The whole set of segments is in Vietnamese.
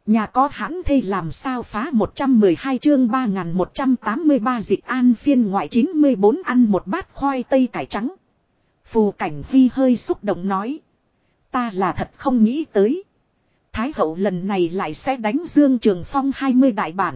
Nhà có hãn thê làm sao phá 112 chương 3183 Dịch An phiên ngoại 94 ăn một bát khoai tây cải trắng. Phù Cảnh Huy hơi xúc động nói. Ta là thật không nghĩ tới. Thái hậu lần này lại sẽ đánh Dương Trường Phong 20 đại bản.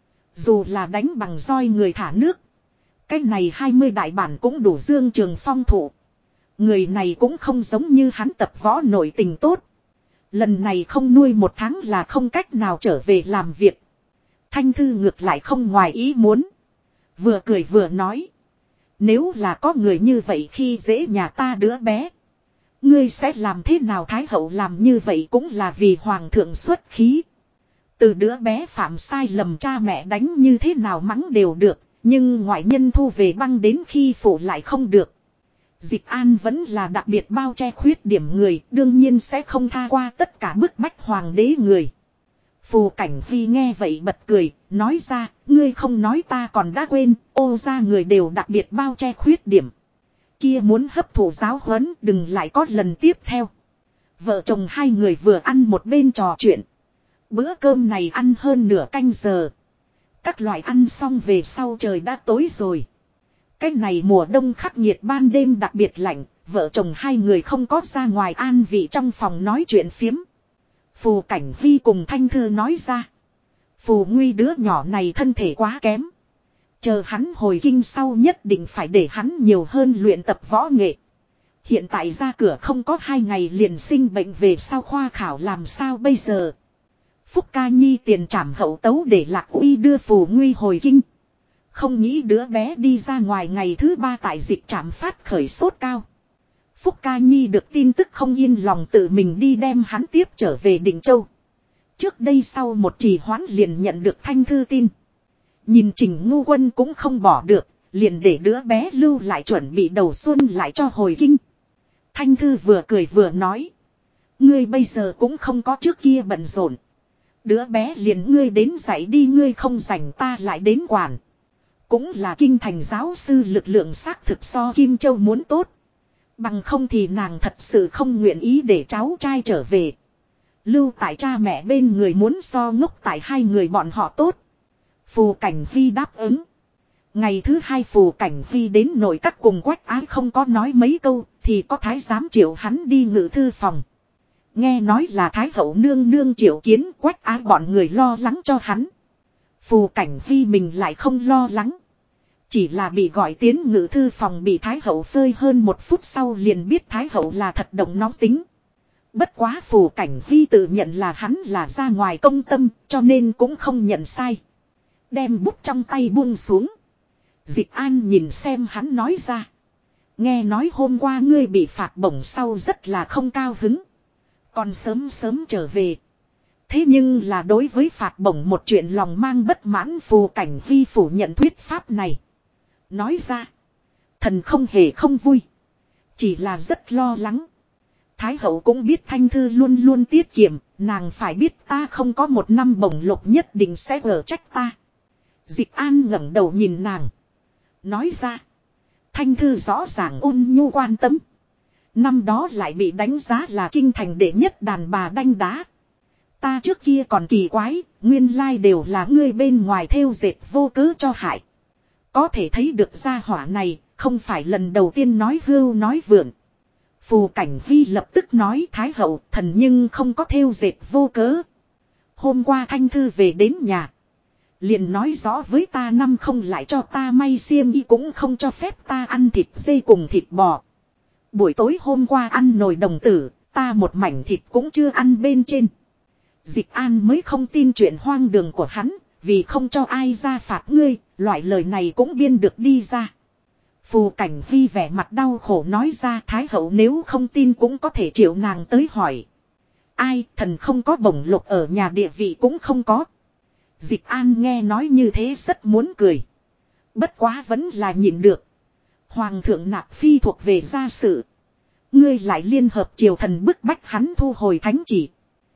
Dù là đánh bằng roi người thả nước. Cái này 20 đại bản cũng đủ Dương Trường Phong thụ. Người này cũng không giống như hắn tập võ nội tình tốt. Lần này không nuôi 1 tháng là không cách nào trở về làm việc. Thanh Thư ngược lại không ngoài ý muốn. Vừa cười vừa nói. Nếu là có người như vậy khi dễ nhà ta đứa bé. Ngươi sẽ làm thế nào? Thái hậu làm như vậy cũng là vì hoàng thượng xuất khí. Từ đứa bé phạm sai lầm cha mẹ đánh như thế nào mắng đều được. Nhưng ngoại nhân thu về băng đến khi phụ lại không được. Dịch An vẫn là đặc biệt bao che khuyết điểm người, đương nhiên sẽ không tha qua tất cả bức bách hoàng đế người. Phù Cảnh Huy nghe vậy bật cười, nói ra, ngươi không nói ta còn đã quên, ô ra người đều đặc biệt bao che khuyết điểm. Kia muốn hấp thụ giáo huấn, đừng lại có lần tiếp theo. Vợ chồng hai người vừa ăn một bên trò chuyện. Bữa cơm này ăn hơn nửa canh giờ. Các loại ăn xong về sau trời đã tối rồi. Cái này mùa đông khắc nghiệt ban đêm đặc biệt lạnh, vợ chồng hai người không có ra ngoài an vị trong phòng nói chuyện phiếm. Phù Cảnh Huy cùng Thanh Thư nói ra. Phù Nguy đứa nhỏ này thân thể quá kém. Chờ hắn hồi kinh sau nhất định phải để hắn nhiều hơn luyện tập võ nghệ. Hiện tại ra cửa không có 2 ngày liền sinh bệnh về sau khoa khảo làm sao bây giờ. Phúc Ca Nhi tiền trảm hậu tấu để Lạc Uy đưa Phù Nguy hồi kinh. Không nghĩ đứa bé đi ra ngoài ngày thứ 3 tại dịch trảm phát khởi sốt cao. Phúc Ca Nhi được tin tức không yên lòng tự mình đi đem hắn tiếp trở về Định Châu. Trước đây sau một trì hoãn liền nhận được Thanh Thư tin. Nhìn Trình Ngu Quân cũng không bỏ được, liền để đứa bé lưu lại chuẩn bị đầu xuân lại cho hồi kinh. Thanh Thư vừa cười vừa nói. Ngươi bây giờ cũng không có trước kia bận rộn. Đứa bé liền ngươi đến dạy đi, ngươi không rảnh ta lại đến quản. Cũng là kinh thành giáo sư lực lượng xác thực so Kim Châu muốn tốt. Bằng không thì nàng thật sự không nguyện ý để cháu trai trở về. Lưu tại cha mẹ bên người muốn so ngốc tại hai người bọn họ tốt. Phù Cảnh Huy đáp ứng. Ngày thứ 2 Phù Cảnh Huy đến nội các cùng Quách Ái không có nói mấy câu thì có thái giám triệu hắn đi ngự thư phòng. Nghe nói là thái hậu nương nương triệu kiến, Quách Ái bọn người lo lắng cho hắn. Phù Cảnh Huy mình lại không lo lắng. Chỉ là bị gọi tiến ngự thư phòng bị thái hậu phơi hơn 1 phút sau liền biết thái hậu là thật động nóng tính. Bất quá Phù Cảnh Huy tự nhận là hắn là ra ngoài công tâm cho nên cũng không nhận sai. Đem bút trong tay buông xuống. Dịch An nhìn xem hắn nói ra. Nghe nói hôm qua ngươi bị phạt bổng sau rất là không cao hứng. Còn sớm sớm trở về. Thế nhưng là đối với phạt bổng một chuyện lòng mang bất mãn, Phù Cảnh Huy phủ nhận thuyết pháp này. Nói ra. Thần không hề không vui. Chỉ là rất lo lắng. Thái hậu cũng biết Thanh Thư luôn luôn tiết kiệm. Nàng phải biết ta không có 1 năm bổng lộc nhất định sẽ gỡ trách ta. Dịch An ngẩng đầu nhìn nàng. Nói ra. Thanh Thư rõ ràng ôn nhu quan tâm. Năm đó lại bị đánh giá là kinh thành đệ nhất đàn bà đanh đá. Ta trước kia còn kỳ quái, nguyên lai đều là ngươi bên ngoài thêu dệt vô cớ cho hại. Có thể thấy được gia hỏa này, không phải lần đầu tiên nói hưu nói vượn. Phù Cảnh Huy lập tức nói Thái hậu, thần nhưng không có thêu dệt vô cớ. Hôm qua Thanh Thư về đến nhà. Liền nói rõ với ta năm không lại cho ta may xiêm y cũng không cho phép ta ăn thịt dê cùng thịt bò. Buổi tối hôm qua ăn nồi đồng tử, ta một mảnh thịt cũng chưa ăn bên trên. Dịch An mới không tin chuyện hoang đường của hắn, vì không cho ai ra phạt ngươi, loại lời này cũng biên được đi ra. Phù Cảnh Huy vẻ mặt đau khổ nói ra Thái hậu nếu không tin cũng có thể triệu nàng tới hỏi. Ai, thần không có bổng lộc ở nhà địa vị cũng không có. Dịch An nghe nói như thế rất muốn cười. Bất quá vẫn là nhịn được. Hoàng thượng nạp phi thuộc về gia sự. Ngươi lại liên hợp triều thần bức bách hắn thu hồi thánh chỉ.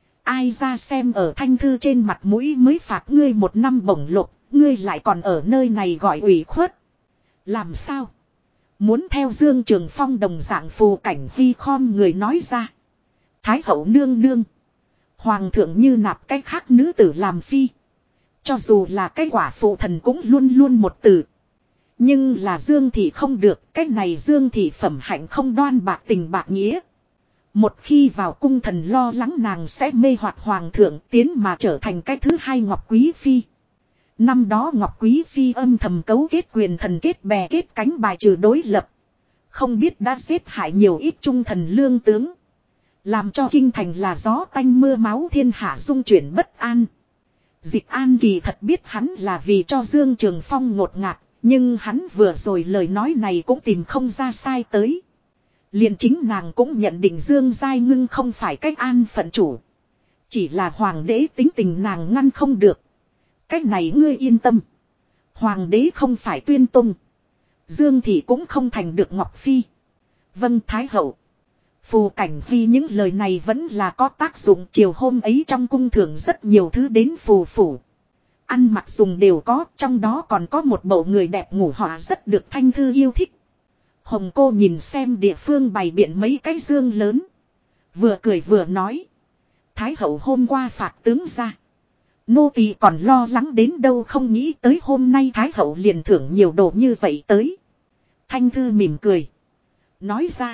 Ai ra xem ở Thanh Thư trên mặt mũi mới phạt ngươi 1 năm bổng lộc, ngươi lại còn ở nơi này gọi ủy khuất. Làm sao? Muốn theo Dương Trường Phong đồng dạng Phù Cảnh Huy khom người nói ra. Thái hậu nương nương. Hoàng thượng như nạp cái khác nữ tử làm phi. Cho dù là cái quả phụ thần cũng luôn luôn một từ. Nhưng là Dương Thị không được. Cái này Dương Thị phẩm hạnh không đoan bạc tình bạc nghĩa. Một khi vào cung thần lo lắng nàng sẽ mê hoặc hoàng thượng tiến mà trở thành cái thứ hai Ngọc Quý Phi. Năm đó Ngọc Quý Phi âm thầm cấu kết quyền thần kết bè kết cánh bài trừ đối lập. Không biết đã giết hại nhiều ít trung thần lương tướng. Làm cho kinh thành là gió tanh mưa máu thiên hạ dung chuyển bất an. Dịch An kỳ thật biết hắn là vì cho Dương Trường Phong ngột ngạt. Nhưng hắn vừa rồi lời nói này cũng tìm không ra sai tới. Liền chính nàng cũng nhận định Dương Giai Ngưng không phải cách an phận chủ. Chỉ là hoàng đế tính tình nàng ngăn không được. Cách này ngươi yên tâm. Hoàng đế không phải tuyên tông. Dương Thị cũng không thành được Ngọc Phi. Vâng Thái Hậu. Phù Cảnh Huy những lời này vẫn là có tác dụng. Chiều hôm ấy trong cung thưởng rất nhiều thứ đến phù phủ. Ăn mặc dùng đều có. Trong đó còn có một bộ người đẹp ngủ họa rất được Thanh Thư yêu thích. Hồng cô nhìn xem địa phương bày biện mấy cái dương lớn. Vừa cười vừa nói. Thái Hậu hôm qua phạt tướng ra. Nô tỳ còn lo lắng đến đâu không nghĩ tới hôm nay Thái Hậu liền thưởng nhiều đồ như vậy tới. Thanh Thư mỉm cười. Nói ra.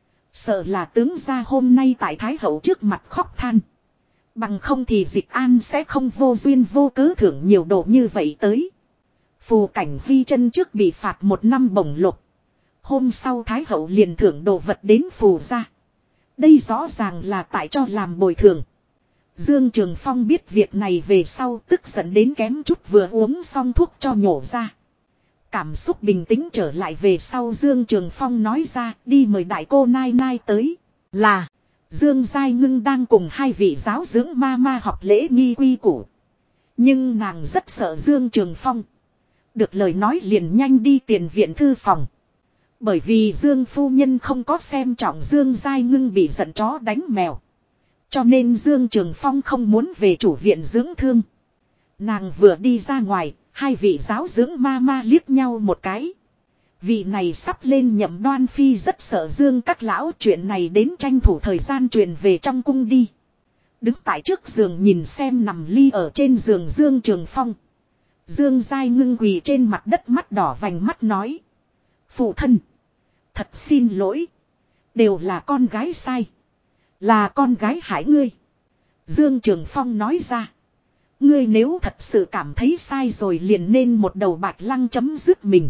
Sợ là tướng gia hôm nay tại Thái Hậu trước mặt khóc than. Bằng không thì Dịch An sẽ không vô duyên vô cớ thưởng nhiều đồ như vậy tới. Phù Cảnh Huy chân trước bị phạt 1 năm bổng lộc. Hôm sau Thái Hậu liền thưởng đồ vật đến phù ra. Đây rõ ràng là tại cho làm bồi thường. Dương Trường Phong biết việc này về sau tức giận đến kém chút vừa uống xong thuốc cho nhổ ra. Cảm xúc bình tĩnh trở lại về sau Dương Trường Phong nói ra đi mời đại cô Nai Nai tới. Là Dương Giai Ngưng đang cùng 2 vị giáo dưỡng ma ma học lễ nghi quy củ. Nhưng nàng rất sợ Dương Trường Phong. Được lời nói liền nhanh đi tiền viện thư phòng. Bởi vì Dương phu nhân không có xem trọng Dương Giai Ngưng bị giận chó đánh mèo. Cho nên Dương Trường Phong không muốn về chủ viện dưỡng thương. Nàng vừa đi ra ngoài, 2 vị giáo dưỡng ma ma liếc nhau một cái. Vị này sắp lên nhậm đoan phi rất sợ Dương các lão chuyện này đến tranh thủ thời gian truyền về trong cung đi. Đứng tại trước giường nhìn xem nằm ly ở trên giường Dương Trường Phong. Dương Giai Ngưng quỳ trên mặt đất mắt đỏ vành mắt nói. Phụ thân. Thật xin lỗi. Đều là con gái sai. Là con gái hại ngươi. Dương Trường Phong nói ra. Ngươi nếu thật sự cảm thấy sai rồi liền nên một đầu bạch lăng chấm dứt mình.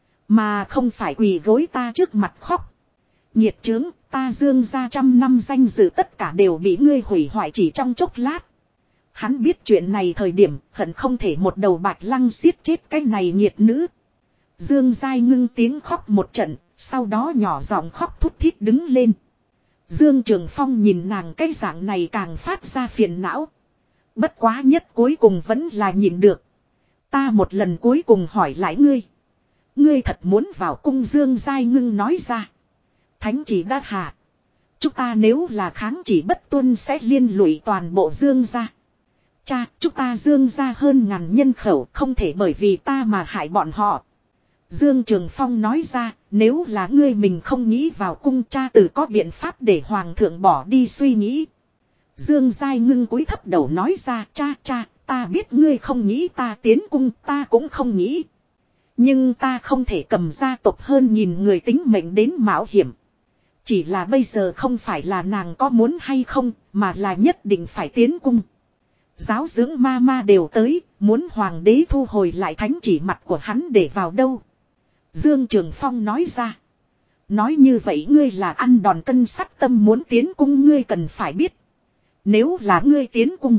Mà không phải quỳ gối ta trước mặt khóc. Nhiệt chướng ta Dương ra 100 năm danh dự tất cả đều bị ngươi hủy hoại chỉ trong chốc lát. Hắn biết chuyện này thời điểm hận không thể một đầu bạch lăng xiết chết cái này nhiệt nữ. Dương Giai Ngưng tiếng khóc một trận. Sau đó nhỏ giọng khóc thút thít đứng lên. Dương Trường Phong nhìn nàng cái dạng này càng phát ra phiền não. Bất quá nhất cuối cùng vẫn là nhịn được. Ta một lần cuối cùng hỏi lại ngươi. Ngươi thật muốn vào cung Dương Giai Ngưng nói ra. Thánh chỉ đã hạ. Chúng ta nếu là kháng chỉ bất tuân sẽ liên lụy toàn bộ Dương gia. Cha, chúng ta Dương gia hơn 1000 nhân khẩu không thể bởi vì ta mà hại bọn họ. Dương Trường Phong nói ra, nếu là ngươi mình không nghĩ vào cung cha tử có biện pháp để hoàng thượng bỏ đi suy nghĩ. Dương Giai Ngưng cúi thấp đầu nói ra, cha, ta biết ngươi không nghĩ ta tiến cung, ta cũng không nghĩ. Nhưng ta không thể cầm gia tộc hơn 1000 người tính mệnh đến mạo hiểm. Chỉ là bây giờ không phải là nàng có muốn hay không, mà là nhất định phải tiến cung. Giáo dưỡng ma ma đều tới, muốn hoàng đế thu hồi lại thánh chỉ mặt của hắn để vào đâu. Dương Trường Phong nói ra. Nói như vậy ngươi là ăn đòn cân sắt tâm muốn tiến cung ngươi cần phải biết. Nếu là ngươi tiến cung.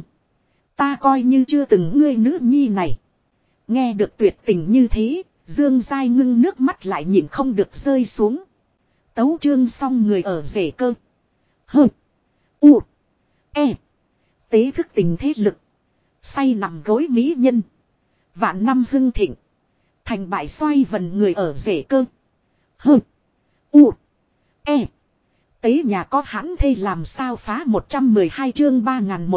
Ta coi như chưa từng ngươi nữ nhi này. Nghe được tuyệt tình như thế. Dương Giai Ngưng nước mắt lại nhìn không được rơi xuống. Tấu chương xong người ở rể cơ. Hơ. U. E. Tế thức tình thế lực. Say nằm gối mỹ nhân. Vạn năm hưng thịnh. Thành bại xoay vần người ở rể cơ. Hơ. U. E. Tế nhà có hãn thê làm sao phá 112 chương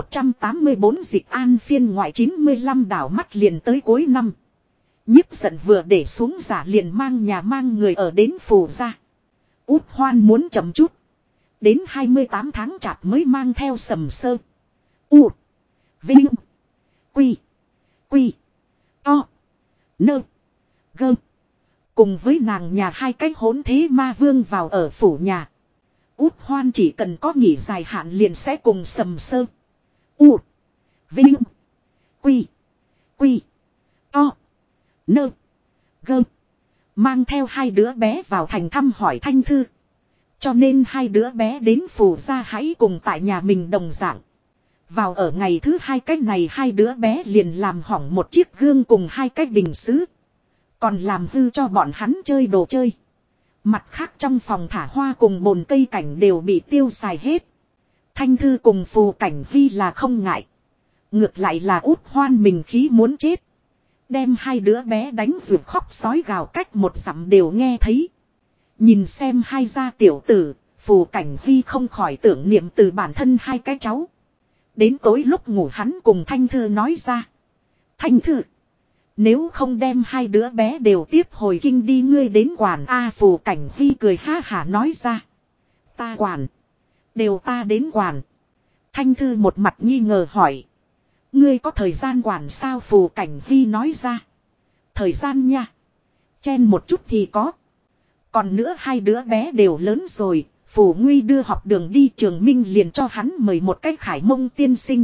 3184 Dịch An phiên ngoại 95 đảo mắt liền tới cuối năm. Nhiếp giận vừa để xuống giả liền mang nhà mang người ở đến phù ra. Út Hoan muốn chậm chút. Đến 28 tháng chạp mới mang theo Sầm Sơ. U. Vinh. Quy. Quy. To. Nơ. Gơ. Cùng với nàng nhà hai cái hỗn thế ma vương vào ở phủ nhà. Út Hoan chỉ cần có nghỉ dài hạn liền sẽ cùng Sầm Sơ. U. Vinh. Quy. Quy. To. Nơ. Gơ. Mang theo hai đứa bé vào thành thăm hỏi Thanh Thư. Cho nên hai đứa bé đến phủ ra hãy cùng tại nhà mình đồng dạng. Vào ở ngày thứ hai cách này hai đứa bé liền làm hỏng một chiếc gương cùng hai cái bình sứ. Còn làm hư cho bọn hắn chơi đồ chơi. Mặt khác trong phòng thả hoa cùng bồn cây cảnh đều bị tiêu xài hết. Thanh Thư cùng Phù Cảnh Vi là không ngại. Ngược lại là Út Hoan mình khí muốn chết. Đem hai đứa bé đánh ruột khóc sói gào cách một dặm đều nghe thấy. Nhìn xem hai gia tiểu tử, Phù Cảnh Vi không khỏi tưởng niệm từ bản thân hai cái cháu. Đến tối lúc ngủ hắn cùng Thanh Thư nói ra. Thanh Thư, nếu không đem hai đứa bé đều tiếp hồi kinh đi ngươi đến quản A. Phù Cảnh Vi cười ha hả nói ra. Ta quản. Đều ta đến quản. Thanh Thư một mặt nghi ngờ hỏi. Ngươi có thời gian quản sao? Phù Cảnh Vi nói ra. Thời gian nha. Chen một chút thì có. Còn nữa hai đứa bé đều lớn rồi. Phù Nguy đưa học đường đi Trường Minh liền cho hắn mời một cái Khải Mông tiên sinh.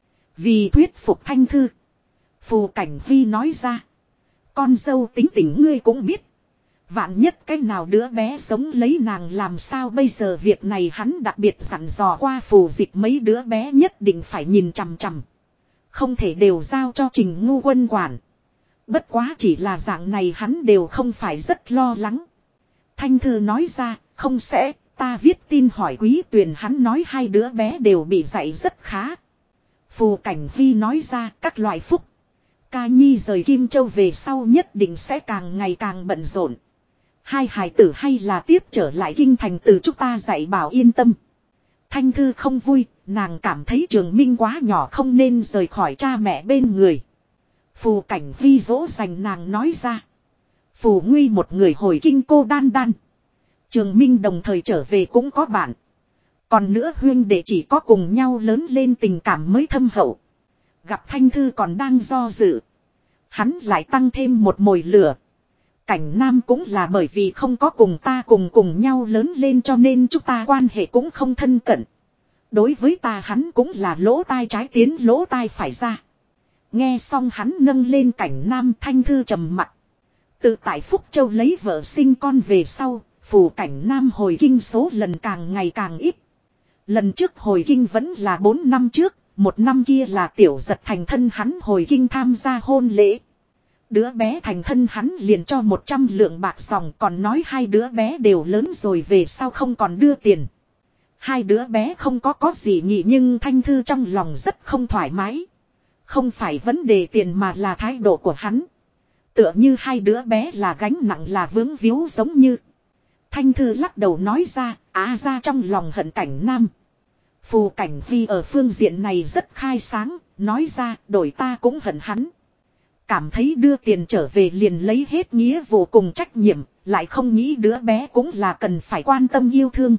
Vì thuyết phục Thanh Thư. Phù Cảnh Vi nói ra. Con dâu tính tình ngươi cũng biết. Vạn nhất cái nào đứa bé sống lấy nàng làm sao bây giờ việc này hắn đặc biệt dặn dò qua Phù Dịch mấy đứa bé nhất định phải nhìn chằm chằm. Không thể đều giao cho Trình Ngu Quân quản. Bất quá chỉ là dạng này hắn đều không phải rất lo lắng. Thanh Thư nói ra, không sẽ, ta viết tin hỏi Quý Tuyền hắn nói hai đứa bé đều bị dạy rất khá. Phù Cảnh Vi nói ra các loại phúc. Ca Nhi rời Kim Châu về sau nhất định sẽ càng ngày càng bận rộn. Hai hài tử hay là tiếp trở lại kinh thành từ chúng ta dạy bảo yên tâm. Thanh Thư không vui, nàng cảm thấy Trường Minh quá nhỏ không nên rời khỏi cha mẹ bên người. Phù Cảnh Vi dỗ dành nàng nói ra. Phù Nguy một người hồi kinh cô đan đan. Trường Minh đồng thời trở về cũng có bạn. Còn nữa huyên đệ chỉ có cùng nhau lớn lên tình cảm mới thâm hậu. Gặp Thanh Thư còn đang do dự. Hắn lại tăng thêm một mồi lửa. Cảnh Nam cũng là bởi vì không có cùng ta cùng nhau lớn lên cho nên chúng ta quan hệ cũng không thân cận. Đối với ta hắn cũng là lỗ tai trái tiến lỗ tai phải ra. Nghe xong hắn nâng lên Cảnh Nam. Thanh Thư trầm mặt. Tự tại Phúc Châu lấy vợ sinh con về sau, Phù Cảnh Nam hồi kinh số lần càng ngày càng ít. Lần trước hồi kinh vẫn là 4 năm trước, một năm kia là Tiểu Giật thành thân hắn hồi kinh tham gia hôn lễ. Đứa bé thành thân hắn liền cho 100 lượng bạc dòng, còn nói hai đứa bé đều lớn rồi về sau không còn đưa tiền. Hai đứa bé không có gì nhỉ, nhưng Thanh Thư trong lòng rất không thoải mái. Không phải vấn đề tiền mà là thái độ của hắn. Tựa như hai đứa bé là gánh nặng là vướng víu giống như. Thanh Thư lắc đầu nói ra, ra trong lòng hận Cảnh Nam. Phù Cảnh Vi ở phương diện này rất khai sáng, nói ra đổi ta cũng hận hắn. Cảm thấy đưa tiền trở về liền lấy hết nghĩa vụ cùng trách nhiệm, lại không nghĩ đứa bé cũng là cần phải quan tâm yêu thương.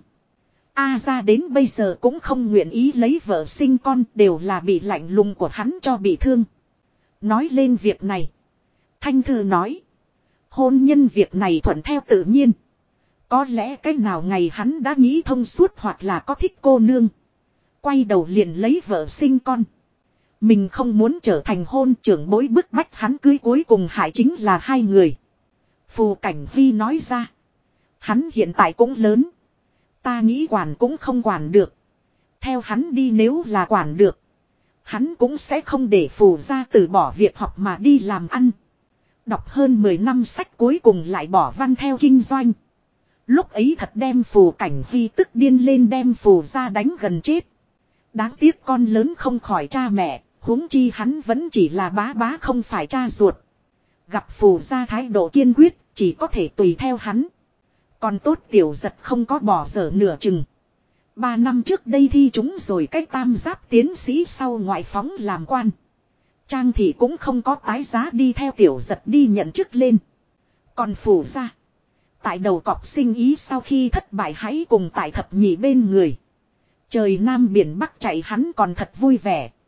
Ra đến bây giờ cũng không nguyện ý lấy vợ sinh con, đều là bị lạnh lùng của hắn cho bị thương. Nói lên việc này. Thanh Thư nói. Hôn nhân việc này thuận theo tự nhiên. Có lẽ cái nào ngày hắn đã nghĩ thông suốt hoặc là có thích cô nương. Quay đầu liền lấy vợ sinh con. Mình không muốn trở thành hôn trưởng bối bức bách hắn cưới, cuối cùng hại chính là hai người. Phù Cảnh Vi nói ra. Hắn hiện tại cũng lớn. Ta nghĩ quản cũng không quản được. Theo hắn đi nếu là quản được. Hắn cũng sẽ không để Phù ra từ bỏ việc học mà đi làm ăn. Đọc hơn 10 năm sách cuối cùng lại bỏ văn theo kinh doanh. Lúc ấy thật đem Phù Cảnh Vi tức điên lên, đem Phù ra đánh gần chết. Đáng tiếc con lớn không khỏi cha mẹ, huống chi hắn vẫn chỉ là bá không phải cha ruột. Gặp Phù ra thái độ kiên quyết, chỉ có thể tùy theo hắn. Còn tốt Tiểu Giật không có bỏ dở nửa chừng. 3 năm trước đây thi chúng rồi cách tam giáp tiến sĩ sau ngoại phóng làm quan. Trang Thị cũng không có tái giá đi theo Tiểu Giật đi nhận chức lên. Còn Phù ra, tại đầu cọc sinh ý sau khi thất bại hãy cùng tại thập nhị bên người. Trời Nam biển Bắc chạy hắn còn thật vui vẻ.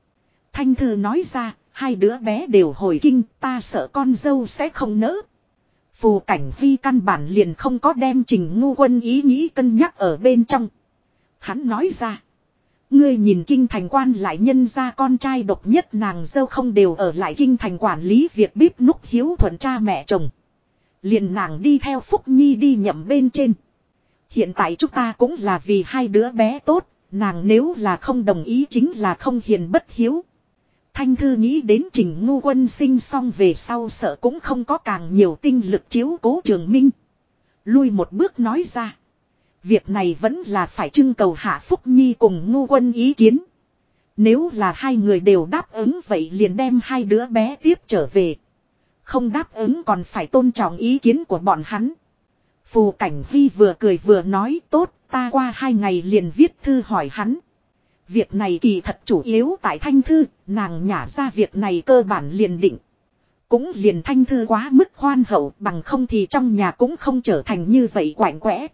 Thanh Thư nói ra, hai đứa bé đều hồi kinh, ta sợ con dâu sẽ không nỡ. Phù Cảnh Huy căn bản liền không có đem Trình Ngu Quân ý nghĩ cân nhắc ở bên trong. Hắn nói ra, ngươi nhìn kinh thành quan lại nhân ra con trai độc nhất nàng dâu không đều ở lại kinh thành quản lý việc bếp núc hiếu thuận cha mẹ chồng. Liền nàng đi theo Phúc Nhi đi nhậm bên trên. Hiện tại chúng ta cũng là vì hai đứa bé tốt, nàng nếu là không đồng ý chính là không hiền bất hiếu. Thanh Thư nghĩ đến Trình Ngu Quân sinh xong về sau sợ cũng không có càng nhiều tinh lực chiếu cố Trường Minh. Lui một bước nói ra. Việc này vẫn là phải trưng cầu Hạ Phúc Nhi cùng Ngu Quân ý kiến. Nếu là hai người đều đáp ứng vậy liền đem hai đứa bé tiếp trở về. Không đáp ứng còn phải tôn trọng ý kiến của bọn hắn. Phù Cảnh Huy vừa cười vừa nói tốt, ta qua 2 ngày liền viết thư hỏi hắn. Việc này kỳ thật chủ yếu tại Thanh Thư, nàng nhả ra việc này cơ bản liền định. Cũng liền Thanh Thư quá mức khoan hậu, bằng không thì trong nhà cũng không trở thành như vậy quạnh quẽ.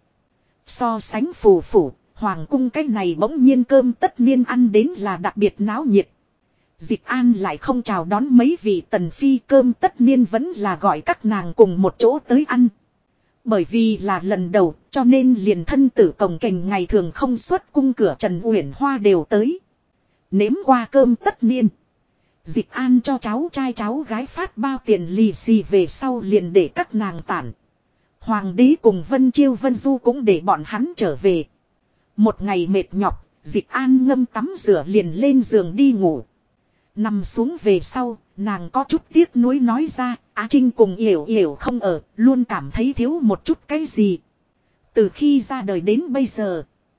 So sánh phù phủ, hoàng cung cái này bỗng nhiên cơm tất niên ăn đến là đặc biệt náo nhiệt. Dịch An lại không chào đón mấy vị tần phi, cơm tất niên vẫn là gọi các nàng cùng một chỗ tới ăn. Bởi vì là lần đầu cho nên liền thân tử cồng kềnh ngày thường không xuất cung cửa Trần Uyển Hoa đều tới. Nếm qua cơm tất niên. Dịch An cho cháu trai cháu gái phát bao tiền lì xì về sau liền để các nàng tản. Hoàng đế cùng Vân Chiêu Vân Du cũng để bọn hắn trở về. Một ngày mệt nhọc, Dịch An ngâm tắm rửa liền lên giường đi ngủ. Nằm xuống về sau, nàng có chút tiếc nuối nói ra, Á Trinh cùng Yểu Yểu không ở, luôn cảm thấy thiếu một chút cái gì. Từ khi ra đời đến bây giờ,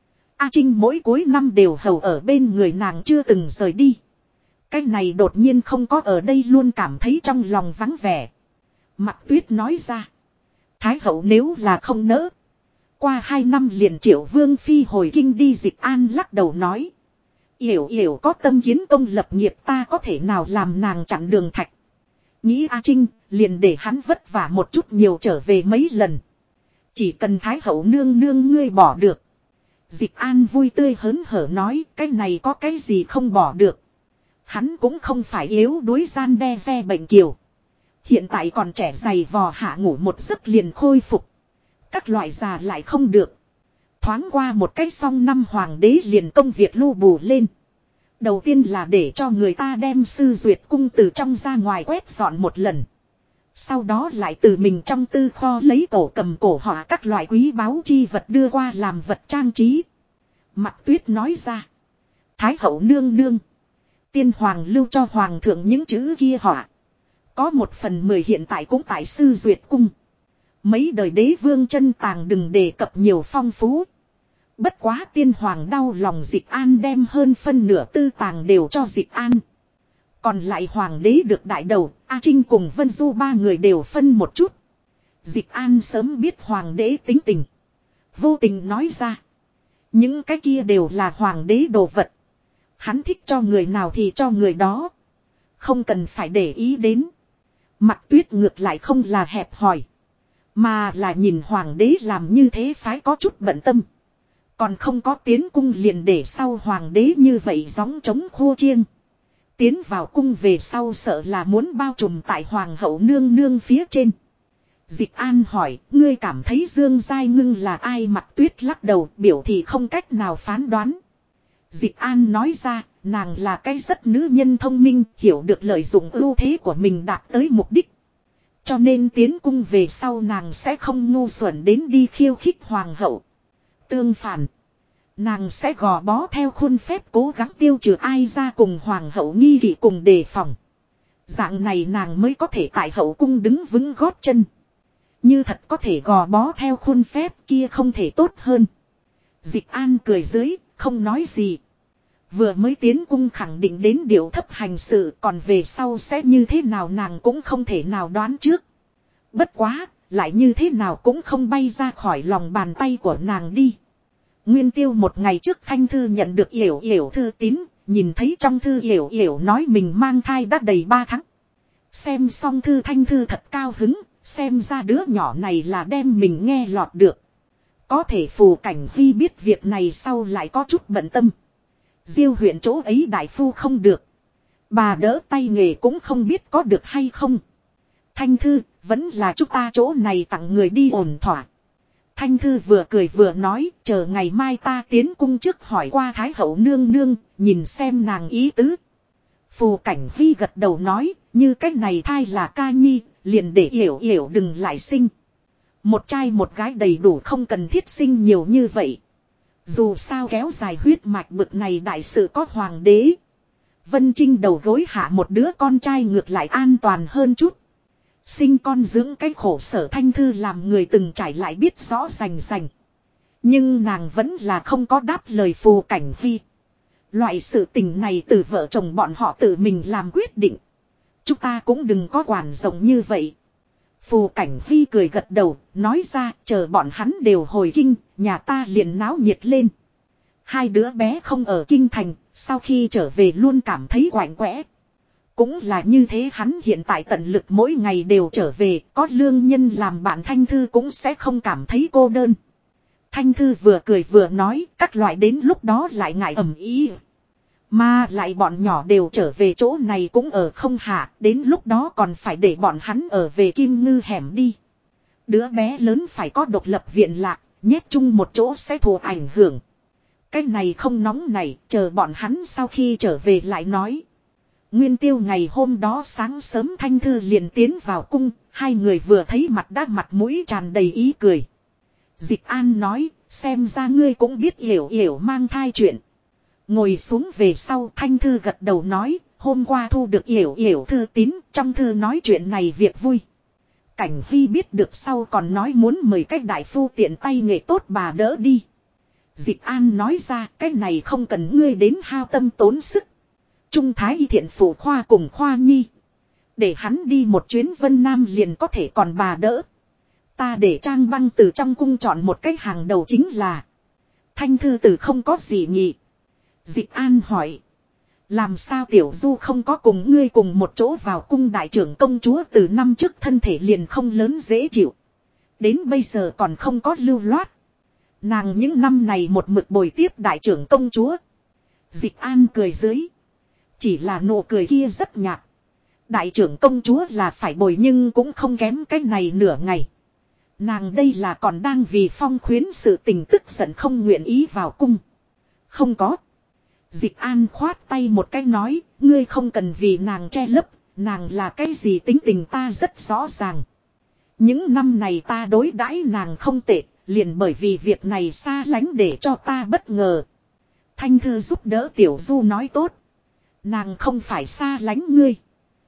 A Trinh mỗi cuối năm đều hầu ở bên người nàng chưa từng rời đi. Cái này đột nhiên không có ở đây luôn cảm thấy trong lòng vắng vẻ. Mặc Tuyết nói ra, Thái hậu nếu là không nỡ, qua 2 năm liền triệu vương phi hồi kinh đi. Dịch An lắc đầu nói, Yểu Yểu có tâm kiến công lập nghiệp, ta có thể nào làm nàng chặn đường thạch. Nghĩ A Trinh, liền để hắn vất vả một chút nhiều trở về mấy lần. Chỉ cần Thái hậu nương nương ngươi bỏ được. Dịch An vui tươi hớn hở nói, cái này có cái gì không bỏ được. Hắn cũng không phải yếu đuối gian đe ve bệnh kiều. Hiện tại còn trẻ dày vò hạ ngủ một giấc liền khôi phục. Các loại già lại không được. Thoáng qua một cách xong năm hoàng đế liền công việc lưu bù lên. Đầu tiên là để cho người ta đem sư duyệt cung từ trong ra ngoài quét dọn một lần. Sau đó lại từ mình trong tư kho lấy cổ cầm cổ họa các loại quý báu chi vật đưa qua làm vật trang trí. Mặc Tuyết nói ra, Thái hậu nương nương, tiên hoàng lưu cho hoàng thượng những chữ kia họa. Có 1/10 hiện tại cũng tại sư duyệt cung. Mấy đời đế vương chân tàng đừng đề cập nhiều phong phú. Bất quá tiên hoàng đau lòng Dịch An đem hơn phân nửa tư tàng đều cho Dịch An. Còn lại hoàng đế được đại đầu, A Trinh cùng Vân Du 3 người đều phân một chút. Dịch An sớm biết hoàng đế tính tình. Vô tình nói ra, những cái kia đều là hoàng đế đồ vật. Hắn thích cho người nào thì cho người đó. Không cần phải để ý đến. Mặc Tuyết ngược lại không là hẹp hòi, mà là nhìn hoàng đế làm như thế phái có chút bận tâm. Còn không có tiến cung liền để sau hoàng đế như vậy gióng trống khô chiêng. Tiến vào cung về sau sợ là muốn bao trùm tại hoàng hậu nương nương phía trên. Dịch An hỏi, ngươi cảm thấy Dương Giai Ngưng là ai? Mặc Tuyết lắc đầu biểu thị không cách nào phán đoán. Dịch An nói ra, nàng là cái rất nữ nhân thông minh, hiểu được lợi dụng ưu thế của mình đạt tới mục đích. Cho nên tiến cung về sau nàng sẽ không ngu xuẩn đến đi khiêu khích hoàng hậu. Tương phản, nàng sẽ gò bó theo khuôn phép cố gắng tiêu trừ ai ra cùng hoàng hậu nghi kỵ cùng đề phòng. Dạng này nàng mới có thể tại hậu cung đứng vững gót chân. Như thật có thể gò bó theo khuôn phép kia không thể tốt hơn. Dịch An cười dưới, không nói gì. Vừa mới tiến cung khẳng định đến điệu thấp hành sự, còn về sau sẽ như thế nào nàng cũng không thể nào đoán trước. Bất quá, lại như thế nào cũng không bay ra khỏi lòng bàn tay của nàng đi. Nguyên Tiêu một ngày trước Thanh Thư nhận được Yểu Yểu thư tín, nhìn thấy trong thư Yểu Yểu nói mình mang thai đã đầy 3 tháng. Xem xong thư Thanh Thư thật cao hứng, xem ra đứa nhỏ này là đem mình nghe lọt được. Có thể Phù Cảnh Huy biết việc này sau lại có chút bận tâm. Diêu huyện chỗ ấy đại phu không được. Bà đỡ tay nghề cũng không biết có được hay không. Thanh Thư, vẫn là chúng ta chỗ này tặng người đi ổn thỏa. Thanh Thư vừa cười vừa nói, chờ ngày mai ta tiến cung trước hỏi qua Thái hậu nương nương, nhìn xem nàng ý tứ. Phù Cảnh Huy gật đầu nói, như cách này thai là ca nhi, liền để Yểu Yểu đừng lại sinh. Một trai một gái đầy đủ, không cần thiết sinh nhiều như vậy. Dù sao kéo dài huyết mạch bực này đại sự có hoàng đế. Vân Trinh đầu gối hạ một đứa con trai ngược lại an toàn hơn chút. Sinh con dưỡng cái khổ sở Thanh Thư làm người từng trải lại biết rõ rành rành. Nhưng nàng vẫn là không có đáp lời Phù Cảnh Huy. Loại sự tình này từ vợ chồng bọn họ tự mình làm quyết định. Chúng ta cũng đừng có quản rộng như vậy. Phù Cảnh Huy cười gật đầu, nói ra chờ bọn hắn đều hồi kinh, nhà ta liền náo nhiệt lên. Hai đứa bé không ở kinh thành, sau khi trở về luôn cảm thấy quạnh quẽ. Cũng là như thế, hắn hiện tại tận lực mỗi ngày đều trở về, có lương nhân làm bạn Thanh Thư cũng sẽ không cảm thấy cô đơn. Thanh Thư vừa cười vừa nói, các loại đến lúc đó lại ngại ầm ý. Mà lại bọn nhỏ đều trở về chỗ này cũng ở không hạ, đến lúc đó còn phải để bọn hắn ở về Kim Ngư hẻm đi. Đứa bé lớn phải có độc lập viện lạc, nhét chung một chỗ sẽ thù ảnh hưởng. Cái này không nóng này, chờ bọn hắn sau khi trở về lại nói. Nguyên Tiêu ngày hôm đó sáng sớm Thanh Thư liền tiến vào cung, hai người vừa thấy mặt đã mặt mũi tràn đầy ý cười. Dịch An nói, xem ra ngươi cũng biết Yểu Yểu mang thai chuyện. Ngồi xuống về sau Thanh Thư gật đầu nói, hôm qua thu được Yểu Yểu thư tín, trong thư nói chuyện này việc vui. Cảnh Huy biết được sau còn nói muốn mời cách đại phu tiện tay nghệ tốt bà đỡ đi. Dịch An nói ra, cái này không cần ngươi đến hao tâm tốn sức. Trung Thái Y Thiện Phụ Khoa cùng Khoa Nhi. Để hắn đi một chuyến Vân Nam liền có thể, còn bà đỡ. Ta để Trang Băng từ trong cung chọn một cái hàng đầu chính là. Thanh Thư từ không có gì nhỉ. Dịch An hỏi. Làm sao Tiểu Du không có cùng ngươi cùng một chỗ vào cung, đại trưởng công chúa từ năm trước thân thể liền không lớn dễ chịu. Đến bây giờ còn không có lưu loát. Nàng những năm này một mực bồi tiếp đại trưởng công chúa. Dịch An cười dưới. Chỉ là nụ cười kia rất nhạt. Đại trưởng công chúa là phải bồi nhưng cũng không kém cái này nửa ngày. Nàng đây là còn đang vì Phong Khuyến sự tình tức giận không nguyện ý vào cung. Không có. Dịch An khoát tay một cái nói, ngươi không cần vì nàng che lấp, nàng là cái gì tính tình ta rất rõ ràng. Những năm này ta đối đãi nàng không tệ, liền bởi vì việc này xa lánh để cho ta bất ngờ. Thanh Thư giúp đỡ Tiểu Du nói tốt. Nàng không phải xa lánh ngươi.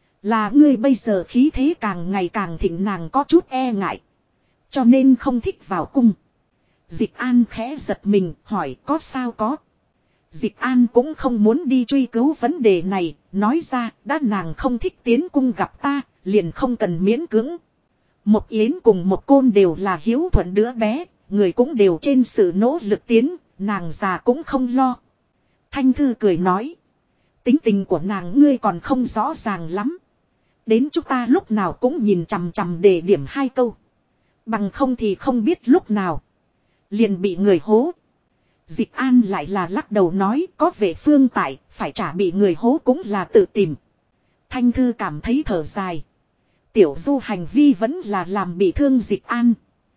Là ngươi bây giờ khí thế càng ngày càng thịnh, nàng có chút e ngại. Cho nên không thích vào cung. Dịch An khẽ giật mình, hỏi có sao có. Dịch An cũng không muốn đi truy cứu vấn đề này, nói ra đã nàng không thích tiến cung gặp ta, liền không cần miễn cưỡng. Một Yến cùng một Côn đều là hiếu thuận đứa bé, người cũng đều trên sự nỗ lực tiến, nàng già cũng không lo. Thanh Thư cười nói. Tính tình của nàng ngươi còn không rõ ràng lắm. Đến chúng ta lúc nào cũng nhìn chằm chằm để điểm hai câu. Bằng không thì không biết lúc nào liền bị người hố. Dịch An lại là lắc đầu nói, có vệ phương tại, phải trả bị người hố cũng là tự tìm. Thanh Thư cảm thấy thở dài. Tiểu Du hành vi vẫn là làm bị thương Dịch An.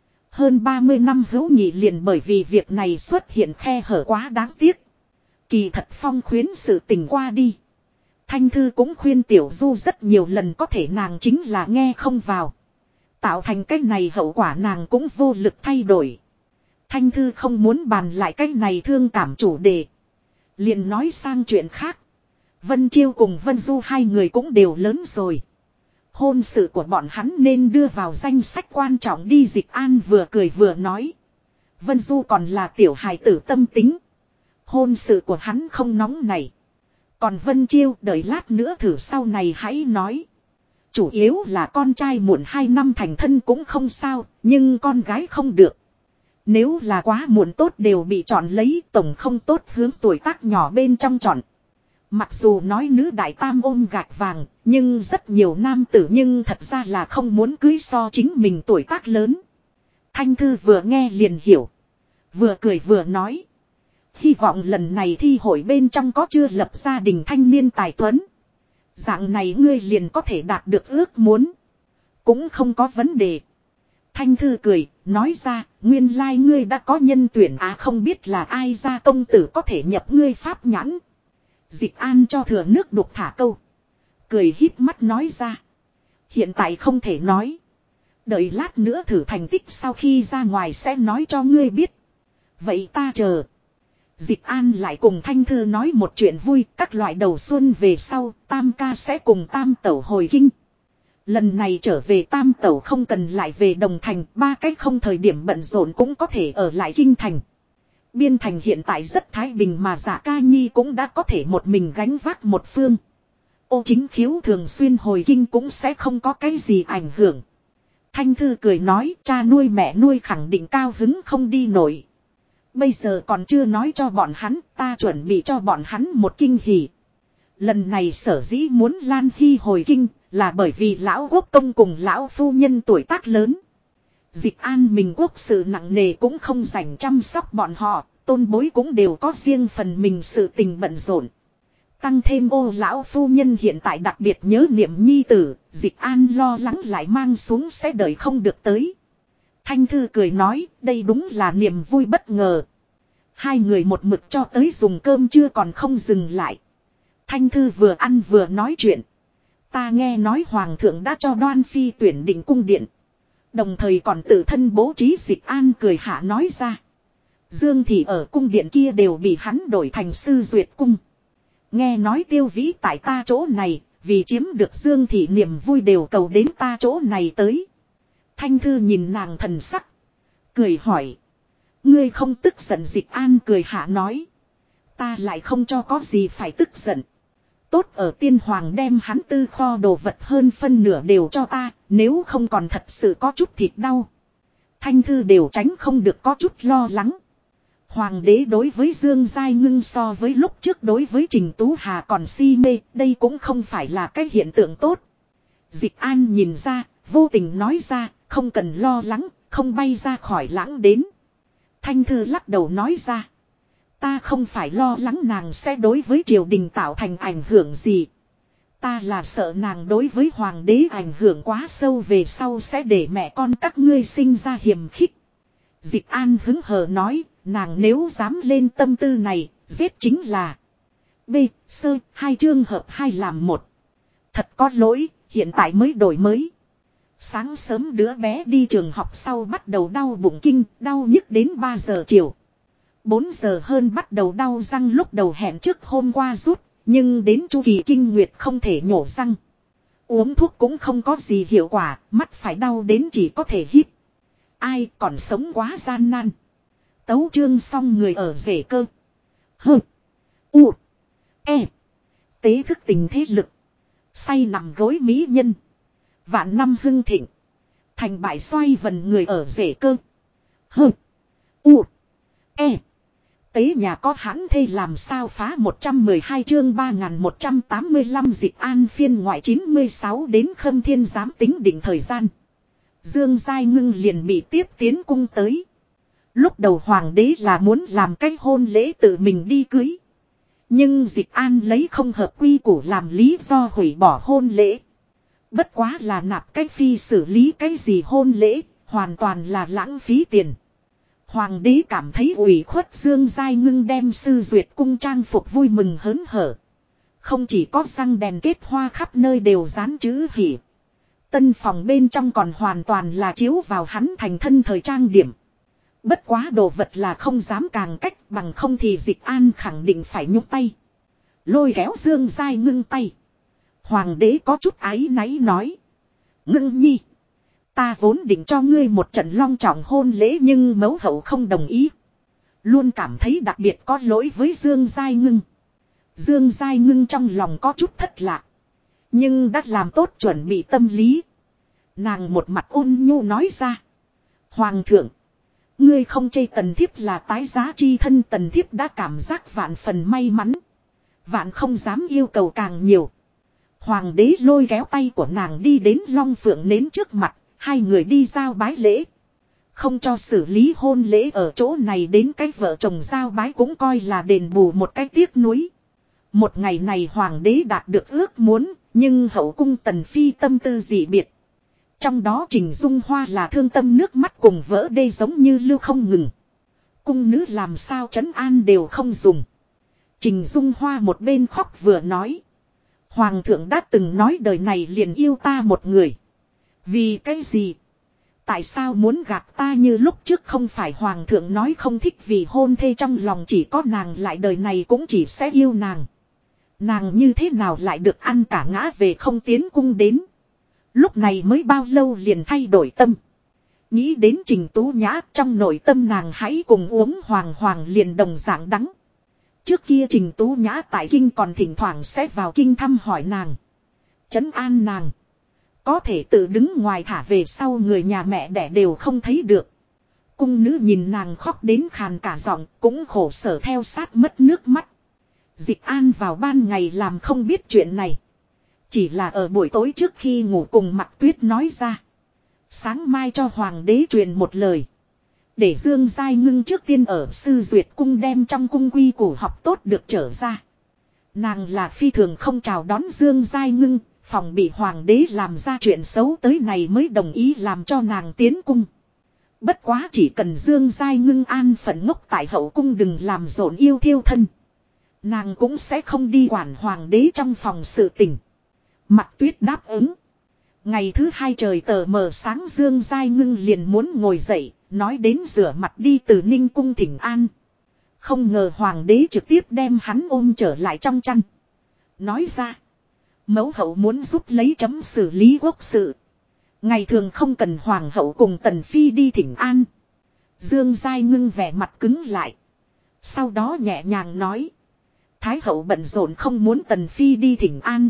Hơn 30 năm hữu nghị liền bởi vì việc này xuất hiện khe hở quá đáng tiếc. Kỳ thật Phong Khuyến sự tình qua đi. Thanh Thư cũng khuyên Tiểu Du rất nhiều lần, có thể nàng chính là nghe không vào. Tạo thành cái này hậu quả nàng cũng vô lực thay đổi. Thanh Thư không muốn bàn lại cái này thương cảm chủ đề. Liền nói sang chuyện khác. Vân Chiêu cùng Vân Du hai người cũng đều lớn rồi. Hôn sự của bọn hắn nên đưa vào danh sách quan trọng đi. Dịch An vừa cười vừa nói. Vân Du còn là tiểu hài tử tâm tính. Hôn sự của hắn không nóng này. Còn Vân Chiêu đợi lát nữa thử sau này hãy nói. Chủ yếu là con trai muộn 2 năm thành thân cũng không sao, nhưng con gái không được. Nếu là quá muộn tốt đều bị chọn lấy, tổng không tốt hướng tuổi tác nhỏ bên trong chọn. Mặc dù nói nữ đại tam ôm gạch vàng, nhưng rất nhiều nam tử nhưng thật ra là không muốn cưới so chính mình tuổi tác lớn. Thanh Thư vừa nghe liền hiểu. Vừa cười vừa nói. Hy vọng lần này thi hội bên trong có chưa lập gia đình thanh niên tài tuấn. Dạng này ngươi liền có thể đạt được ước muốn. Cũng không có vấn đề. Thanh Thư cười, nói ra, nguyên lai ngươi đã có nhân tuyển không biết là ai ra công tử có thể nhập ngươi pháp nhãn. Dịch An cho thừa nước đục thả câu. Cười híp mắt nói ra. Hiện tại không thể nói. Đợi lát nữa thử thành tích sau khi ra ngoài sẽ nói cho ngươi biết. Vậy ta chờ. Dịch An lại cùng Thanh Thư nói một chuyện vui. Các loại đầu xuân về sau, Tam ca sẽ cùng Tam tẩu hồi kinh. Lần này trở về Tam tẩu không cần lại về Đồng Thành. 3 cách không thời điểm bận rộn cũng có thể ở lại kinh thành. Biên thành hiện tại rất thái bình mà Dạ Ca Nhi cũng đã có thể một mình gánh vác một phương. Ô Chính Khiếu thường xuyên hồi kinh cũng sẽ không có cái gì ảnh hưởng. Thanh Thư cười nói cha nuôi mẹ nuôi khẳng định cao hứng không đi nổi. Bây giờ còn chưa nói cho bọn hắn, ta chuẩn bị cho bọn hắn một kinh hỉ. Lần này sở dĩ muốn Lan Hy hồi kinh là bởi vì lão quốc công cùng lão phu nhân tuổi tác lớn. Dịch An mình quốc sự nặng nề cũng không dành chăm sóc bọn họ, tôn bối cũng đều có riêng phần mình sự tình bận rộn. Tăng thêm ô lão phu nhân hiện tại đặc biệt nhớ niệm nhi tử, Dịch An lo lắng lại mang xuống sẽ đợi không được tới. Thanh Thư cười nói, đây đúng là niềm vui bất ngờ. Hai người một mực cho tới dùng cơm chưa còn không dừng lại. Thanh Thư vừa ăn vừa nói chuyện. Ta nghe nói Hoàng thượng đã cho Đoan Phi tuyển định cung điện. Đồng thời còn tự thân bố trí. Dịch An cười hạ nói ra. Dương thì ở cung điện kia đều bị hắn đổi thành sư duyệt cung. Nghe nói Tiêu Vĩ tại ta chỗ này, vì chiếm được Dương thị niềm vui đều cầu đến ta chỗ này tới. Thanh Thư nhìn nàng thần sắc. Cười hỏi. Ngươi không tức giận? Dịch An cười hạ nói. Ta lại không cho có gì phải tức giận. Tốt ở tiên hoàng đem hắn tư kho đồ vật hơn phân nửa đều cho ta, nếu không còn thật sự có chút thịt đau. Thanh Thư đều tránh không được có chút lo lắng. Hoàng đế đối với Dương Giai Ngưng so với lúc trước đối với Trình Tú Hà còn si mê, đây cũng không phải là cái hiện tượng tốt. Dịch An nhìn ra, vô tình nói ra, không cần lo lắng, không bay ra khỏi lãng đến. Thanh Thư lắc đầu nói ra. Ta không phải lo lắng nàng sẽ đối với triều đình tạo thành ảnh hưởng gì. Ta là sợ nàng đối với hoàng đế ảnh hưởng quá sâu về sau sẽ để mẹ con các ngươi sinh ra hiềm khích. Dịch An hứng hờ nói, nàng nếu dám lên tâm tư này, giết chính là B. Sơ, 2 chương hợp 2 làm 1. Thật có lỗi, hiện tại mới đổi mới. Sáng sớm đứa bé đi trường học sau bắt đầu đau bụng kinh, đau nhức đến 3 giờ chiều. 4 giờ hơn bắt đầu đau răng, lúc đầu hẹn trước hôm qua rút, nhưng đến chu kỳ kinh nguyệt không thể nhổ răng. Uống thuốc cũng không có gì hiệu quả, mắt phải đau đến chỉ có thể hít. Ai còn sống quá gian nan. Tấu chương xong người ở rể cơ. Hơ. U. E. Tế thức tình thế lực. Say nằm gối mỹ nhân. Vạn năm hưng thịnh. Thành bại xoay vần người ở rể cơ. Hơ. U. E. Tế nhà có hãn thê làm sao phá 112 chương 3185 Dịch An phiên ngoại 96 đến Khâm Thiên giám tính định thời gian. Dương Giai Ngưng liền bị tiếp tiến cung tới. Lúc đầu hoàng đế là muốn làm cái hôn lễ tự mình đi cưới. Nhưng Dịch An lấy không hợp quy củ làm lý do hủy bỏ hôn lễ. Bất quá là nạp cái phi xử lý cái gì hôn lễ, hoàn toàn là lãng phí tiền. Hoàng đế cảm thấy ủy khuất, Dương Giai Ngưng đem sư duyệt cung trang phục vui mừng hớn hở. Không chỉ có răng đèn kết hoa khắp nơi đều dán chữ hỉ. Tân phòng bên trong còn hoàn toàn là chiếu vào hắn thành thân thời trang điểm. Bất quá đồ vật là không dám càng cách, bằng không thì Dịch An khẳng định phải nhúc tay. Lôi kéo Dương Giai Ngưng tay. Hoàng đế có chút áy náy nói. Ngưng nhi. Ta vốn định cho ngươi một trận long trọng hôn lễ nhưng mẫu hậu không đồng ý. Luôn cảm thấy đặc biệt có lỗi với Dương Giai Ngưng. Dương Giai Ngưng trong lòng có chút thất lạc. Nhưng đã làm tốt chuẩn bị tâm lý. Nàng một mặt ôn nhu nói ra. Hoàng thượng. Ngươi không chê tần thiếp là tái giá chi thân, tần thiếp đã cảm giác vạn phần may mắn. Vạn không dám yêu cầu càng nhiều. Hoàng đế lôi kéo tay của nàng đi đến Long Phượng nến trước mặt. Hai người đi giao bái lễ. Không cho xử lý hôn lễ ở chỗ này, đến cái vợ chồng giao bái cũng coi là đền bù một cái tiếc nuối. Một ngày này hoàng đế đạt được ước muốn, Nhưng hậu cung tần phi tâm tư dị biệt. Trong đó Trình Dung Hoa là thương tâm nước mắt cùng vỡ đê giống như lưu không ngừng. Cung nữ làm sao trấn an đều không dùng. Trình Dung Hoa một bên khóc vừa nói. Hoàng thượng đã từng nói đời này liền yêu ta một người. Vì cái gì? Tại sao muốn gạt ta như lúc trước không phải hoàng thượng nói không thích vì hôn thê trong lòng chỉ có nàng lại đời này cũng chỉ sẽ yêu nàng. Nàng như thế nào lại được ăn cả ngã về không tiến cung đến. Lúc này mới bao lâu liền thay đổi tâm. Nghĩ đến Trình Tú Nhã trong nội tâm nàng hãy cùng uống hoàng hoàng liền đồng dạng đắng. Trước kia Trình Tú Nhã tại kinh còn thỉnh thoảng sẽ vào kinh thăm hỏi nàng. Trấn an nàng. Có thể tự đứng ngoài thả về sau người nhà mẹ đẻ đều không thấy được. Cung nữ nhìn nàng khóc đến khàn cả giọng cũng khổ sở theo sát mất nước mắt. Dịch An vào ban ngày làm không biết chuyện này. Chỉ là ở buổi tối trước khi ngủ cùng Mặc Tuyết nói ra. Sáng mai cho hoàng đế truyền một lời. Để Dương Giai Ngưng trước tiên ở Sư Duyệt cung đem trong cung quy củ học tốt được trở ra. Nàng là phi thường không chào đón Dương Giai Ngưng, phòng bị hoàng đế làm ra chuyện xấu tới này mới đồng ý làm cho nàng tiến cung. Bất quá chỉ cần Dương Giai Ngưng an phận ngốc tại hậu cung đừng làm rộn yêu thiêu thân. Nàng cũng sẽ không đi quản hoàng đế trong phòng sự tình. Mặc Tuyết đáp ứng. Ngày thứ hai trời tờ mờ sáng Dương Giai Ngưng liền muốn ngồi dậy, nói đến rửa mặt đi từ Ninh cung thỉnh an. Không ngờ hoàng đế trực tiếp đem hắn ôm trở lại trong chăn. Nói ra. Mẫu hậu muốn giúp lấy chấm xử lý quốc sự. Ngày thường không cần hoàng hậu cùng tần phi đi thỉnh an. Dương Giai Ngưng vẻ mặt cứng lại. Sau đó nhẹ nhàng nói. Thái hậu bận rộn không muốn tần phi đi thỉnh an.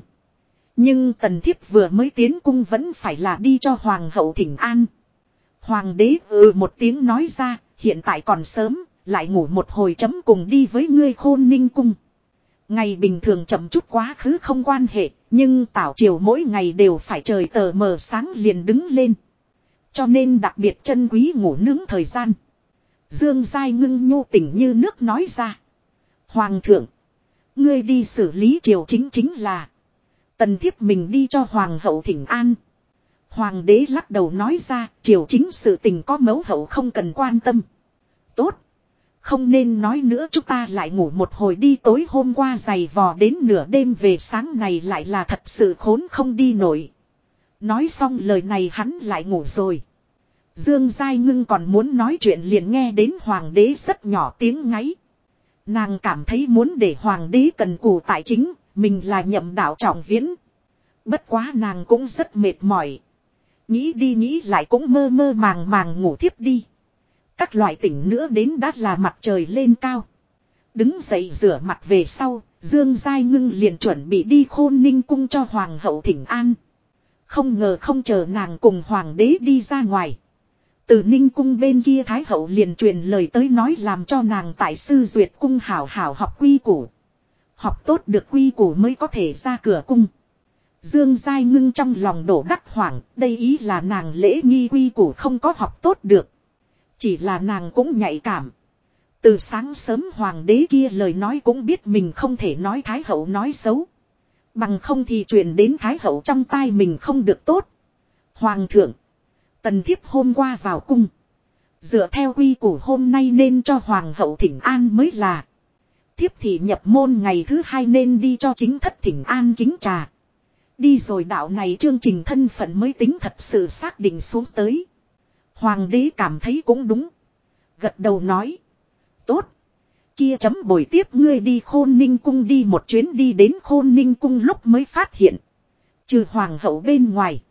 Nhưng tần thiếp vừa mới tiến cung vẫn phải là đi cho hoàng hậu thỉnh an. Hoàng đế một tiếng nói ra, hiện tại còn sớm, lại ngủ một hồi chấm cùng đi với ngươi Khôn Ninh cung. Ngày bình thường chậm chút quá khứ không quan hệ, nhưng tảo triều mỗi ngày đều phải trời tờ mờ sáng liền đứng lên. Cho nên đặc biệt trân quý ngủ nướng thời gian. Dương Giai Ngưng nhu tình như nước nói ra. Hoàng thượng, ngươi đi xử lý triều chính là tần thiếp mình đi cho hoàng hậu thỉnh an. Hoàng đế lắc đầu nói ra, triều chính sự tình có mẫu hậu không cần quan tâm. Tốt. Không nên nói nữa chúng ta lại ngủ một hồi đi tối hôm qua giày vò đến nửa đêm về sáng này lại là thật sự khốn không đi nổi. Nói xong lời này hắn lại ngủ rồi. Dương Giai Ngưng còn muốn nói chuyện liền nghe đến hoàng đế rất nhỏ tiếng ngáy. Nàng cảm thấy muốn để hoàng đế cần cù tại chính, mình là Nhậm Đạo Trọng Viễn. Bất quá nàng cũng rất mệt mỏi. Nghĩ đi nghĩ lại cũng mơ mơ màng màng ngủ thiếp đi. Các loại tỉnh nữa đến đã là mặt trời lên cao. Đứng dậy rửa mặt về sau, Dương Giai Ngưng liền chuẩn bị đi Khôn Ninh cung cho hoàng hậu thỉnh an. Không ngờ không chờ nàng cùng hoàng đế đi ra ngoài. Từ Ninh cung bên kia Thái hậu liền truyền lời tới nói làm cho nàng tại Sư Duyệt cung hảo hảo học quy củ. Học tốt được quy củ mới có thể ra cửa cung. Dương Giai Ngưng trong lòng đổ đắc hoảng, đây ý là nàng lễ nghi quy củ không có học tốt được. Chỉ là nàng cũng nhạy cảm. Từ sáng sớm hoàng đế kia lời nói cũng biết mình không thể nói Thái hậu nói xấu. Bằng không thì truyền đến Thái hậu trong tai mình không được tốt. Hoàng thượng, tần thiếp hôm qua vào cung. Dựa theo quy củ hôm nay nên cho hoàng hậu thỉnh an mới là. Thiếp thì nhập môn ngày thứ hai nên đi cho chính thất thỉnh an kính trà. Đi rồi đạo này chương trình thân phận mới tính thật sự xác định xuống tới. Hoàng đế cảm thấy cũng đúng. Gật đầu nói. Tốt. Kia chấm bồi tiếp ngươi đi Khôn Ninh cung đi một chuyến đi đến Khôn Ninh cung lúc mới phát hiện. Trừ hoàng hậu bên ngoài.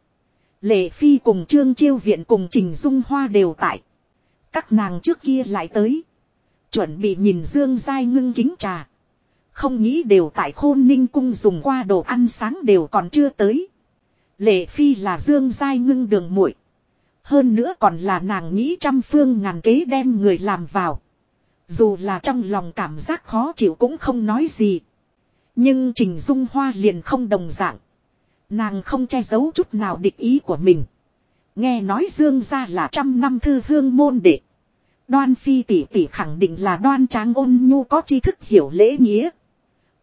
Lệ Phi cùng Trương Chiêu Viện cùng Trình Dung Hoa đều tại. Các nàng trước kia lại tới. Chuẩn bị nhìn Dương Giai Ngưng kính trà. Không nghĩ đều tại Khôn Ninh cung dùng qua đồ ăn sáng đều còn chưa tới. Lệ Phi là Dương Giai Ngưng đường muội. Hơn nữa còn là nàng nghĩ trăm phương ngàn kế đem người làm vào. Dù là trong lòng cảm giác khó chịu cũng không nói gì. Nhưng Trình Dung Hoa liền không đồng dạng. Nàng không che giấu chút nào địch ý của mình. Nghe nói Dương gia là 100 năm thư hương môn đệ. Đoan Phi tỷ tỷ khẳng định là đoan tráng ôn nhu có tri thức hiểu lễ nghĩa.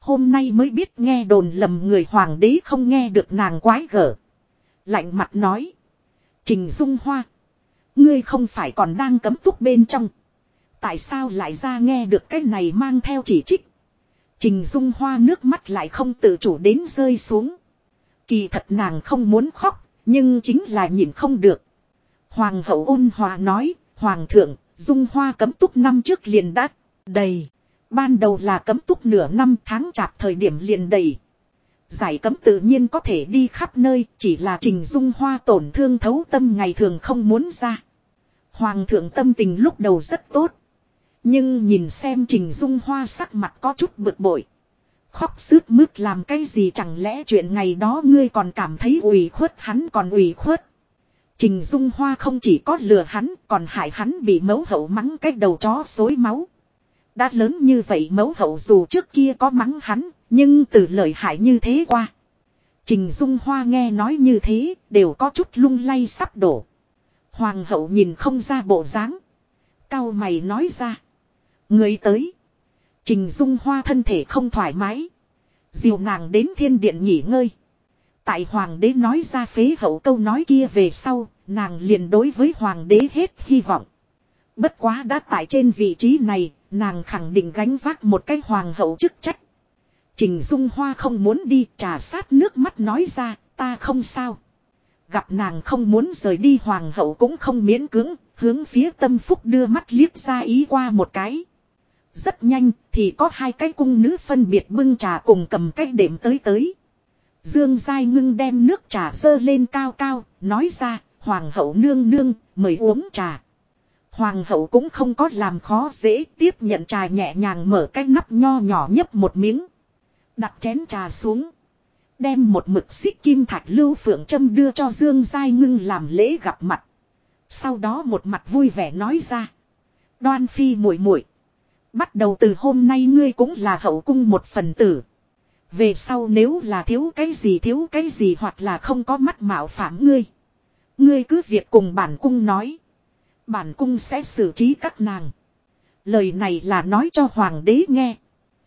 Hôm nay mới biết nghe đồn lầm người hoàng đế không nghe được nàng quái gở. Lạnh mặt nói. Trình Dung Hoa. Ngươi không phải còn đang cấm túc bên trong. Tại sao lại ra nghe được cái này mang theo chỉ trích. Trình Dung Hoa nước mắt lại không tự chủ đến rơi xuống. Kỳ thật nàng không muốn khóc. Nhưng chính là nhìn không được. Hoàng hậu ôn hòa nói. Hoàng thượng, Dung Hoa cấm túc năm trước liền đã đầy. Ban đầu là cấm túc nửa năm tháng chạp thời điểm liền đầy. Giải cấm tự nhiên có thể đi khắp nơi. Chỉ là Trình Dung Hoa tổn thương thấu tâm ngày thường không muốn ra. Hoàng thượng tâm tình lúc đầu rất tốt. Nhưng nhìn xem Trình Dung Hoa sắc mặt có chút bực bội. Khóc sướt mướt làm cái gì chẳng lẽ chuyện ngày đó ngươi còn cảm thấy ủy khuất hắn còn ủy khuất. Trình Dung Hoa không chỉ có lừa hắn còn hại hắn bị mẫu hậu mắng cái đầu chó xối máu. Đã lớn như vậy mẫu hậu dù trước kia có mắng hắn nhưng từ lời hại như thế qua. Trình Dung Hoa nghe nói như thế đều có chút lung lay sắp đổ. Hoàng hậu nhìn không ra bộ dáng. Cau mày nói ra. Người tới. Trình Dung Hoa thân thể không thoải mái. Dìu nàng đến thiên điện nghỉ ngơi. Tại hoàng đế nói ra phế hậu câu nói kia về sau. Nàng liền đối với hoàng đế hết hy vọng. Bất quá đã tại trên vị trí này. Nàng khẳng định gánh vác một cái hoàng hậu chức trách. Trình Dung Hoa không muốn đi trà sát nước mắt nói ra. Ta không sao. Gặp nàng không muốn rời đi hoàng hậu cũng không miễn cưỡng. Hướng phía Tâm Phúc đưa mắt liếc ra ý qua một cái. Rất nhanh thì có hai cái cung nữ phân biệt bưng trà cùng cầm cái đệm tới. Dương Giai Ngưng đem nước trà dơ lên cao cao, nói ra, Hoàng hậu nương nương, mời uống trà. Hoàng hậu cũng không có làm khó dễ, tiếp nhận trà nhẹ nhàng mở cái nắp nho nhỏ nhấp một miếng. Đặt chén trà xuống. Đem một mực xích kim thạch lưu phượng châm đưa cho Dương Giai Ngưng làm lễ gặp mặt. Sau đó một mặt vui vẻ nói ra. Đoan phi muội muội, bắt đầu từ hôm nay ngươi cũng là hậu cung một phần tử. Về sau nếu là thiếu cái gì hoặc là không có mắt mạo phạm ngươi. Ngươi cứ việc cùng bản cung nói. Bản cung sẽ xử trí các nàng. Lời này là nói cho hoàng đế nghe.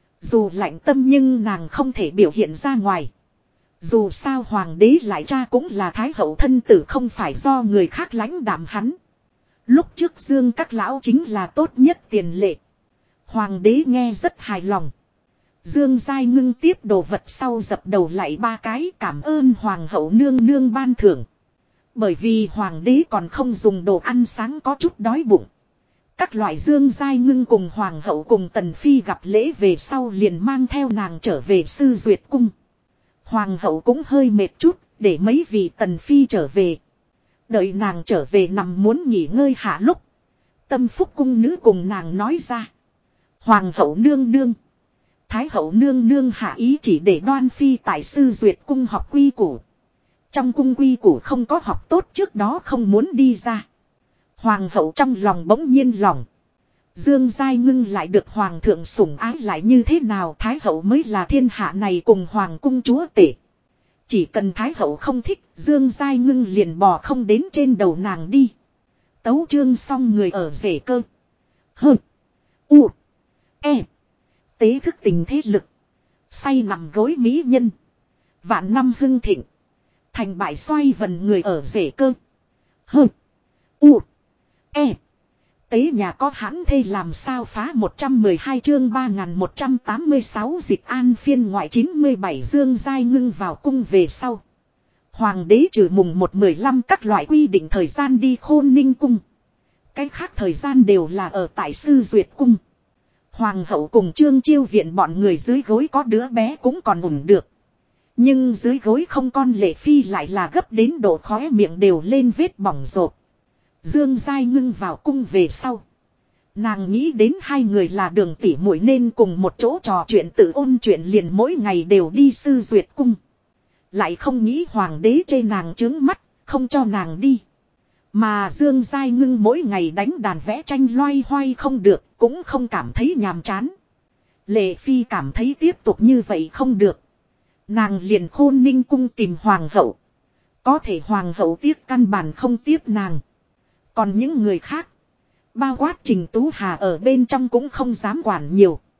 Dù lạnh tâm nhưng nàng không thể biểu hiện ra ngoài. Dù sao hoàng đế lại cha cũng là thái hậu thân tử không phải do người khác lãnh đạm hắn. Lúc trước Dương các lão chính là tốt nhất tiền lệ. Hoàng đế nghe rất hài lòng. Dương Giai Ngưng tiếp đồ vật sau dập đầu lại ba cái cảm ơn hoàng hậu nương nương ban thưởng. Bởi vì hoàng đế còn không dùng đồ ăn sáng có chút đói bụng. Các loại Dương Giai Ngưng cùng hoàng hậu cùng Tần Phi gặp lễ về sau liền mang theo nàng trở về Sư Duyệt Cung. Hoàng hậu cũng hơi mệt chút để mấy vị Tần Phi trở về. Đợi nàng trở về nằm muốn nghỉ ngơi hạ lúc. Tâm Phúc cung nữ cùng nàng nói ra. Hoàng hậu nương nương. Thái hậu nương nương hạ ý chỉ để Đoan phi tại Sư Duyệt Cung học quy củ. Trong cung quy củ không có học tốt trước đó không muốn đi ra. Hoàng hậu trong lòng bỗng nhiên lòng. Dương Giai Ngưng lại được hoàng thượng sủng ái lại như thế nào Thái hậu mới là thiên hạ này cùng hoàng cung chúa tể. Chỉ cần Thái hậu không thích Dương Giai Ngưng liền bò không đến trên đầu nàng đi. Tấu chương xong người ở rể cơ. Hơ. U. E. Tế thức tình thế lực. Say nằm gối mỹ nhân. Vạn năm hưng thịnh. Thành bại xoay vần người ở rể cơ. Hơ. U. E. Tế nhà có hãn thê làm sao phá 112 chương 3186 dịch an phiên ngoại 97 Dương Giai Ngưng vào cung về sau. Hoàng đế trừ mùng 1-15 các loại quy định thời gian đi Khôn Ninh cung. Cái khác thời gian đều là ở tại Sư Duyệt Cung. Hoàng hậu cùng Trương Chiêu viện bọn người dưới gối có đứa bé cũng còn ủng được. Nhưng dưới gối không con Lệ Phi lại là gấp đến độ khóe miệng đều lên vết bỏng rộp. Dương Giai Ngưng vào cung về sau. Nàng nghĩ đến hai người là đường tỉ muội nên cùng một chỗ trò chuyện tự ôn chuyện liền mỗi ngày đều đi Sư Duyệt Cung. Lại không nghĩ hoàng đế chê nàng trướng mắt, không cho nàng đi. Mà Dương Giai Ngưng mỗi ngày đánh đàn vẽ tranh loay hoay không được, cũng không cảm thấy nhàm chán. Lệ Phi cảm thấy tiếp tục như vậy không được. Nàng liền Khôn Ninh cung tìm hoàng hậu. Có thể hoàng hậu tiếc căn bản không tiếp nàng. Còn những người khác, bao quát Trình Tú Hà ở bên trong cũng không dám quản nhiều.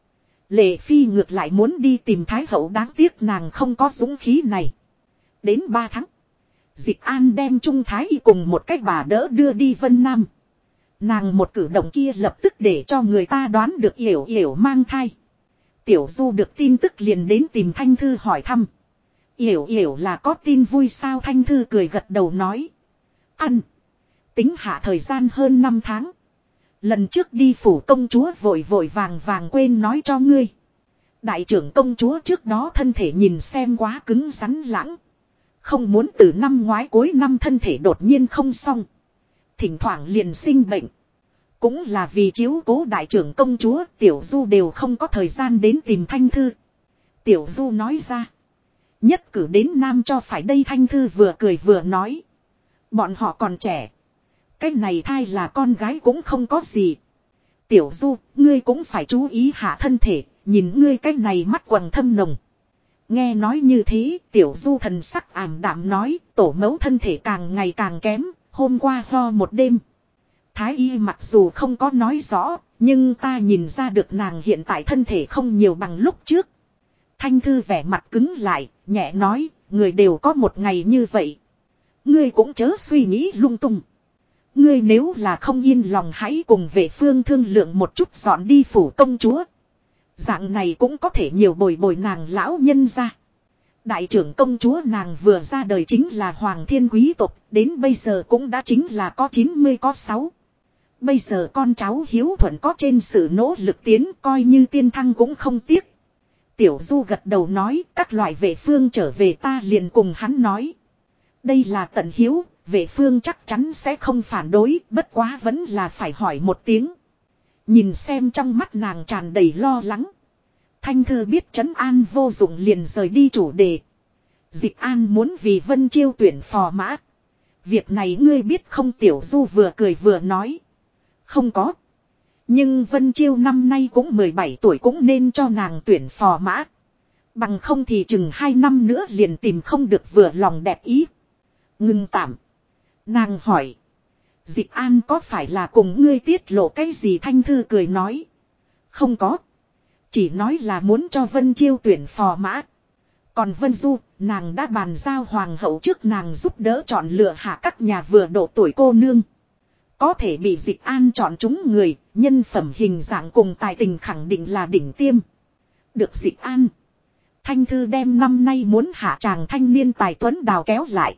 Lệ Phi ngược lại muốn đi tìm Thái Hậu, đáng tiếc nàng không có dũng khí này. Đến 3 tháng. Dịch An đem Trung Thái Y cùng một cách bà đỡ đưa đi Vân Nam. Nàng một cử động kia lập tức để cho người ta đoán được Yểu Yểu mang thai. Tiểu Du được tin tức liền đến tìm Thanh Thư hỏi thăm. Yểu Yểu là có tin vui sao? Thanh Thư cười gật đầu nói. Ăn. Tính hạ thời gian hơn 5 tháng. Lần trước đi phủ công chúa vội vội vàng vàng quên nói cho ngươi. Đại trưởng công chúa trước đó thân thể nhìn xem quá cứng rắn lãng. Không muốn từ năm ngoái cuối năm thân thể đột nhiên không xong. Thỉnh thoảng liền sinh bệnh. Cũng là vì chiếu cố đại trưởng công chúa, Tiểu Du đều không có thời gian đến tìm Thanh Thư. Tiểu Du nói ra. Nhất cử đến Nam cho phải đây. Thanh Thư vừa cười vừa nói. Bọn họ còn trẻ. Cái này thai là con gái cũng không có gì. Tiểu Du, ngươi cũng phải chú ý hạ thân thể, nhìn ngươi cái này mắt quầng thâm nồng. Nghe nói như thế, Tiểu Du thần sắc ảm đạm nói, tổ mẫu thân thể càng ngày càng kém, hôm qua ho một đêm. Thái y mặc dù không có nói rõ, nhưng ta nhìn ra được nàng hiện tại thân thể không nhiều bằng lúc trước. Thanh Thư vẻ mặt cứng lại, nhẹ nói, người đều có một ngày như vậy. Ngươi cũng chớ suy nghĩ lung tung. Ngươi nếu là không yên lòng hãy cùng Vệ Phương thương lượng một chút dọn đi phủ công chúa. Dạng này cũng có thể nhiều bồi bồi nàng lão nhân ra. Đại trưởng công chúa nàng vừa ra đời chính là Hoàng Thiên quý tộc, đến bây giờ cũng đã chính là có 90 có 6. Bây giờ con cháu hiếu thuận có trên sự nỗ lực tiến, coi như tiên thăng cũng không tiếc. Tiểu Du gật đầu nói, các loại Vệ Phương trở về ta liền cùng hắn nói. Đây là tận hiếu, Vệ Phương chắc chắn sẽ không phản đối, bất quá vẫn là phải hỏi một tiếng. Nhìn xem trong mắt nàng tràn đầy lo lắng. Thanh Thư biết trấn an vô dụng liền rời đi chủ đề. Dịch An muốn vì Vân Chiêu tuyển phò mã. Việc này ngươi biết không? Tiểu Du vừa cười vừa nói. Không có. Nhưng Vân Chiêu năm nay cũng 17 tuổi, cũng nên cho nàng tuyển phò mã. Bằng không thì chừng 2 năm nữa liền tìm không được vừa lòng đẹp ý. Ngưng tạm. Nàng hỏi. Dịch An có phải là cùng ngươi tiết lộ cái gì? Thanh Thư cười nói. Không có. Chỉ nói là muốn cho Vân Chiêu tuyển phò mã. Còn Vân Du, nàng đã bàn giao hoàng hậu trước nàng giúp đỡ chọn lựa hạ các nhà vừa độ tuổi cô nương. Có thể bị Dịch An chọn chúng người, nhân phẩm hình dạng cùng tài tình khẳng định là đỉnh tiêm. Được Dịch An. Thanh Thư đem năm nay muốn hạ chàng thanh niên tài tuấn đào kéo lại.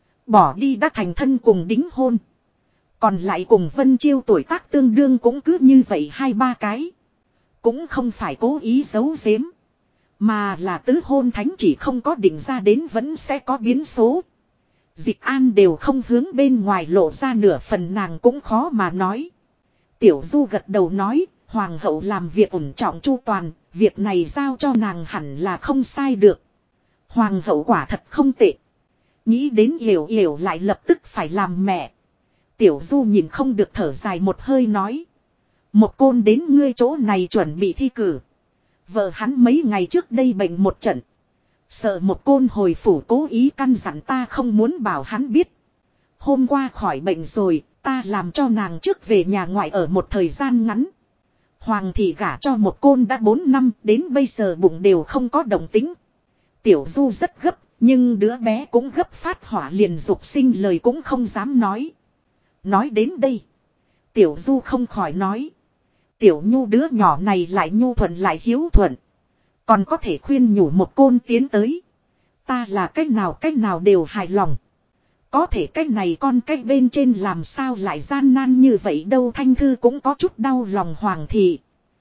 Bỏ đi đã thành thân cùng đính hôn. Còn lại cùng Vân Chiêu tuổi tác tương đương cũng cứ như vậy 2-3 cái. Cũng không phải cố ý giấu giếm. Mà là tứ hôn thánh chỉ không có định ra đến vẫn sẽ có biến số. Dịch An đều không hướng bên ngoài lộ ra nửa phần, nàng cũng khó mà nói. Tiểu Du gật đầu nói, hoàng hậu làm việc ổn trọng chu toàn, việc này giao cho nàng hẳn là không sai được. Hoàng hậu quả thật không tệ. Nghĩ đến Yểu Yểu lại lập tức phải làm mẹ. Tiểu Du nhìn không được thở dài một hơi nói. Một Côn đến ngươi chỗ này chuẩn bị thi cử. Vợ hắn mấy ngày trước đây bệnh một trận. Sợ Một Côn hồi phủ cố ý căn dặn ta không muốn bảo hắn biết. Hôm qua khỏi bệnh rồi, ta làm cho nàng trước về nhà ngoại ở một thời gian ngắn. Hoàng thị gả cho Một Côn đã 4 năm, đến bây giờ bụng đều không có động tĩnh. Tiểu Du rất gấp, nhưng đứa bé cũng gấp phát hỏa, liền dục sinh lời cũng không dám nói. Nói đến đây, Tiểu Du không khỏi nói. Tiểu Nhu đứa nhỏ này lại nhu thuận lại hiếu thuận. Còn có thể khuyên nhủ Một Côn tiến tới. Ta là cách nào đều hài lòng. Có thể cách này con cách bên trên làm sao lại gian nan như vậy đâu. Thanh Thư cũng có chút đau lòng Hoàng thị.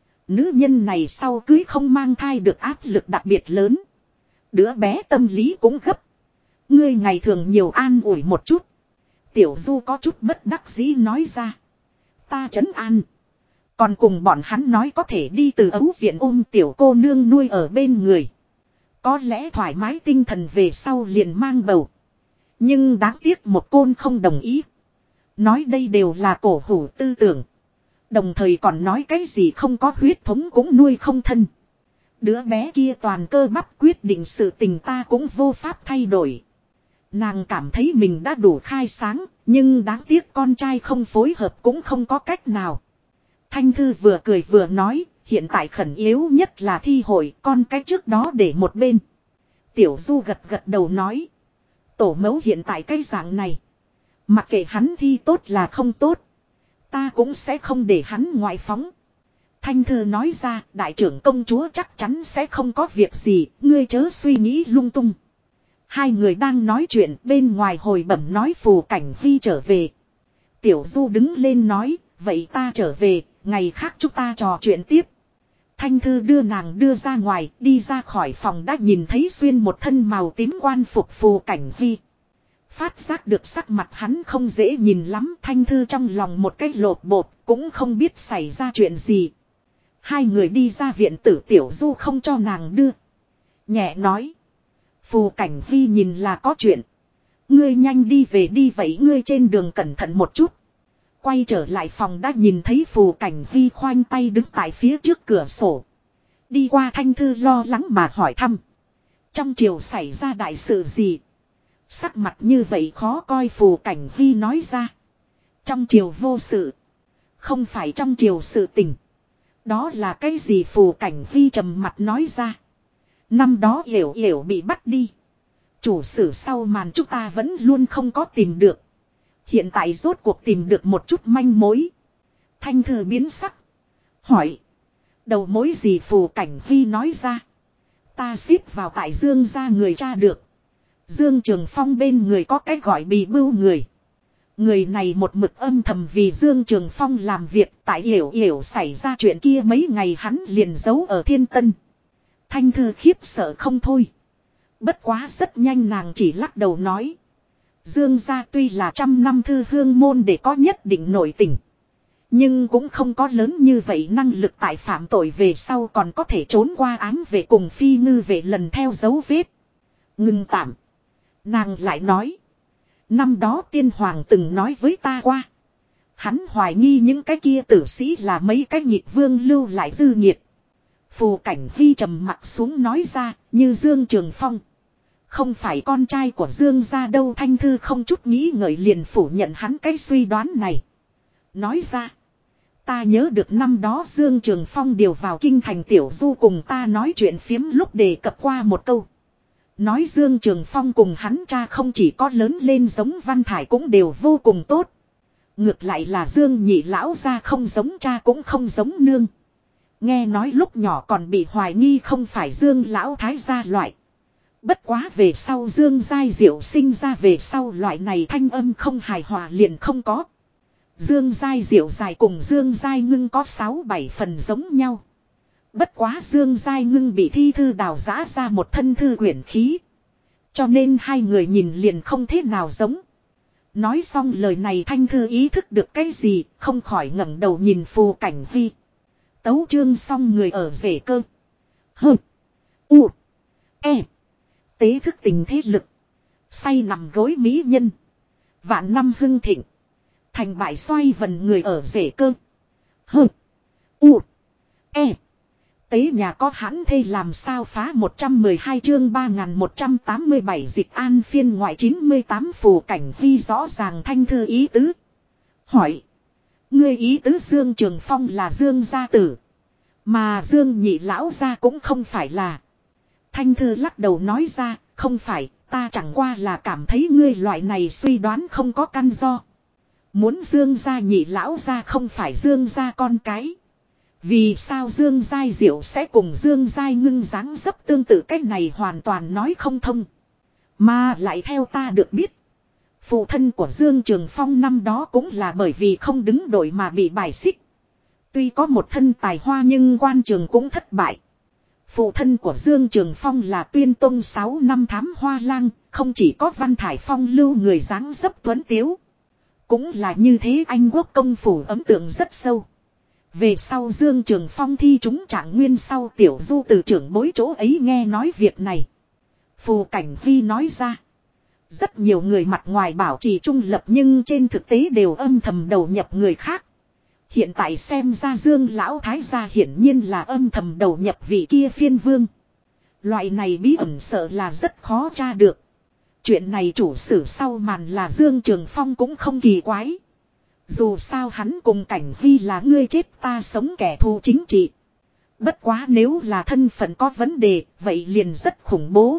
Nữ nhân này sau cưới không mang thai được áp lực đặc biệt lớn. Đứa bé tâm lý cũng gấp. Ngươi ngày thường nhiều an ủi một chút. Tiểu Du có chút bất đắc dĩ nói ra. Ta trấn an. Còn cùng bọn hắn nói có thể đi từ ấu viện ôm tiểu cô nương nuôi ở bên người. Có lẽ thoải mái tinh thần về sau liền mang bầu. Nhưng đáng tiếc Một Côn không đồng ý. Nói đây đều là cổ hủ tư tưởng. Đồng thời còn nói cái gì không có huyết thống cũng nuôi không thân. Đứa bé kia toàn cơ bắp, quyết định sự tình ta cũng vô pháp thay đổi. Nàng cảm thấy mình đã đủ khai sáng, nhưng đáng tiếc con trai không phối hợp cũng không có cách nào. Thanh Thư vừa cười vừa nói, Hiện tại khẩn yếu nhất là thi hội, con cái trước đó để một bên. Tiểu Du gật gật đầu nói. Tổ mẫu hiện tại cái dạng này. Mặc kệ hắn thi tốt là không tốt. Ta cũng sẽ không để hắn ngoại phóng. Thanh Thư nói ra, đại trưởng công chúa chắc chắn sẽ không có việc gì, ngươi chớ suy nghĩ lung tung. Hai người đang nói chuyện, bên ngoài hồi bẩm nói Phù Cảnh Huy trở về. Tiểu Du đứng lên nói, vậy ta trở về, ngày khác chúng ta trò chuyện tiếp. Thanh Thư đưa nàng đưa ra ngoài, đi ra khỏi phòng đã nhìn thấy xuyên một thân màu tím quan phục Phù Cảnh Huy. Phát giác được sắc mặt hắn không dễ nhìn lắm, Thanh Thư trong lòng một cái lột bột, cũng không biết xảy ra chuyện gì. Hai người đi ra viện tử, Tiểu Du không cho nàng đưa. Nhẹ nói. Phù Cảnh Huy nhìn là có chuyện. Ngươi nhanh đi về đi, vậy ngươi trên đường cẩn thận một chút. Quay trở lại phòng đã nhìn thấy Phù Cảnh Huy khoanh tay đứng tại phía trước cửa sổ. Đi qua, Thanh Thư lo lắng mà hỏi thăm. Trong triều xảy ra đại sự gì? Sắc mặt như vậy khó coi, Phù Cảnh Huy nói ra. Trong triều vô sự. Không phải trong triều sự tình. Đó là cái gì? Phù Cảnh Huy trầm mặt nói ra. Năm đó Yểu Yểu bị bắt đi. Chủ sử sau màn chúng ta vẫn luôn không có tìm được. Hiện tại rốt cuộc tìm được một chút manh mối. Thanh Thư biến sắc. Hỏi. Đầu mối gì? Phù Cảnh Huy nói ra. Ta xếp vào tại Dương gia người tra được. Dương Trường Phong bên người có cái gọi Bì Bưu người. Người này một mực âm thầm vì Dương Trường Phong làm việc. Tại Yểu Yểu xảy ra chuyện kia mấy ngày hắn liền giấu ở Thiên Tân. Thanh Thư khiếp sợ không thôi. Bất quá rất nhanh nàng chỉ lắc đầu nói. Dương gia tuy là 100 năm thư hương môn để có nhất định nội tình. Nhưng cũng không có lớn như vậy năng lực, tại phạm tội về sau còn có thể trốn qua ám về cùng Phi Ngư về lần theo dấu vết. Ngừng tạm. Nàng lại nói. Năm đó tiên hoàng từng nói với ta qua. Hắn hoài nghi những cái kia tử sĩ là mấy cái nhịp vương lưu lại dư nhiệt. Phù Cảnh Huy trầm mặt xuống nói ra, như Dương Trường Phong. Không phải con trai của Dương gia đâu. Thanh Thư không chút nghĩ ngợi liền phủ nhận hắn cái suy đoán này. Nói ra. Ta nhớ được năm đó Dương Trường Phong điều vào kinh thành, Tiểu Du cùng ta nói chuyện phiếm lúc đề cập qua một câu. Nói Dương Trường Phong cùng hắn cha không chỉ có lớn lên giống Văn Thải cũng đều vô cùng tốt. Ngược lại là Dương nhị lão gia không giống cha cũng không giống nương. Nghe nói lúc nhỏ còn bị hoài nghi không phải Dương lão thái gia loại. Bất quá về sau Dương Giai Diệu sinh ra về sau loại này thanh âm không hài hòa liền không có. Dương Giai Diệu dài cùng Dương Giai Ngưng có 6-7 phần giống nhau. Bất quá Dương Giai Ngưng bị thi thư đào giã ra một thân thư quyển khí. Cho nên hai người nhìn liền không thế nào giống. Nói xong lời này Thanh Thư ý thức được cái gì, không khỏi ngẩng đầu nhìn Phù Cảnh Huy. Tấu chương xong người ở rể cơ. Hơ. U. E. Tế thức tình thế lực. Say nằm gối mỹ nhân. Vạn năm hưng thịnh. Thành bại xoay vần người ở rể cơ. Hơ. U. E. Tế nhà có hãn thê làm sao phá 112 chương 3187 dịch an phiên ngoại 98. Phù Cảnh Huy rõ ràng Thanh Thư ý tứ. Hỏi. Ngươi ý tứ Dương Trường Phong là Dương gia tử. Mà Dương nhị lão gia cũng không phải là. Thanh Thư lắc đầu nói ra. Không phải, ta chẳng qua là cảm thấy ngươi loại này suy đoán không có căn do. Muốn Dương gia nhị lão gia không phải Dương gia con cái. Vì sao Dương Giai Diệu sẽ cùng Dương Giai Ngưng dáng dấp tương tự, cách này hoàn toàn nói không thông. Mà lại theo ta được biết. Phụ thân của Dương Trường Phong năm đó cũng là bởi vì không đứng đội mà bị bài xích. Tuy có một thân tài hoa nhưng quan trường cũng thất bại. Phụ thân của Dương Trường Phong là Tuyên Tông 6 năm thám hoa lang, không chỉ có Văn Thải Phong lưu người dáng dấp tuấn tiếu. Cũng là như thế, Anh quốc công phủ ấn tượng rất sâu. Về sau Dương Trường Phong thi trúng trạng nguyên sau, Tiểu Du từ trưởng bối chỗ ấy nghe nói việc này. Phù Cảnh Huy nói ra. Rất nhiều người mặt ngoài bảo trì trung lập nhưng trên thực tế đều âm thầm đầu nhập người khác. Hiện tại xem ra Dương lão thái gia hiển nhiên là âm thầm đầu nhập vị kia phiên vương. Loại này bí ẩn sợ là rất khó tra được. Chuyện này chủ sử sau màn là Dương Trường Phong cũng không kỳ quái. Dù sao hắn cùng Cảnh Huy là ngươi chết ta sống kẻ thù chính trị. Bất quá nếu là thân phận có vấn đề, vậy liền rất khủng bố.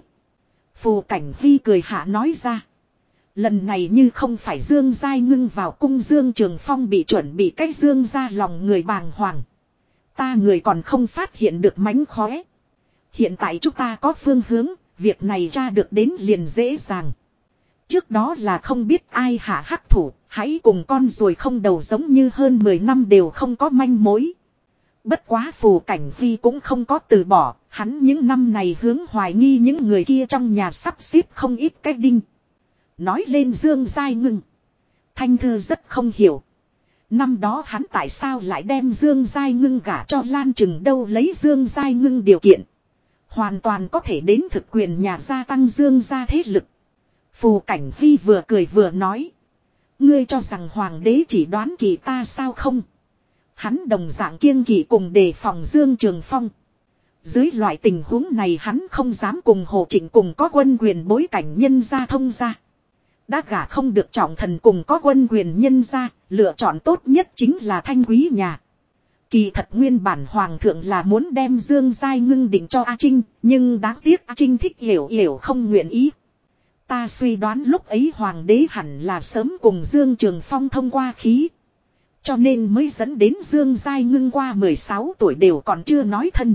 Phù Cảnh Huy cười hạ nói ra. Lần này như không phải Dương Giai Ngưng vào cung, Dương Trường Phong bị chuẩn bị cách Dương ra lòng người bàng hoàng. Ta người còn không phát hiện được mánh khóe. Hiện tại chúng ta có phương hướng, việc này tra được đến liền dễ dàng. Trước đó là không biết ai hạ hắc thủ, hãy cùng con ruồi không đầu giống như hơn 10 năm đều không có manh mối. Bất quá Phù Cảnh Huy cũng không có từ bỏ, hắn những năm này hướng hoài nghi những người kia trong nhà sắp xếp không ít cái đinh. Nói lên Dương Giai Ngưng, Thanh Thư rất không hiểu. Năm đó hắn tại sao lại đem Dương Giai Ngưng gả cho Lan Trừng đâu, lấy Dương Giai Ngưng điều kiện. Hoàn toàn có thể đến thực quyền nhà gia tăng Dương gia thế lực. Phù Cảnh Huy vừa cười vừa nói. Ngươi cho rằng hoàng đế chỉ đoán kỳ ta sao không? Hắn đồng dạng kiêng kỵ cùng đề phòng Dương Trường Phong. Dưới loại tình huống này hắn không dám cùng Hồ Trịnh cùng có quân quyền bối cảnh nhân gia thông gia. Đã gả không được trọng thần cùng có quân quyền nhân gia, lựa chọn tốt nhất chính là Thanh Quý nhà. Kỳ thật nguyên bản hoàng thượng là muốn đem Dương Giai Ngưng định cho A Trinh, nhưng đáng tiếc A Trinh thích hiểu hiểu không nguyện ý. Ta suy đoán lúc ấy hoàng đế hẳn là sớm cùng Dương Trường Phong thông qua khí. Cho nên mới dẫn đến Dương Giai Ngưng qua 16 tuổi đều còn chưa nói thân.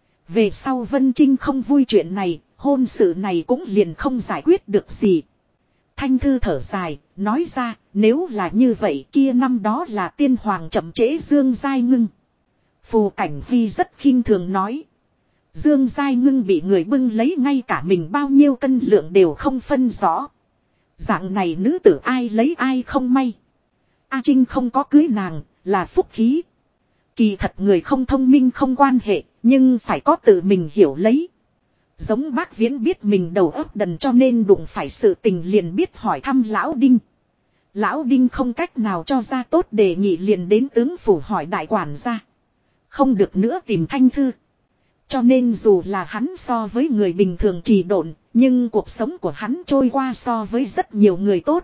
Về sau Vân Trinh không vui chuyện này, hôn sự này cũng liền không giải quyết được gì. Thanh Thư thở dài, nói ra, nếu là như vậy kia năm đó là tiên hoàng chậm trễ Dương Giai Ngưng. Phù Cảnh Huy rất khinh thường nói. Dương Giai Ngưng bị người bưng lấy ngay cả mình bao nhiêu cân lượng đều không phân rõ. Dạng này nữ tử ai lấy ai không may. A Trinh không có cưới nàng, là phúc khí. Kỳ thật người không thông minh không quan hệ, nhưng phải có tự mình hiểu lấy. Giống bác Viễn biết mình đầu óc đần cho nên đụng phải sự tình liền biết hỏi thăm Lão Đinh. Lão Đinh không cách nào cho ra tốt đề nghị liền đến tướng phủ hỏi đại quản gia. Không được nữa tìm Thanh Thư. Cho nên dù là hắn so với người bình thường trì độn, nhưng cuộc sống của hắn trôi qua so với rất nhiều người tốt.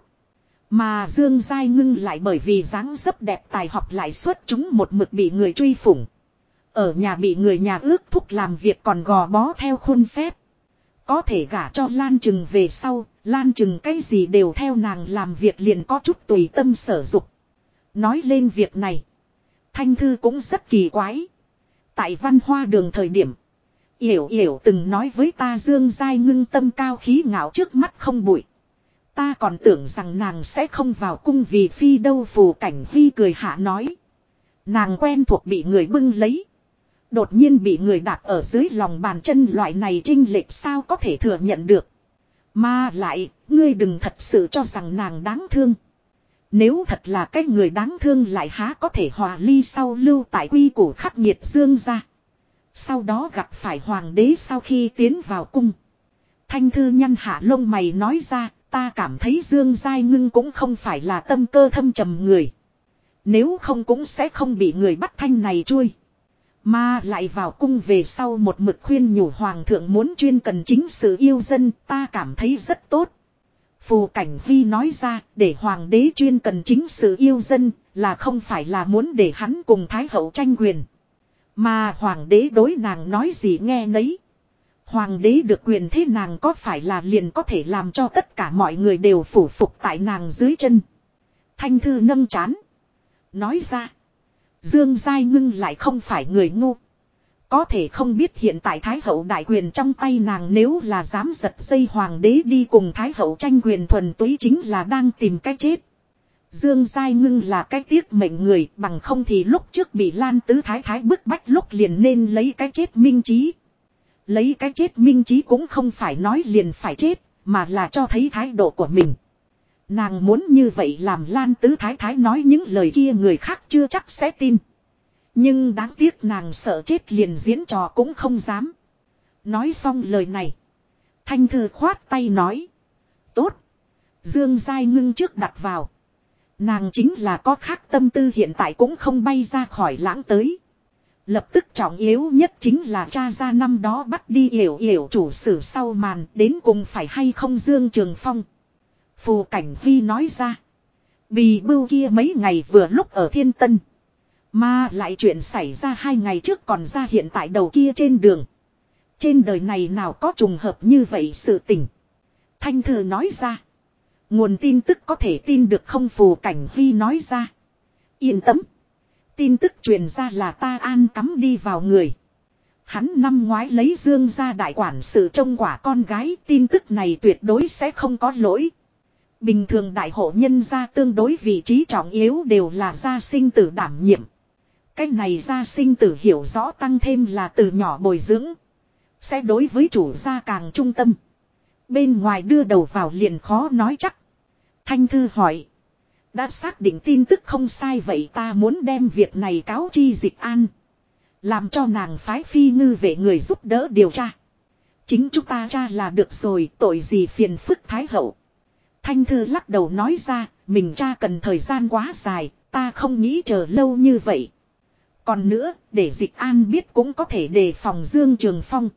Mà Dương Giai Ngưng lại bởi vì dáng dấp đẹp tài học lại xuất chúng một mực bị người truy phủng. Ở nhà bị người nhà ước thúc làm việc còn gò bó theo khuôn phép. Có thể gả cho Lan Trừng về sau, Lan Trừng cái gì đều theo nàng làm việc liền có chút tùy tâm sở dục. Nói lên việc này, Thanh Thư cũng rất kỳ quái. Tại Văn Hoa Đường thời điểm, Yểu Yểu từng nói với ta Dương Giai Ngưng tâm cao khí ngạo trước mắt không bụi. Ta còn tưởng rằng nàng sẽ không vào cung vì phi đâu. Phù Cảnh Huy cười hạ nói. Nàng quen thuộc bị người bưng lấy. Đột nhiên bị người đạp ở dưới lòng bàn chân, loại này chênh lệch sao có thể thừa nhận được. Mà lại, ngươi đừng thật sự cho rằng nàng đáng thương. Nếu thật là cái người đáng thương lại há có thể hòa ly sau lưu tại quy củ khắc nghiệt Dương gia. Sau đó gặp phải hoàng đế sau khi tiến vào cung. Thanh Thư nhăn hạ lông mày nói ra, ta cảm thấy Dương Giai Ngưng cũng không phải là tâm cơ thâm trầm người. Nếu không cũng sẽ không bị người bắt thanh này chui. Mà lại vào cung về sau một mực khuyên nhủ hoàng thượng muốn chuyên cần chính sự yêu dân, ta cảm thấy rất tốt. Phù Cảnh Huy nói ra, để hoàng đế chuyên cần chính sự yêu dân, là không phải là muốn để hắn cùng thái hậu tranh quyền. Mà hoàng đế đối nàng nói gì nghe nấy. Hoàng đế được quyền thế nàng có phải là liền có thể làm cho tất cả mọi người đều phủ phục tại nàng dưới chân. Thanh Thư nâng chán. Nói ra. Dương Giai Ngưng lại không phải người ngu. Có thể không biết hiện tại Thái hậu đại quyền trong tay nàng, nếu là dám giật dây hoàng đế đi cùng Thái hậu tranh quyền thuần túy chính là đang tìm cái chết. Dương Giai Ngưng là cái tiếc mệnh người, bằng không thì lúc trước bị Lan Tứ Thái Thái bức bách lúc liền nên lấy cái chết minh trí. Lấy cái chết minh trí cũng không phải nói liền phải chết, mà là cho thấy thái độ của mình. Nàng muốn như vậy làm Lan Tứ Thái Thái nói những lời kia người khác chưa chắc sẽ tin. Nhưng đáng tiếc nàng sợ chết liền diễn trò cũng không dám. Nói xong lời này, Thanh Thư khoát tay nói. Tốt. Dương Giai Ngưng trước đặt vào. Nàng chính là có khác tâm tư, hiện tại cũng không bay ra khỏi lãng tới. Lập tức trọng yếu nhất chính là tra ra năm đó bắt đi Yểu Yểu chủ sử sau màn đến cùng phải hay không Dương Trường Phong. Phù Cảnh Huy nói ra. Bì bưu kia mấy ngày vừa lúc ở Thiên Tân. Mà lại chuyện xảy ra 2 ngày trước còn ra hiện tại đầu kia trên đường. Trên đời này nào có trùng hợp như vậy sự tình. Thanh Thư nói ra. Nguồn tin tức có thể tin được không? Phù Cảnh Huy nói ra. Yên tâm. Tin tức truyền ra là ta an cắm đi vào người. Hắn năm ngoái lấy Dương ra đại quản sự trông quả con gái. Tin tức này tuyệt đối sẽ không có lỗi. Bình thường đại hộ nhân gia tương đối vị trí trọng yếu đều là gia sinh tử đảm nhiệm. Cái này gia sinh tử hiểu rõ tăng thêm là từ nhỏ bồi dưỡng. Sẽ đối với chủ gia càng trung tâm. Bên ngoài đưa đầu vào liền khó nói chắc. Thanh Thư hỏi. Đã xác định tin tức không sai vậy ta muốn đem việc này cáo chi Dịch An. Làm cho nàng phái phi ngư vệ người giúp đỡ điều tra. Chính chúng ta tra là được rồi, tội gì phiền phức Thái hậu. Thanh Thư lắc đầu nói ra, mình tra cần thời gian quá dài, ta không nghĩ chờ lâu như vậy. Còn nữa, để Dịch An biết cũng có thể đề phòng Dương Trường Phong.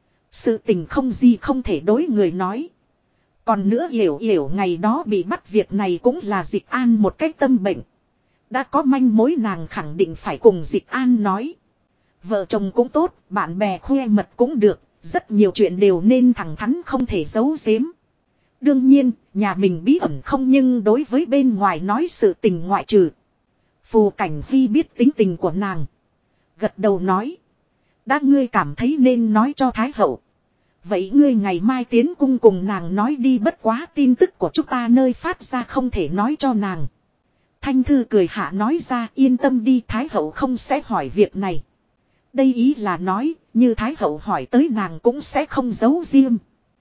Sự tình không gì không thể đối người nói. Còn nữa hiểu hiểu ngày đó bị bắt việc này cũng là Dịch An một cái tâm bệnh. Đã có manh mối nàng khẳng định phải cùng Dịch An nói. Vợ chồng cũng tốt, bạn bè khoe mật cũng được, rất nhiều chuyện đều nên thẳng thắn không thể giấu giếm. Đương nhiên, nhà mình bí ẩn không nhưng đối với bên ngoài nói sự tình ngoại trừ. Phù Cảnh Huy biết tính tình của nàng. Gật đầu nói. Đã ngươi cảm thấy nên nói cho Thái hậu. Vậy ngươi ngày mai tiến cung cùng nàng nói đi, bất quá tin tức của chúng ta nơi phát ra không thể nói cho nàng. Thanh Thư cười hạ nói ra, yên tâm đi, Thái hậu không sẽ hỏi việc này. Đây ý là nói, như Thái hậu hỏi tới nàng cũng sẽ không giấu riêng.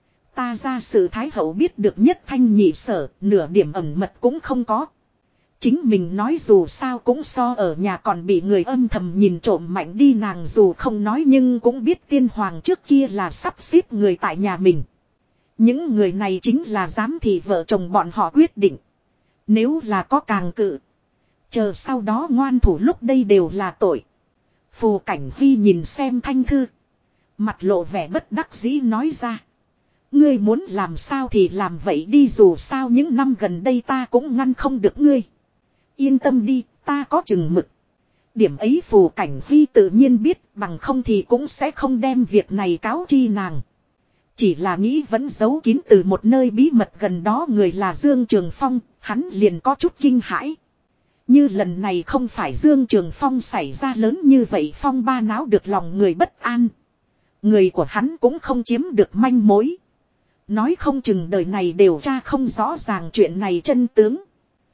Ta ra sự Thái hậu biết được nhất thanh nhị sở, nửa điểm ẩn mật cũng không có. Chính mình nói dù sao cũng so ở nhà còn bị người âm thầm nhìn trộm mạnh đi, nàng dù không nói nhưng cũng biết tiên hoàng trước kia là sắp xếp người tại nhà mình. Những người này chính là giám thị vợ chồng bọn họ quyết định. Nếu là có càng cự, chờ sau đó ngoan thủ lúc đây đều là tội. Phù Cảnh Huy nhìn xem Thanh Thư. Mặt lộ vẻ bất đắc dĩ nói ra. Ngươi muốn làm sao thì làm vậy đi, dù sao những năm gần đây ta cũng ngăn không được ngươi. Yên tâm đi, ta có chừng mực. Điểm ấy Phù Cảnh Huy tự nhiên biết, bằng không thì cũng sẽ không đem việc này cáo chi nàng. Chỉ là nghĩ vẫn giấu kín từ một nơi bí mật gần đó người là Dương Trường Phong, hắn liền có chút kinh hãi. Như lần này không phải Dương Trường Phong xảy ra lớn như vậy phong ba náo được lòng người bất an. Người của hắn cũng không chiếm được manh mối. Nói không chừng đời này đều tra không rõ ràng chuyện này chân tướng.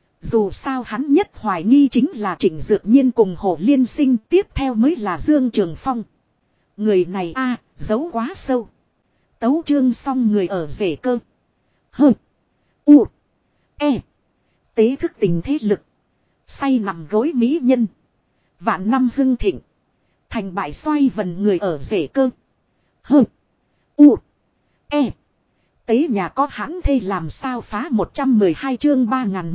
Dù sao hắn nhất hoài nghi chính là Trịnh Dược Nhiên cùng Hồ Liên Sinh, tiếp theo mới là Dương Trường Phong. Người này giấu quá sâu. Tấu chương xong người ở rể cơ. Hơ. U. E. Tế thức tình thế lực. Say nằm gối mỹ nhân. Vạn năm hưng thịnh. Thành bại xoay vần người ở rể cơ. Hơ. U. E. Tế nhà có hãn thê làm sao phá 112 chương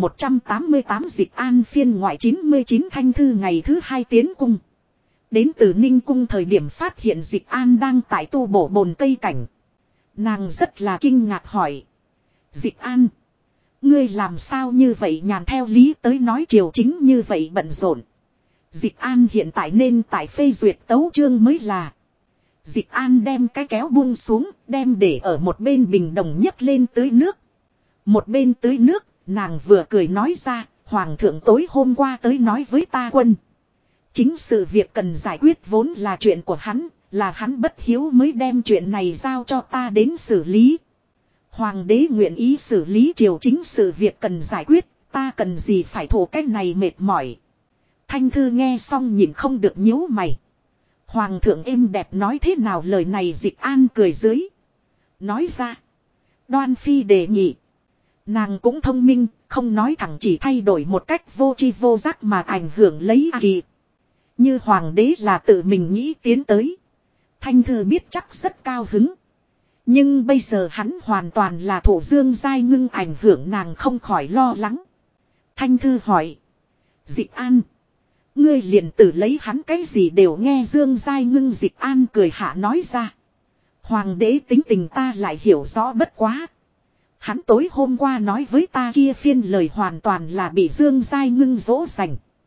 3188 Dịch An phiên ngoại 99 Thanh Thư ngày thứ 2 tiến cung. Đến từ Ninh Cung thời điểm phát hiện Dịch An đang tại tu bổ bồn cây cảnh. Nàng rất là kinh ngạc hỏi. Dịch An. Ngươi làm sao như vậy, nhàn theo lý tới nói triều chính như vậy bận rộn. Dịch An hiện tại nên tại phê duyệt tấu chương mới là. Dịch An đem cái kéo buông xuống, đem để ở một bên bình đồng nhấc lên tưới nước. Một bên tưới nước, nàng vừa cười nói ra, Hoàng thượng tối hôm qua tới nói với ta quân. Chính sự việc cần giải quyết vốn là chuyện của hắn, là hắn bất hiếu mới đem chuyện này giao cho ta đến xử lý. Hoàng đế nguyện ý xử lý triều chính sự việc cần giải quyết, ta cần gì phải thổ cái này mệt mỏi. Thanh Thư nghe xong nhìn không được nhíu mày. Hoàng thượng êm đẹp nói thế nào lời này? Dịch An cười dưới. Nói ra. Đoan Phi đề nghị. Nàng cũng thông minh, không nói thẳng chỉ thay đổi một cách vô tri vô giác mà ảnh hưởng lấy kỳ. Như hoàng đế là tự mình nghĩ tiến tới. Thanh Thư biết chắc rất cao hứng. Nhưng bây giờ hắn hoàn toàn là thổ Dương giai ngưng ảnh hưởng, nàng không khỏi lo lắng. Thanh Thư hỏi. Dịch An. Ngươi liền tử lấy hắn cái gì đều nghe Dương giai ngưng. Dịch An cười hạ nói ra. Hoàng đế tính tình ta lại hiểu rõ bất quá. Hắn tối hôm qua nói với ta kia phiên lời hoàn toàn là bị Dương giai ngưng dỗ dành.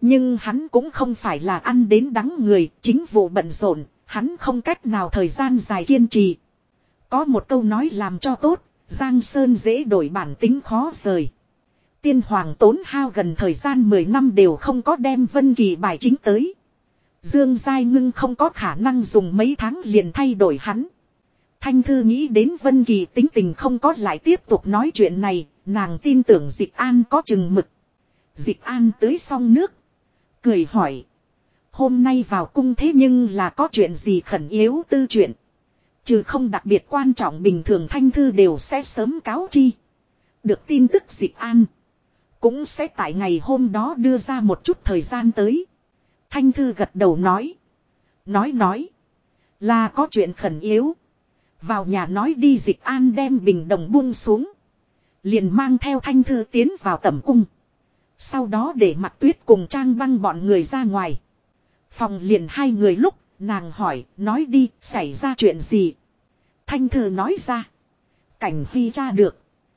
Nhưng hắn cũng không phải là ăn đến đắng người, chính vụ bận rộn, hắn không cách nào thời gian dài kiên trì. Có một câu nói làm cho tốt, Giang Sơn dễ đổi bản tính khó rời. Tiên Hoàng tốn hao gần thời gian 10 năm đều không có đem Vân Kỳ bài chính tới. Dương Giai Ngưng không có khả năng dùng mấy tháng liền thay đổi hắn. Thanh Thư nghĩ đến Vân Kỳ tính tình không có lại tiếp tục nói chuyện này, nàng tin tưởng Dịch An có chừng mực. Dịch An tưới xong nước, cười hỏi. Hôm nay vào cung thế nhưng là có chuyện gì khẩn yếu tư chuyện. Trừ không đặc biệt quan trọng bình thường Thanh Thư đều sẽ sớm cáo chi. Được tin tức Dịch An cũng sẽ tại ngày hôm đó đưa ra một chút thời gian tới. Thanh Thư gật đầu nói. Nói. Là có chuyện khẩn yếu. Vào nhà nói đi. Dịch An đem bình đồng buông xuống. Liền mang theo Thanh Thư tiến vào tẩm cung. Sau đó để Mặc Tuyết cùng Trang Băng bọn người ra ngoài. Phòng liền hai người lúc, nàng hỏi, nói đi, xảy ra chuyện gì? Thanh Thư nói ra. Cảnh Phi tra được.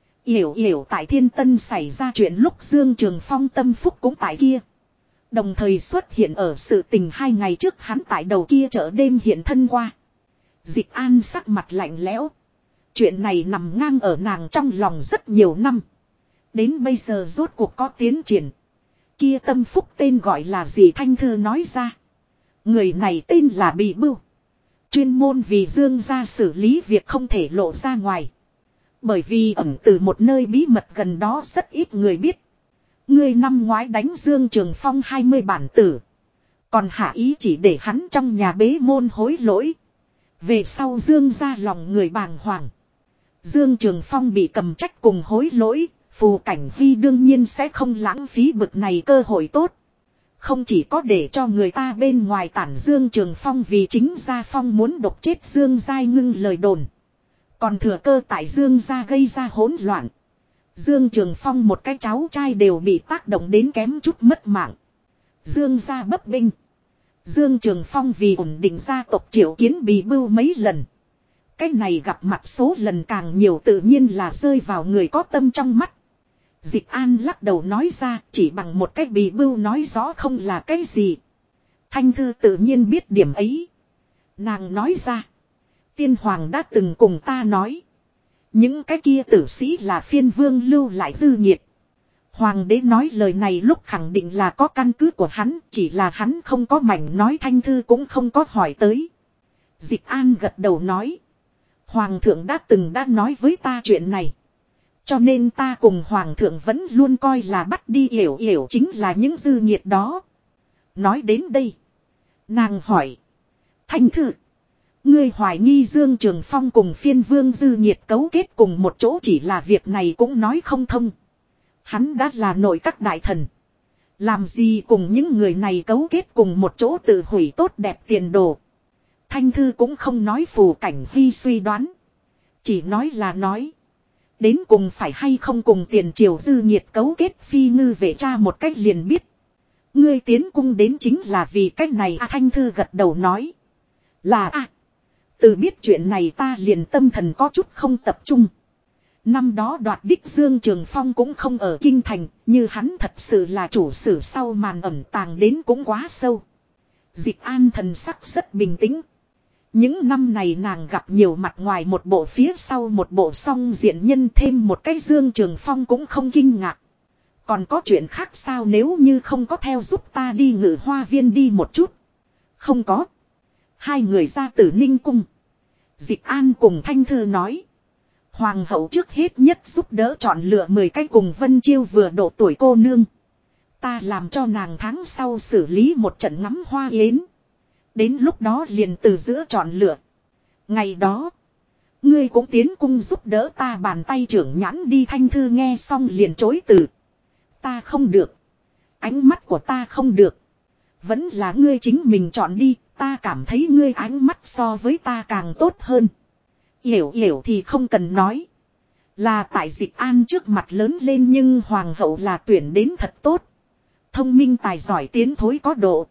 Yểu tại Thiên Tân xảy ra chuyện lúc Dương Trường Phong tâm phúc cũng tại kia. Đồng thời xuất hiện ở sự tình 2 ngày trước hắn tại đầu kia chợ đêm hiện thân qua. Dịch An sắc mặt lạnh lẽo. Chuyện này nằm ngang ở nàng trong lòng rất nhiều năm. Đến bây giờ rốt cuộc có tiến triển. Kia tâm phúc tên gọi là gì? Thanh Thư nói ra. Người này tên là Bì Bưu. Chuyên môn vì Dương gia xử lý việc không thể lộ ra ngoài. Bởi vì ẩn từ một nơi bí mật gần đó rất ít người biết. Ngươi năm ngoái đánh Dương Trường Phong 20 bản tử. Còn hạ ý chỉ để hắn trong nhà bế môn hối lỗi. Về sau Dương gia lòng người bàng hoàng. Dương Trường Phong bị cầm trách cùng hối lỗi. Phù Cảnh Huy đương nhiên sẽ không lãng phí bực này cơ hội tốt. Không chỉ có để cho người ta bên ngoài tản Dương Trường Phong vì chính Gia Phong muốn độc chết Dương Giai Ngưng lời đồn. Còn thừa cơ tại Dương gia gây ra hỗn loạn. Dương Trường Phong một cái cháu trai đều bị tác động đến kém chút mất mạng. Dương gia bấp bênh. Dương Trường Phong vì ổn định gia tộc triệu kiến Bì Bưu mấy lần. Cái này gặp mặt số lần càng nhiều tự nhiên là rơi vào người có tâm trong mắt. Dịch An lắc đầu nói ra chỉ bằng một cái Bì Bưu nói rõ không là cái gì. Thanh Thư tự nhiên biết điểm ấy. Nàng nói ra. Tiên Hoàng đã từng cùng ta nói. Những cái kia tử sĩ là Phiên Vương lưu lại dư nhiệt. Hoàng đế nói lời này lúc khẳng định là có căn cứ của hắn. Chỉ là hắn không có mảnh nói. Thanh Thư cũng không có hỏi tới. Dịch An gật đầu nói. Hoàng thượng đã từng đã nói với ta chuyện này. Cho nên ta cùng Hoàng thượng vẫn luôn coi là bắt đi Yểu chính là những dư nhiệt đó. Nói đến đây. Nàng hỏi. Thanh Thư. Ngươi hoài nghi Dương Trường Phong cùng Phiên Vương dư nhiệt cấu kết cùng một chỗ chỉ là việc này cũng nói không thông. Hắn đã là nội các đại thần. Làm gì cùng những người này cấu kết cùng một chỗ tự hủy tốt đẹp tiền đồ. Thanh Thư cũng không nói Phù Cảnh Huy suy đoán. Chỉ nói là nói. Đến cùng phải hay không cùng tiền triều dư nhiệt cấu kết phi ngư vệ cha một cách liền biết. Ngươi tiến cung đến chính là vì cách này Thanh Thư gật đầu nói. Là từ biết chuyện này ta liền tâm thần có chút không tập trung. Năm đó đoạt đích Dương Trường Phong cũng không ở kinh thành, như hắn thật sự là chủ sử sau màn ẩn tàng đến cũng quá sâu. Dịch An thần sắc rất bình tĩnh. Những năm này nàng gặp nhiều mặt ngoài một bộ phía sau một bộ song diện nhân thêm một cái Dương Trường Phong cũng không kinh ngạc. Còn có chuyện khác sao nếu như không có theo giúp ta đi Ngự Hoa Viên đi một chút? Không có. Hai người ra Tử Ninh cung. Dịch An cùng Thanh Thư nói. Hoàng hậu trước hết nhất giúp đỡ chọn lựa 10 cái cùng Vân Chiêu vừa độ tuổi cô nương. Ta làm cho nàng tháng sau xử lý một trận ngắm hoa yến. Đến lúc đó liền từ giữa chọn lựa. Ngày đó. Ngươi cũng tiến cung giúp đỡ ta bàn tay trưởng nhãn đi. Thanh Thư nghe xong liền chối từ. Ta không được. Ánh mắt của ta không được. Vẫn là ngươi chính mình chọn đi. Ta cảm thấy ngươi ánh mắt so với ta càng tốt hơn. Hiểu thì không cần nói. Là tại Dịch An trước mặt lớn lên nhưng Hoàng hậu là tuyển đến thật tốt. Thông minh tài giỏi tiến thối có độ.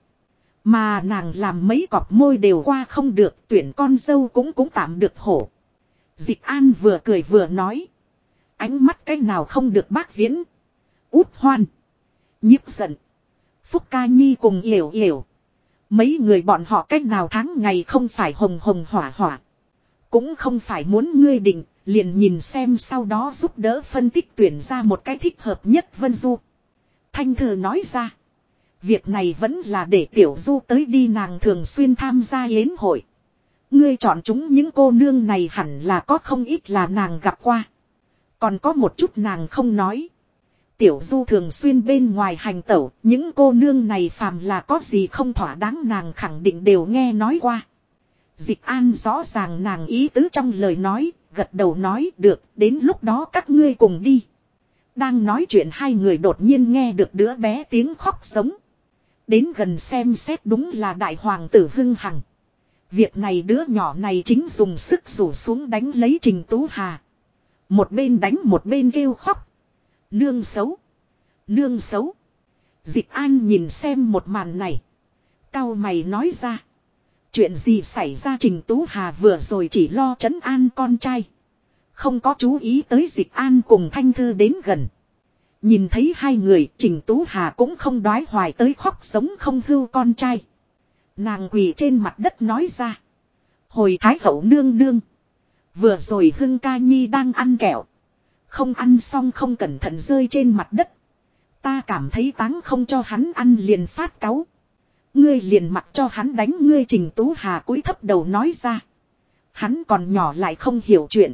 Mà nàng làm mấy cọp môi đều qua không được. Tuyển con dâu cũng tạm được hổ. Dịch An vừa cười vừa nói. Ánh mắt cái nào không được bác Viễn. Út Hoan. Nhiếp giận. Phúc Ca Nhi cùng Yểu Yểu. Mấy người bọn họ cách nào tháng ngày không phải hồng hồng hỏa hỏa. Cũng không phải muốn ngươi định, liền nhìn xem sau đó giúp đỡ phân tích tuyển ra một cái thích hợp nhất Vân Du. Thanh Thư nói ra. Việc này vẫn là để Tiểu Du tới đi, nàng thường xuyên tham gia yến hội. Ngươi chọn chúng những cô nương này hẳn là có không ít là nàng gặp qua. Còn có một chút nàng không nói. Tiểu Du thường xuyên bên ngoài hành tẩu, những cô nương này phàm là có gì không thỏa đáng nàng khẳng định đều nghe nói qua. Dịch An rõ ràng nàng ý tứ trong lời nói, gật đầu nói được, đến lúc đó các ngươi cùng đi. Đang nói chuyện hai người đột nhiên nghe được đứa bé tiếng khóc sống. Đến gần xem xét đúng là đại hoàng tử Hưng Hằng. Việc này đứa nhỏ này chính dùng sức rủ xuống đánh lấy Trình Tú Hà. Một bên đánh một bên kêu khóc. Nương xấu. Nương xấu. Dịch An nhìn xem một màn này. Cau mày nói ra. Chuyện gì xảy ra? Trình Tú Hà vừa rồi chỉ lo trấn an con trai. Không có chú ý tới Dịch An cùng Thanh Thư đến gần. Nhìn thấy hai người, Trình Tú Hà cũng không đoái hoài tới khóc sống không hưu con trai. Nàng quỳ trên mặt đất nói ra. Hồi Thái hậu nương nương. Vừa rồi Hưng Ca Nhi đang ăn kẹo. Không ăn xong không cẩn thận rơi trên mặt đất. Ta cảm thấy táng không cho hắn ăn liền phát cáu. Ngươi liền mặc cho hắn đánh ngươi. Trình Tú Hà cúi thấp đầu nói ra. Hắn còn nhỏ lại không hiểu chuyện.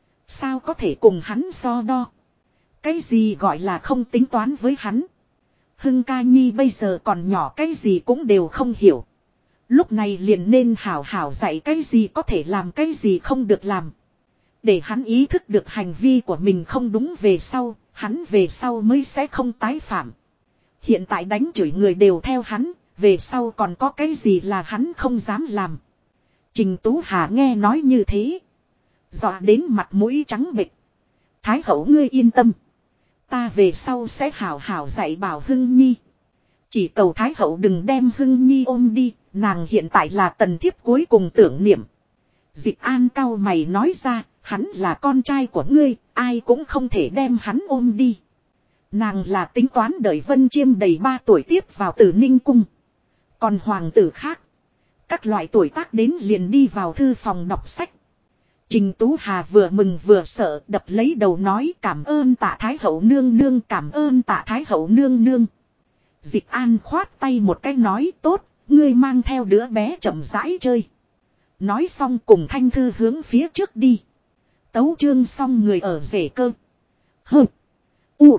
Sao có thể cùng hắn so đo. Cái gì gọi là không tính toán với hắn. Hưng Ca Nhi bây giờ còn nhỏ, cái gì cũng đều không hiểu. Lúc này liền nên hảo hảo dạy cái gì có thể làm, cái gì không được làm. Để hắn ý thức được hành vi của mình không đúng, về sau hắn về sau mới sẽ không tái phạm. Hiện tại đánh chửi người đều theo hắn, về sau còn có cái gì là hắn không dám làm. Trình Tú Hà nghe nói như thế, dọa đến mặt mũi trắng bệch. Thái hậu ngươi yên tâm. Ta về sau sẽ hảo hảo dạy bảo Hưng Nhi. Chỉ cầu Thái hậu đừng đem Hưng Nhi ôm đi, nàng hiện tại là tần thiếp cuối cùng tưởng niệm. Dịch An cau mày nói ra, hắn là con trai của ngươi, ai cũng không thể đem hắn ôm đi. Nàng là tính toán đợi Vân Chiêm đầy 3 tuổi tiếp vào Tử Ninh Cung. Còn hoàng tử khác, các loại tuổi tác đến liền đi vào thư phòng đọc sách. Trình Tú Hà vừa mừng vừa sợ, đập lấy đầu nói cảm ơn Tạ Thái hậu nương nương, cảm ơn Tạ Thái hậu nương nương. Dịch An khoát tay một cái nói tốt, ngươi mang theo đứa bé chậm rãi chơi. Nói xong cùng Thanh Thư hướng phía trước đi. Tấu chương xong người ở rể cơ. Hơ. U.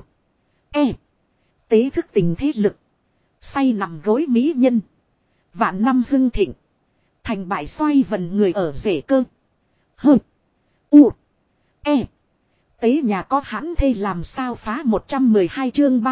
E. Tế thức tình thế lực. Say nằm gối mỹ nhân. Vạn năm hưng thịnh. Thành bại xoay vần người ở rể cơ. Hơ. U. E. Tế nhà có hãn thê làm sao phá 112 chương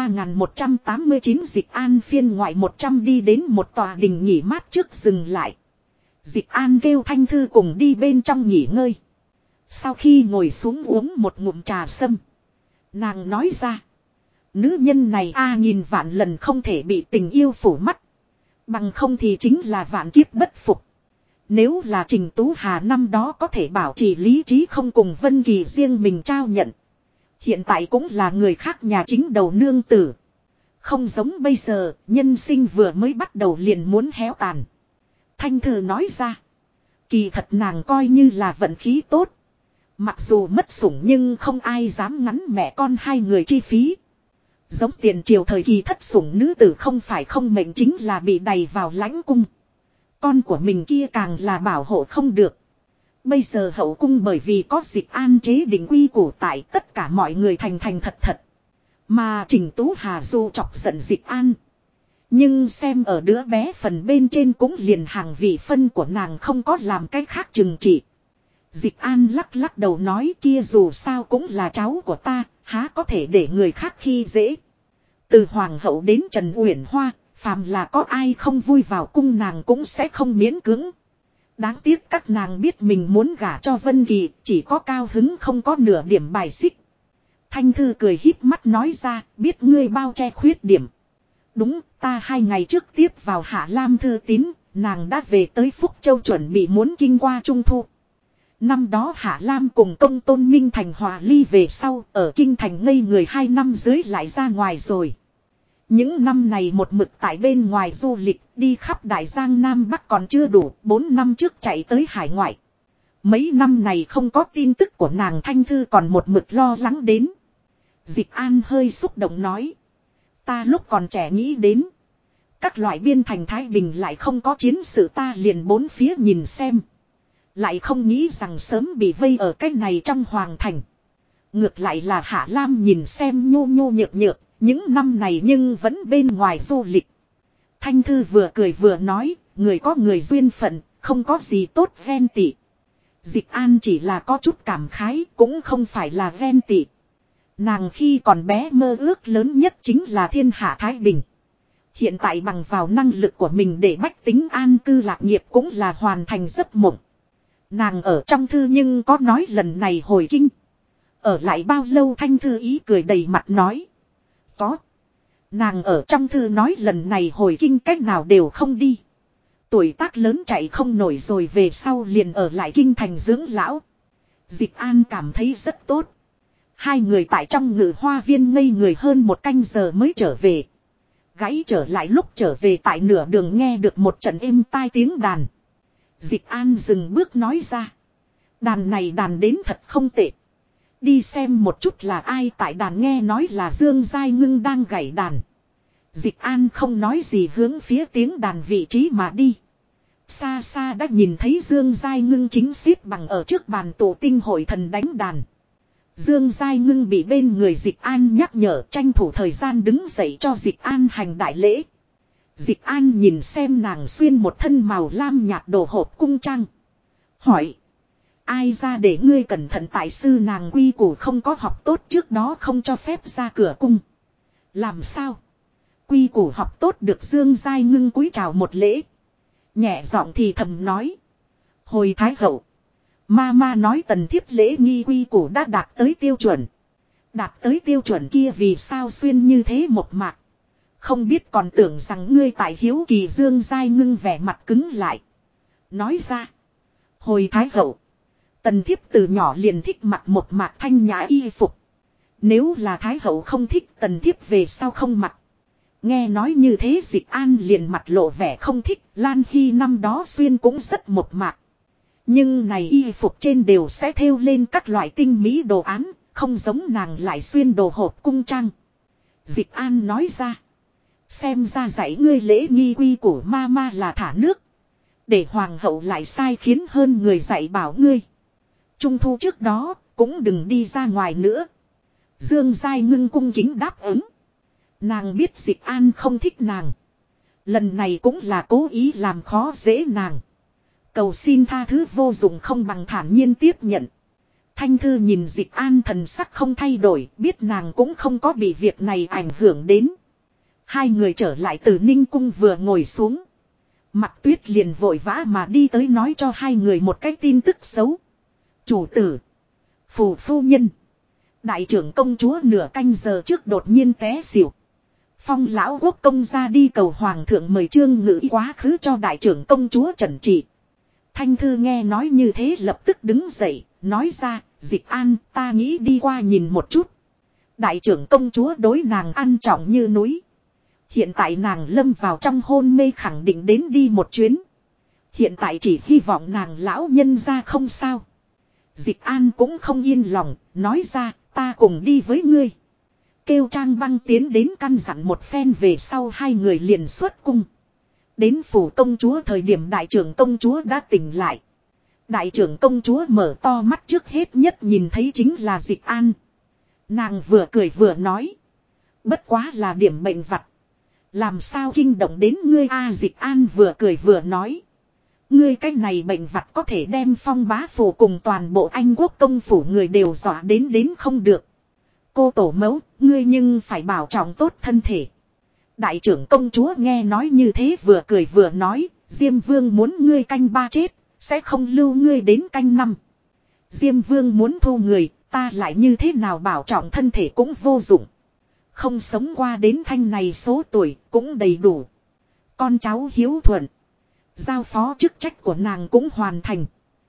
3189 Dịch An phiên ngoại 100 đi đến một tòa đình nghỉ mát trước dừng lại. Dịch An kêu Thanh Thư cùng đi bên trong nghỉ ngơi. Sau khi ngồi xuống uống một ngụm trà sâm, nàng nói ra. Nữ nhân này nghìn vạn lần không thể bị tình yêu phủ mắt. Bằng không thì chính là vạn kiếp bất phục. Nếu là Trình Tú Hà năm đó có thể bảo trì lý trí không cùng Vân Kỳ riêng mình trao nhận. Hiện tại cũng là người khác nhà chính đầu nương tử. Không giống bây giờ, nhân sinh vừa mới bắt đầu liền muốn héo tàn. Thanh Thư nói ra. Kỳ thật nàng coi như là vận khí tốt. Mặc dù mất sủng nhưng không ai dám ngắn mẹ con hai người chi phí. Giống tiền triều thời kỳ thất sủng nữ tử không phải không mệnh chính là bị đày vào lãnh cung. Con của mình kia càng là bảo hộ không được. Bây giờ hậu cung bởi vì có Dịch An chế định quy củ tại, tất cả mọi người thành thành thật thật. Mà Trình Tú Hà dù chọc giận Dịch An. Nhưng xem ở đứa bé phần bên trên cũng liền hàng vị phân của nàng không có làm cách khác trừng trị. Dịch An lắc lắc đầu nói kia dù sao cũng là cháu của ta, há có thể để người khác khi dễ. Từ Hoàng hậu đến Trần Uyển Hoa, phàm là có ai không vui vào cung nàng cũng sẽ không miễn cưỡng. Đáng tiếc các nàng biết mình muốn gả cho Vân Kỳ, chỉ có cao hứng không có nửa điểm bài xích. Thanh Thư cười híp mắt nói ra, biết ngươi bao che khuyết điểm. Đúng, ta 2 ngày trước tiếp vào Hạ Lam thư tín, nàng đã về tới Phúc Châu chuẩn bị muốn kinh qua Trung Thu. Năm đó Hạ Lam cùng Công Tôn Minh Thành hòa ly về sau, ở kinh thành ngây người 2 năm dưới lại ra ngoài rồi. Những năm này một mực tại bên ngoài du lịch, đi khắp Đại Giang Nam Bắc còn chưa đủ, 4 năm trước chạy tới hải ngoại. Mấy năm này không có tin tức của nàng Thanh Thư còn một mực lo lắng đến. Dịch An hơi xúc động nói. Ta lúc còn trẻ nghĩ đến. Các loại biên thành Thái Bình lại không có chiến sự, ta liền bốn phía nhìn xem. Lại không nghĩ rằng sớm bị vây ở cái này trong hoàng thành. Ngược lại là Hạ Lam nhìn xem nhô nhô nhược nhược, những năm này nhưng vẫn bên ngoài du lịch. Thanh Thư vừa cười vừa nói, người có người duyên phận, không có gì tốt ghen tị. Dịch An chỉ là có chút cảm khái, cũng không phải là ghen tị. Nàng khi còn bé mơ ước lớn nhất chính là thiên hạ Thái Bình. Hiện tại bằng vào năng lực của mình để bách tính an cư lạc nghiệp cũng là hoàn thành giấc mộng. Nàng ở trong thư nhưng có nói lần này hồi kinh. Ở lại bao lâu? Thanh Thư ý cười đầy mặt nói. Có. Nàng ở trong thư nói lần này hồi kinh cách nào đều không đi. Tuổi tác lớn chạy không nổi rồi về sau liền ở lại kinh thành dưỡng lão. Dịch An cảm thấy rất tốt. Hai người tại trong ngự hoa viên ngây người hơn một canh giờ mới trở về. Gãy trở lại lúc trở về tại nửa đường nghe được một trận êm tai tiếng đàn. Dịch An dừng bước nói ra. Đàn này đàn đến thật không tệ. Đi xem một chút là ai tại đàn, nghe nói là Dương Giai Ngưng đang gảy đàn. Dịch An không nói gì hướng phía tiếng đàn vị trí mà đi. Xa xa đã nhìn thấy Dương Giai Ngưng chính xếp bằng ở trước bàn tổ tinh hội thần đánh đàn. Dương Giai Ngưng bị bên người Dịch An nhắc nhở, tranh thủ thời gian đứng dậy cho Dịch An hành đại lễ. Dịch An nhìn xem nàng xuyên một thân màu lam nhạt đồ hộp cung trang. Hỏi. Ai ra để ngươi cẩn thận, tại sư nàng quy củ không có học tốt trước đó không cho phép ra cửa cung. Làm sao? Quy củ học tốt được. Dương Giai Ngưng cúi chào một lễ. Nhẹ giọng thì thầm nói. Hồi Thái Hậu. Ma nói tần thiếp lễ nghi quy củ đã đạt tới tiêu chuẩn. Đạt tới tiêu chuẩn kia vì sao xuyên như thế một mạc. Không biết còn tưởng rằng ngươi tại hiếu kỳ. Dương Giai Ngưng vẻ mặt cứng lại. Nói ra. Hồi Thái Hậu. Tần thiếp từ nhỏ liền thích mặc một mạc thanh nhã y phục. Nếu là Thái Hậu không thích tần thiếp về sau không mặc. Nghe nói như thế Dịch An liền mặt lộ vẻ không thích. Lan Hy năm đó xuyên cũng rất một mạc. Nhưng này y phục trên đều sẽ thêu lên các loại tinh mỹ đồ án. Không giống nàng lại xuyên đồ hộp cung trang. Dịch An nói ra. Xem ra dạy ngươi lễ nghi quy của ma là thả nước. Để hoàng hậu lại sai khiến hơn người dạy bảo ngươi. Trung thu trước đó cũng đừng đi ra ngoài nữa. Dương Giai Ngưng cung kính đáp ứng. Nàng biết Dịch An không thích nàng. Lần này cũng là cố ý làm khó dễ nàng. Cầu xin tha thứ vô dụng không bằng thản nhiên tiếp nhận. Thanh Thư nhìn Dịch An thần sắc không thay đổi, biết nàng cũng không có bị việc này ảnh hưởng đến. Hai người trở lại từ Ninh Cung vừa ngồi xuống. Mặc Tuyết liền vội vã mà đi tới nói cho hai người một cái tin tức xấu. Chủ tử. Phù phu nhân. Đại trưởng công chúa nửa canh giờ trước đột nhiên té xỉu. Phong lão quốc công ra đi cầu hoàng thượng mời Trương Ngự quá khứ cho đại trưởng công chúa trần trị. Thanh Thư nghe nói như thế lập tức đứng dậy, nói ra, Dịch An, ta nghĩ đi qua nhìn một chút. Đại trưởng công chúa đối nàng ăn trọng như núi. Hiện tại nàng lâm vào trong hôn mê, khẳng định đến đi một chuyến. Hiện tại chỉ hy vọng nàng lão nhân ra không sao. Dịch An cũng không yên lòng, nói ra, ta cùng đi với ngươi. Kêu Trang Băng tiến đến căn dặn một phen về sau hai người liền xuất cung. Đến phủ công chúa thời điểm đại trưởng công chúa đã tỉnh lại. Đại trưởng công chúa mở to mắt, trước hết nhất nhìn thấy chính là Dịch An. Nàng vừa cười vừa nói. Bất quá là điểm bệnh vặt. Làm sao kinh động đến ngươi a? Dịch An vừa cười vừa nói. Ngươi cái này bệnh vặt có thể đem Phong bá phủ cùng toàn bộ Anh quốc công phủ người đều dọa đến không được. Cô tổ mẫu, ngươi nhưng phải bảo trọng tốt thân thể. Đại trưởng công chúa nghe nói như thế vừa cười vừa nói, Diêm Vương muốn ngươi canh 3 chết, sẽ không lưu ngươi đến canh 5. Diêm Vương muốn thu người, ta lại như thế nào bảo trọng thân thể cũng vô dụng. Không sống qua đến thanh này số tuổi cũng đầy đủ. Con cháu hiếu thuận. Giao phó chức trách của nàng cũng hoàn thành.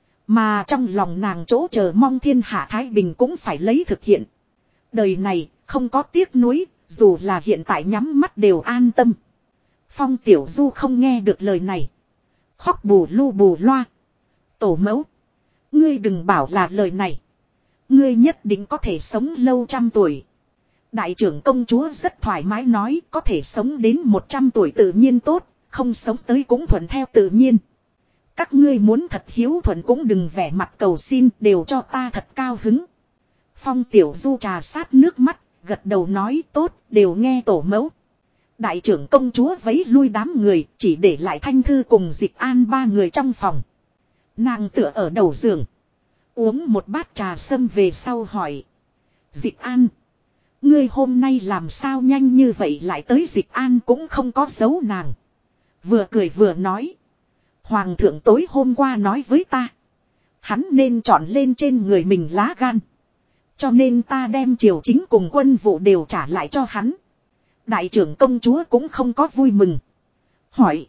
Mà trong lòng nàng chỗ chờ mong thiên hạ Thái Bình cũng phải lấy thực hiện. Đời này không có tiếc nuối, Dù là hiện tại nhắm mắt đều an tâm. Phong Tiểu Du không nghe được lời này. Khóc bù lu bù loa. Tổ mẫu. Ngươi đừng bảo là lời này. Ngươi nhất định có thể sống lâu 100 tuổi. Đại trưởng công chúa rất thoải mái nói có thể sống đến 100 tuổi tự nhiên tốt. Không sống tới cũng thuận theo tự nhiên. Các ngươi muốn thật hiếu thuận cũng đừng vẻ mặt cầu xin đều cho ta thật cao hứng. Phong Tiểu Du trà sát nước mắt, gật đầu nói tốt, đều nghe tổ mẫu. Đại trưởng công chúa vẫy lui đám người, chỉ để lại Thanh Thư cùng Dịch An 3 người trong phòng. Nàng tựa ở đầu giường. Uống một bát trà sâm về sau hỏi. Dịch An. Ngươi hôm nay làm sao nhanh như vậy lại tới Dịch An cũng không có giấu nàng. Vừa cười vừa nói. Hoàng thượng tối hôm qua nói với ta. Hắn nên chọn lên trên người mình lá gan. Cho nên ta đem triều chính cùng quân vụ đều trả lại cho hắn. Đại trưởng công chúa cũng không có vui mừng. Hỏi.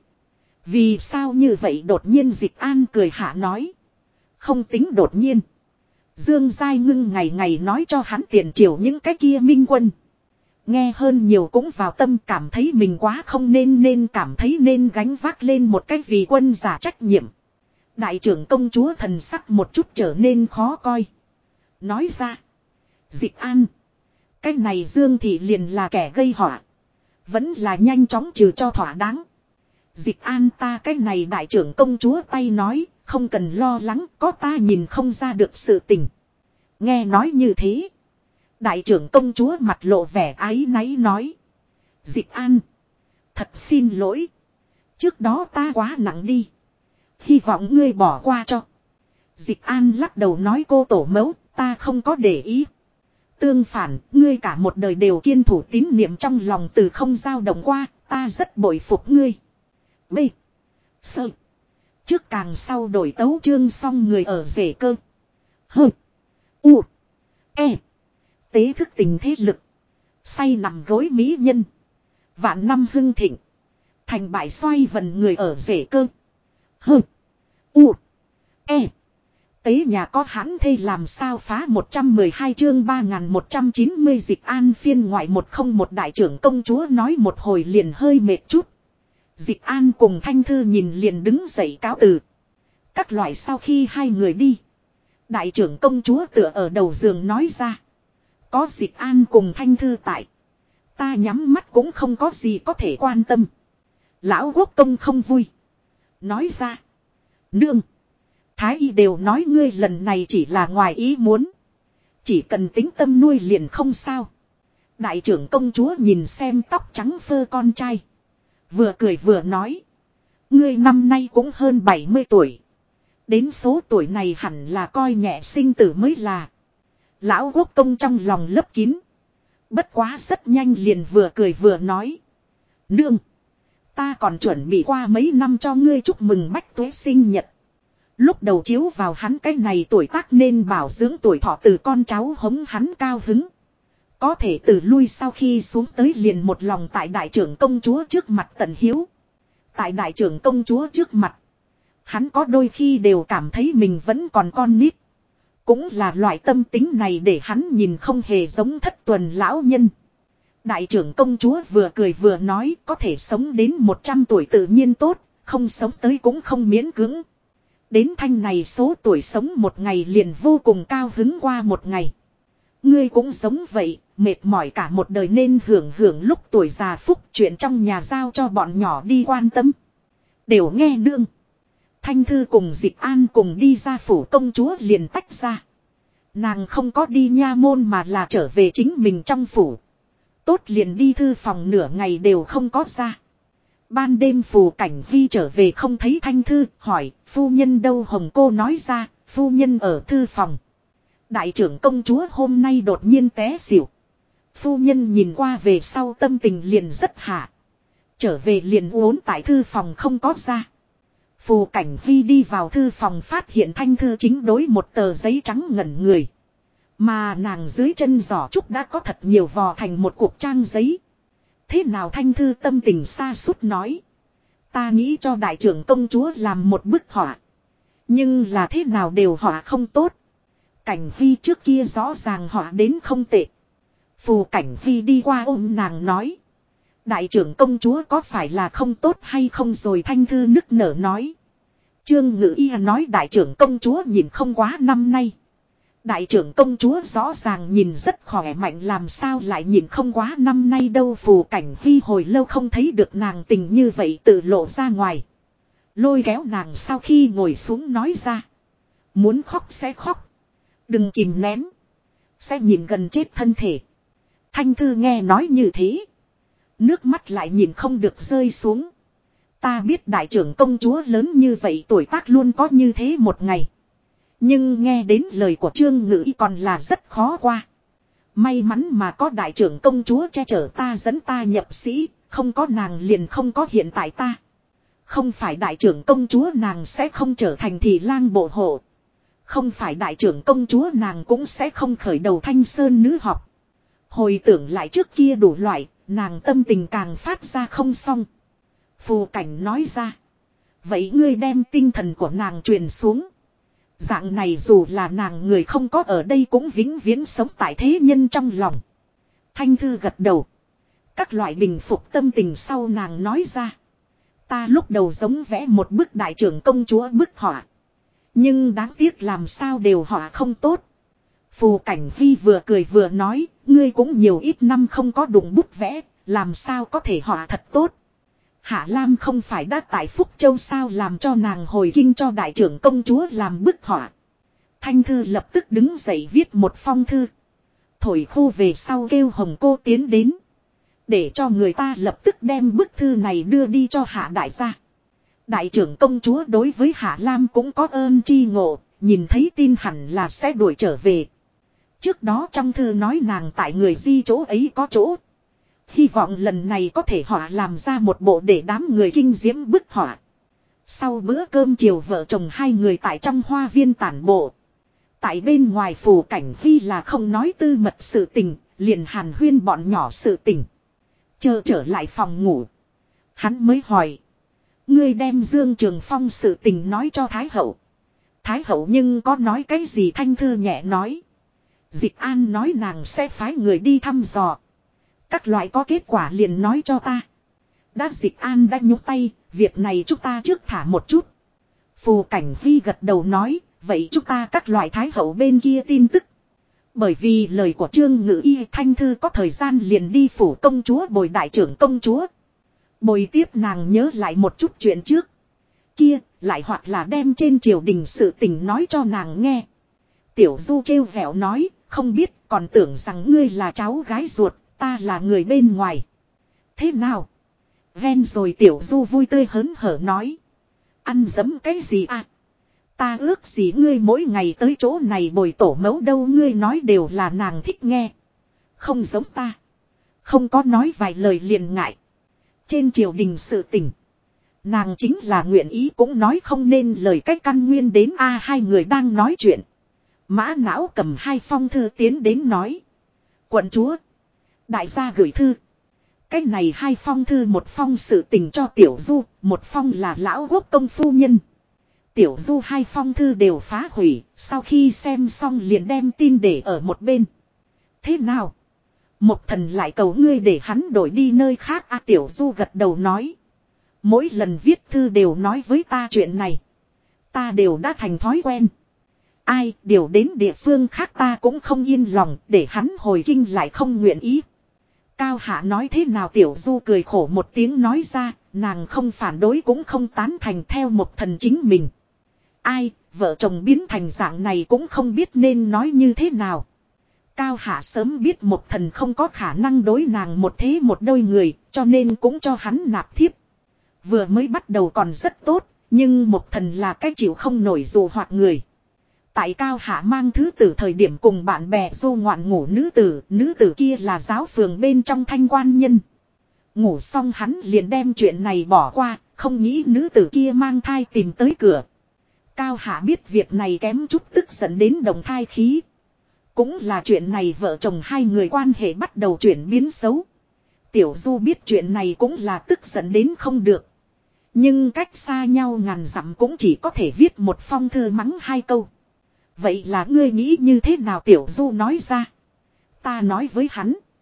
Vì sao như vậy đột nhiên Dịch An cười hạ nói. Không tính đột nhiên. Dương Giai Ngưng ngày ngày nói cho hắn tiền triều những cái kia minh quân. Nghe hơn nhiều cũng vào tâm cảm thấy mình quá không nên cảm thấy nên gánh vác lên một cái vì quân giả trách nhiệm. Đại trưởng công chúa thần sắc một chút trở nên khó coi. Nói ra. Dịch An. Cái này Dương Thị liền là kẻ gây họa. Vẫn là nhanh chóng trừ cho thỏa đáng. Dịch An ta cái này đại trưởng công chúa tay nói. Không cần lo lắng có ta nhìn không ra được sự tình. Nghe nói như thế. Đại trưởng công chúa mặt lộ vẻ áy náy nói. Dịch An. Thật xin lỗi. Trước đó ta quá nặng đi. Hy vọng ngươi bỏ qua cho. Dịch An lắc đầu nói cô tổ mẫu ta không có để ý. Tương phản ngươi cả một đời đều kiên thủ tín niệm trong lòng từ không dao động qua. Ta rất bội phục ngươi. B. Sơ. Trước càng sau đổi tấu chương xong người ở rể cơ. Hơ. U. E. Tế thức tình thế lực. Say nằm gối mỹ nhân. Vạn năm hưng thịnh. Thành bại xoay vần người ở rể cơ. Hơ. U. E. Tế nhà có hãn thê làm sao phá 112 chương 3190 Dịch An phiên ngoại 101 đại trưởng công chúa nói một hồi liền hơi mệt chút. Dịch An cùng Thanh Thư nhìn liền đứng dậy cáo từ. Các loại sau khi hai người đi. Đại trưởng công chúa tựa ở đầu giường nói ra. Có Dịch An cùng Thanh Thư tại. Ta nhắm mắt cũng không có gì có thể quan tâm. Lão quốc công không vui. Nói ra. Nương. Thái y đều nói ngươi lần này chỉ là ngoài ý muốn. Chỉ cần tính tâm nuôi liền không sao. Đại trưởng công chúa nhìn xem tóc trắng phơ con trai. Vừa cười vừa nói. Ngươi năm nay cũng hơn 70 tuổi. Đến số tuổi này hẳn là coi nhẹ sinh tử mới là. Lão quốc công trong lòng lấp kín. Bất quá rất nhanh liền vừa cười vừa nói. Nương. Ta còn chuẩn bị qua mấy năm cho ngươi chúc mừng bách tuế sinh nhật. Lúc đầu chiếu vào hắn cái này tuổi tác nên bảo dưỡng tuổi thọ từ con cháu hống hắn cao hứng. Có thể từ lui sau khi xuống tới liền một lòng tại đại trưởng công chúa trước mặt tận hiếu. Tại đại trưởng công chúa trước mặt. Hắn có đôi khi đều cảm thấy mình vẫn còn con nít. Cũng là loại tâm tính này để hắn nhìn không hề giống thất tuần lão nhân. Đại trưởng công chúa vừa cười vừa nói có thể sống đến 100 tuổi tự nhiên tốt, không sống tới cũng không miễn cưỡng. Đến thanh này số tuổi sống một ngày liền vô cùng cao hứng qua một ngày. Ngươi cũng giống vậy, mệt mỏi cả một đời nên hưởng lúc tuổi già phúc chuyện trong nhà giao cho bọn nhỏ đi quan tâm. Đều nghe nương. Thanh Thư cùng Dịch An cùng đi ra phủ công chúa liền tách ra. Nàng không có đi nha môn mà là trở về chính mình trong phủ. Tốt liền đi thư phòng nửa ngày đều không có ra. Ban đêm Phù Cảnh Hy trở về không thấy Thanh Thư, hỏi, phu nhân đâu Hồng cô nói ra, phu nhân ở thư phòng. Đại trưởng công chúa hôm nay đột nhiên té xỉu. Phu nhân nhìn qua về sau tâm tình liền rất hạ. Trở về liền uốn tại thư phòng không có ra. Phù Cảnh Hy đi vào thư phòng phát hiện Thanh Thư chính đối một tờ giấy trắng ngẩn người. Mà nàng dưới chân giỏ trúc đã có thật nhiều vò thành một cuộc trang giấy. Thế nào Thanh Thư tâm tình xa sút nói. Ta nghĩ cho đại trưởng công chúa làm một bức họa. Nhưng là thế nào đều họa không tốt. Cảnh Hy trước kia rõ ràng họa đến không tệ. Phù Cảnh Huy đi qua ôm nàng nói. Đại trưởng công chúa có phải là không tốt hay không rồi Thanh Thư nức nở nói. Trương Ngự Y nói đại trưởng công chúa nhìn không quá năm nay. Đại trưởng công chúa rõ ràng nhìn rất khỏe mạnh làm sao lại nhìn không quá năm nay đâu. Phù Cảnh Huy hồi lâu không thấy được nàng tình như vậy tự lộ ra ngoài. Lôi kéo nàng sau khi ngồi xuống nói ra. Muốn khóc sẽ khóc. Đừng kìm nén. Sẽ nhìn gần chết thân thể. Thanh Thư nghe nói như thế. Nước mắt lại nhìn không được rơi xuống. Ta biết đại trưởng công chúa lớn như vậy tuổi tác luôn có như thế một ngày. Nhưng nghe đến lời của Trương Ngự Y còn là rất khó qua. May mắn mà có đại trưởng công chúa che chở ta dẫn ta nhập sĩ. Không có nàng liền không có hiện tại ta. Không phải đại trưởng công chúa nàng sẽ không trở thành thị lang bộ hộ. Không phải đại trưởng công chúa nàng cũng sẽ không khởi đầu Thanh Sơn nữ học. Hồi tưởng lại trước kia đủ loại, nàng tâm tình càng phát ra không xong. Phù Cảnh nói ra. Vậy ngươi đem tinh thần của nàng truyền xuống. Dạng này dù là nàng người không có ở đây cũng vĩnh viễn sống tại thế nhân trong lòng. Thanh Thư gật đầu. Các loại bình phục tâm tình sau nàng nói ra. Ta lúc đầu giống vẽ một bức đại trưởng công chúa bức họa. Nhưng đáng tiếc làm sao đều họa không tốt. Phù Cảnh Huy vừa cười vừa nói. Ngươi cũng nhiều ít năm không có đụng bút vẽ. Làm sao có thể họa thật tốt. Hạ Lam không phải đã tại Phúc Châu sao làm cho nàng hồi kinh cho đại trưởng công chúa làm bức họa. Thanh Thư lập tức đứng dậy viết một phong thư. Thổi khu về sau kêu Hồng cô tiến đến. Để cho người ta lập tức đem bức thư này đưa đi cho Hạ đại gia. Đại trưởng công chúa đối với Hạ Lam cũng có ơn tri ngộ. Nhìn thấy tin hẳn là sẽ đuổi trở về. Trước đó trong thư nói nàng tại người di chỗ ấy có chỗ. Hy vọng lần này có thể họ làm ra một bộ để đám người kinh diễm bức họa. Sau bữa cơm chiều vợ chồng hai người tại trong hoa viên tản bộ. Tại bên ngoài Phù Cảnh Huy là không nói tư mật sự tình, liền hàn huyên bọn nhỏ sự tình. Chờ trở lại phòng ngủ. Hắn mới hỏi. Ngươi đem Dương Trường Phong sự tình nói cho Thái Hậu. Thái Hậu nhưng có nói cái gì Thanh Thư nhẹ nói. Dịch An nói nàng sẽ phái người đi thăm dò. Các loại có kết quả liền nói cho ta. Đã Dịch An đã nhúc tay, việc này chúng ta trước thả một chút. Phù Cảnh Huy gật đầu nói, vậy chúng ta các loại Thái Hậu bên kia tin tức. Bởi vì lời của Trương Ngự Y Thanh Thư có thời gian liền đi phủ công chúa bồi đại trưởng công chúa. Bồi tiếp nàng nhớ lại một chút chuyện trước. Kia, lại hoặc là đem trên triều đình sự tình nói cho nàng nghe. Tiểu Du trêu vẻo nói, không biết còn tưởng rằng ngươi là cháu gái ruột. Ta là người bên ngoài. Thế nào? Ven rồi Tiểu Du vui tươi hớn hở nói. Ăn dấm cái gì à? Ta ước gì ngươi mỗi ngày tới chỗ này bồi tổ mẫu đâu ngươi nói đều là nàng thích nghe. Không giống ta. Không có nói vài lời liền ngại. Trên triều đình sự tình. Nàng chính là nguyện ý cũng nói không nên lời cách căn nguyên đến a hai người đang nói chuyện. Mã Não cầm hai phong thư tiến đến nói. Quận chúa. Đại gia gửi thư. Cái này hai phong thư một phong sự tình cho Tiểu Du, một phong là lão quốc công phu nhân. Tiểu Du hai phong thư đều phá hủy, sau khi xem xong liền đem tin để ở một bên. Thế nào? Một thần lại cầu ngươi để hắn đổi đi nơi khác a Tiểu Du gật đầu nói. Mỗi lần viết thư đều nói với ta chuyện này. Ta đều đã thành thói quen. Ai điều đến địa phương khác ta cũng không yên lòng để hắn hồi kinh lại không nguyện ý. Cao Hạ nói thế nào Tiểu Du cười khổ một tiếng nói ra, nàng không phản đối cũng không tán thành theo một thần chính mình. Ai, vợ chồng biến thành dạng này cũng không biết nên nói như thế nào. Cao Hạ sớm biết một thần không có khả năng đối nàng một thế một đôi người, cho nên cũng cho hắn nạp thiếp. Vừa mới bắt đầu còn rất tốt, nhưng một thần là cái chịu không nổi dù hoặc người. Tại Cao Hạ mang thứ tử thời điểm cùng bạn bè du ngoạn ngủ nữ tử kia là giáo phường bên trong thanh quan nhân. Ngủ xong hắn liền đem chuyện này bỏ qua, không nghĩ nữ tử kia mang thai tìm tới cửa. Cao Hạ biết việc này kém chút tức giận đến đồng thai khí. Cũng là chuyện này vợ chồng hai người quan hệ bắt đầu chuyển biến xấu. Tiểu Du biết chuyện này cũng là tức giận đến không được. Nhưng cách xa nhau ngàn dặm cũng chỉ có thể viết một phong thư mắng hai câu. Vậy là ngươi nghĩ như thế nào Tiểu Du nói ra. Ta nói với hắn.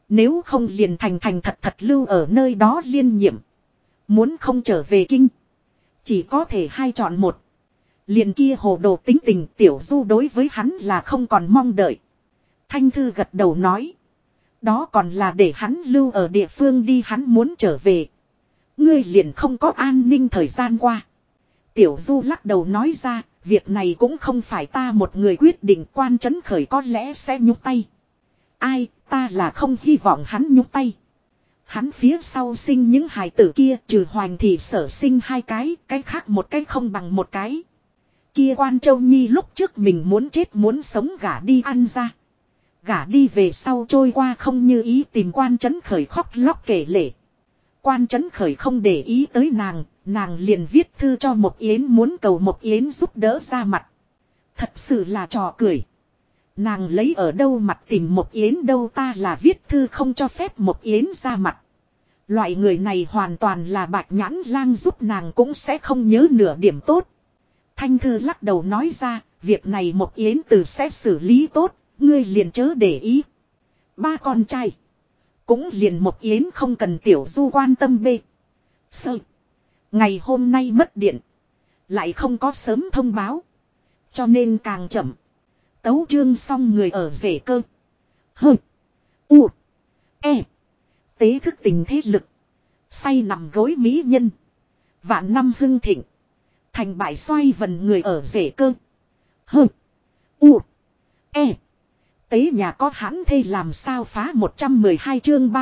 Nếu không liền thành thật thật lưu ở nơi đó liên nhiệm. Muốn không trở về kinh. Chỉ có thể hai chọn một. Liền kia hồ đồ tính tình Tiểu Du đối với hắn là không còn mong đợi. Thanh Thư gật đầu nói. Đó còn là để hắn lưu ở địa phương đi, hắn muốn trở về. Ngươi liền không có an ninh thời gian qua. Tiểu Du lắc đầu nói ra, việc này cũng không phải ta một người quyết định, Quan Chấn Khởi có lẽ sẽ nhúc tay. Ai, ta là không hy vọng hắn nhúc tay. Hắn phía sau sinh những hài tử kia trừ Hoành thì sở sinh hai cái khác một cái không bằng một cái. Kia Quan Châu Nhi lúc trước mình muốn chết muốn sống gả đi ăn ra. Gả đi về sau trôi qua không như ý, tìm Quan Chấn Khởi khóc lóc kể lể. Quan Chấn Khởi không để ý tới nàng liền viết thư cho Mộc Yến muốn cầu Mộc Yến giúp đỡ ra mặt. Thật sự là trò cười. Nàng lấy ở đâu mặt tìm Mộc Yến đâu, ta là viết thư không cho phép Mộc Yến ra mặt. Loại người này hoàn toàn là Bạch Nhãn Lang, giúp nàng cũng sẽ không nhớ nửa điểm tốt. Thanh Thư lắc đầu nói ra, việc này Mộc Yến từ sẽ xử lý tốt, ngươi liền chớ để ý. Ba con trai. Cũng liền Mộc Yến không cần Tiểu Du quan tâm bê. Sơ. Ngày hôm nay mất điện. Lại không có sớm thông báo. Cho nên càng chậm. Tấu chương xong người ở rể cơ. Hơ. U. E. Tế thức tình thế lực. Say nằm gối mỹ nhân. Vạn năm hưng thịnh. Thành bại xoay vần người ở rể cơ. Hơ. U. E. Tế nhà có hãn thê làm sao phá 112 chương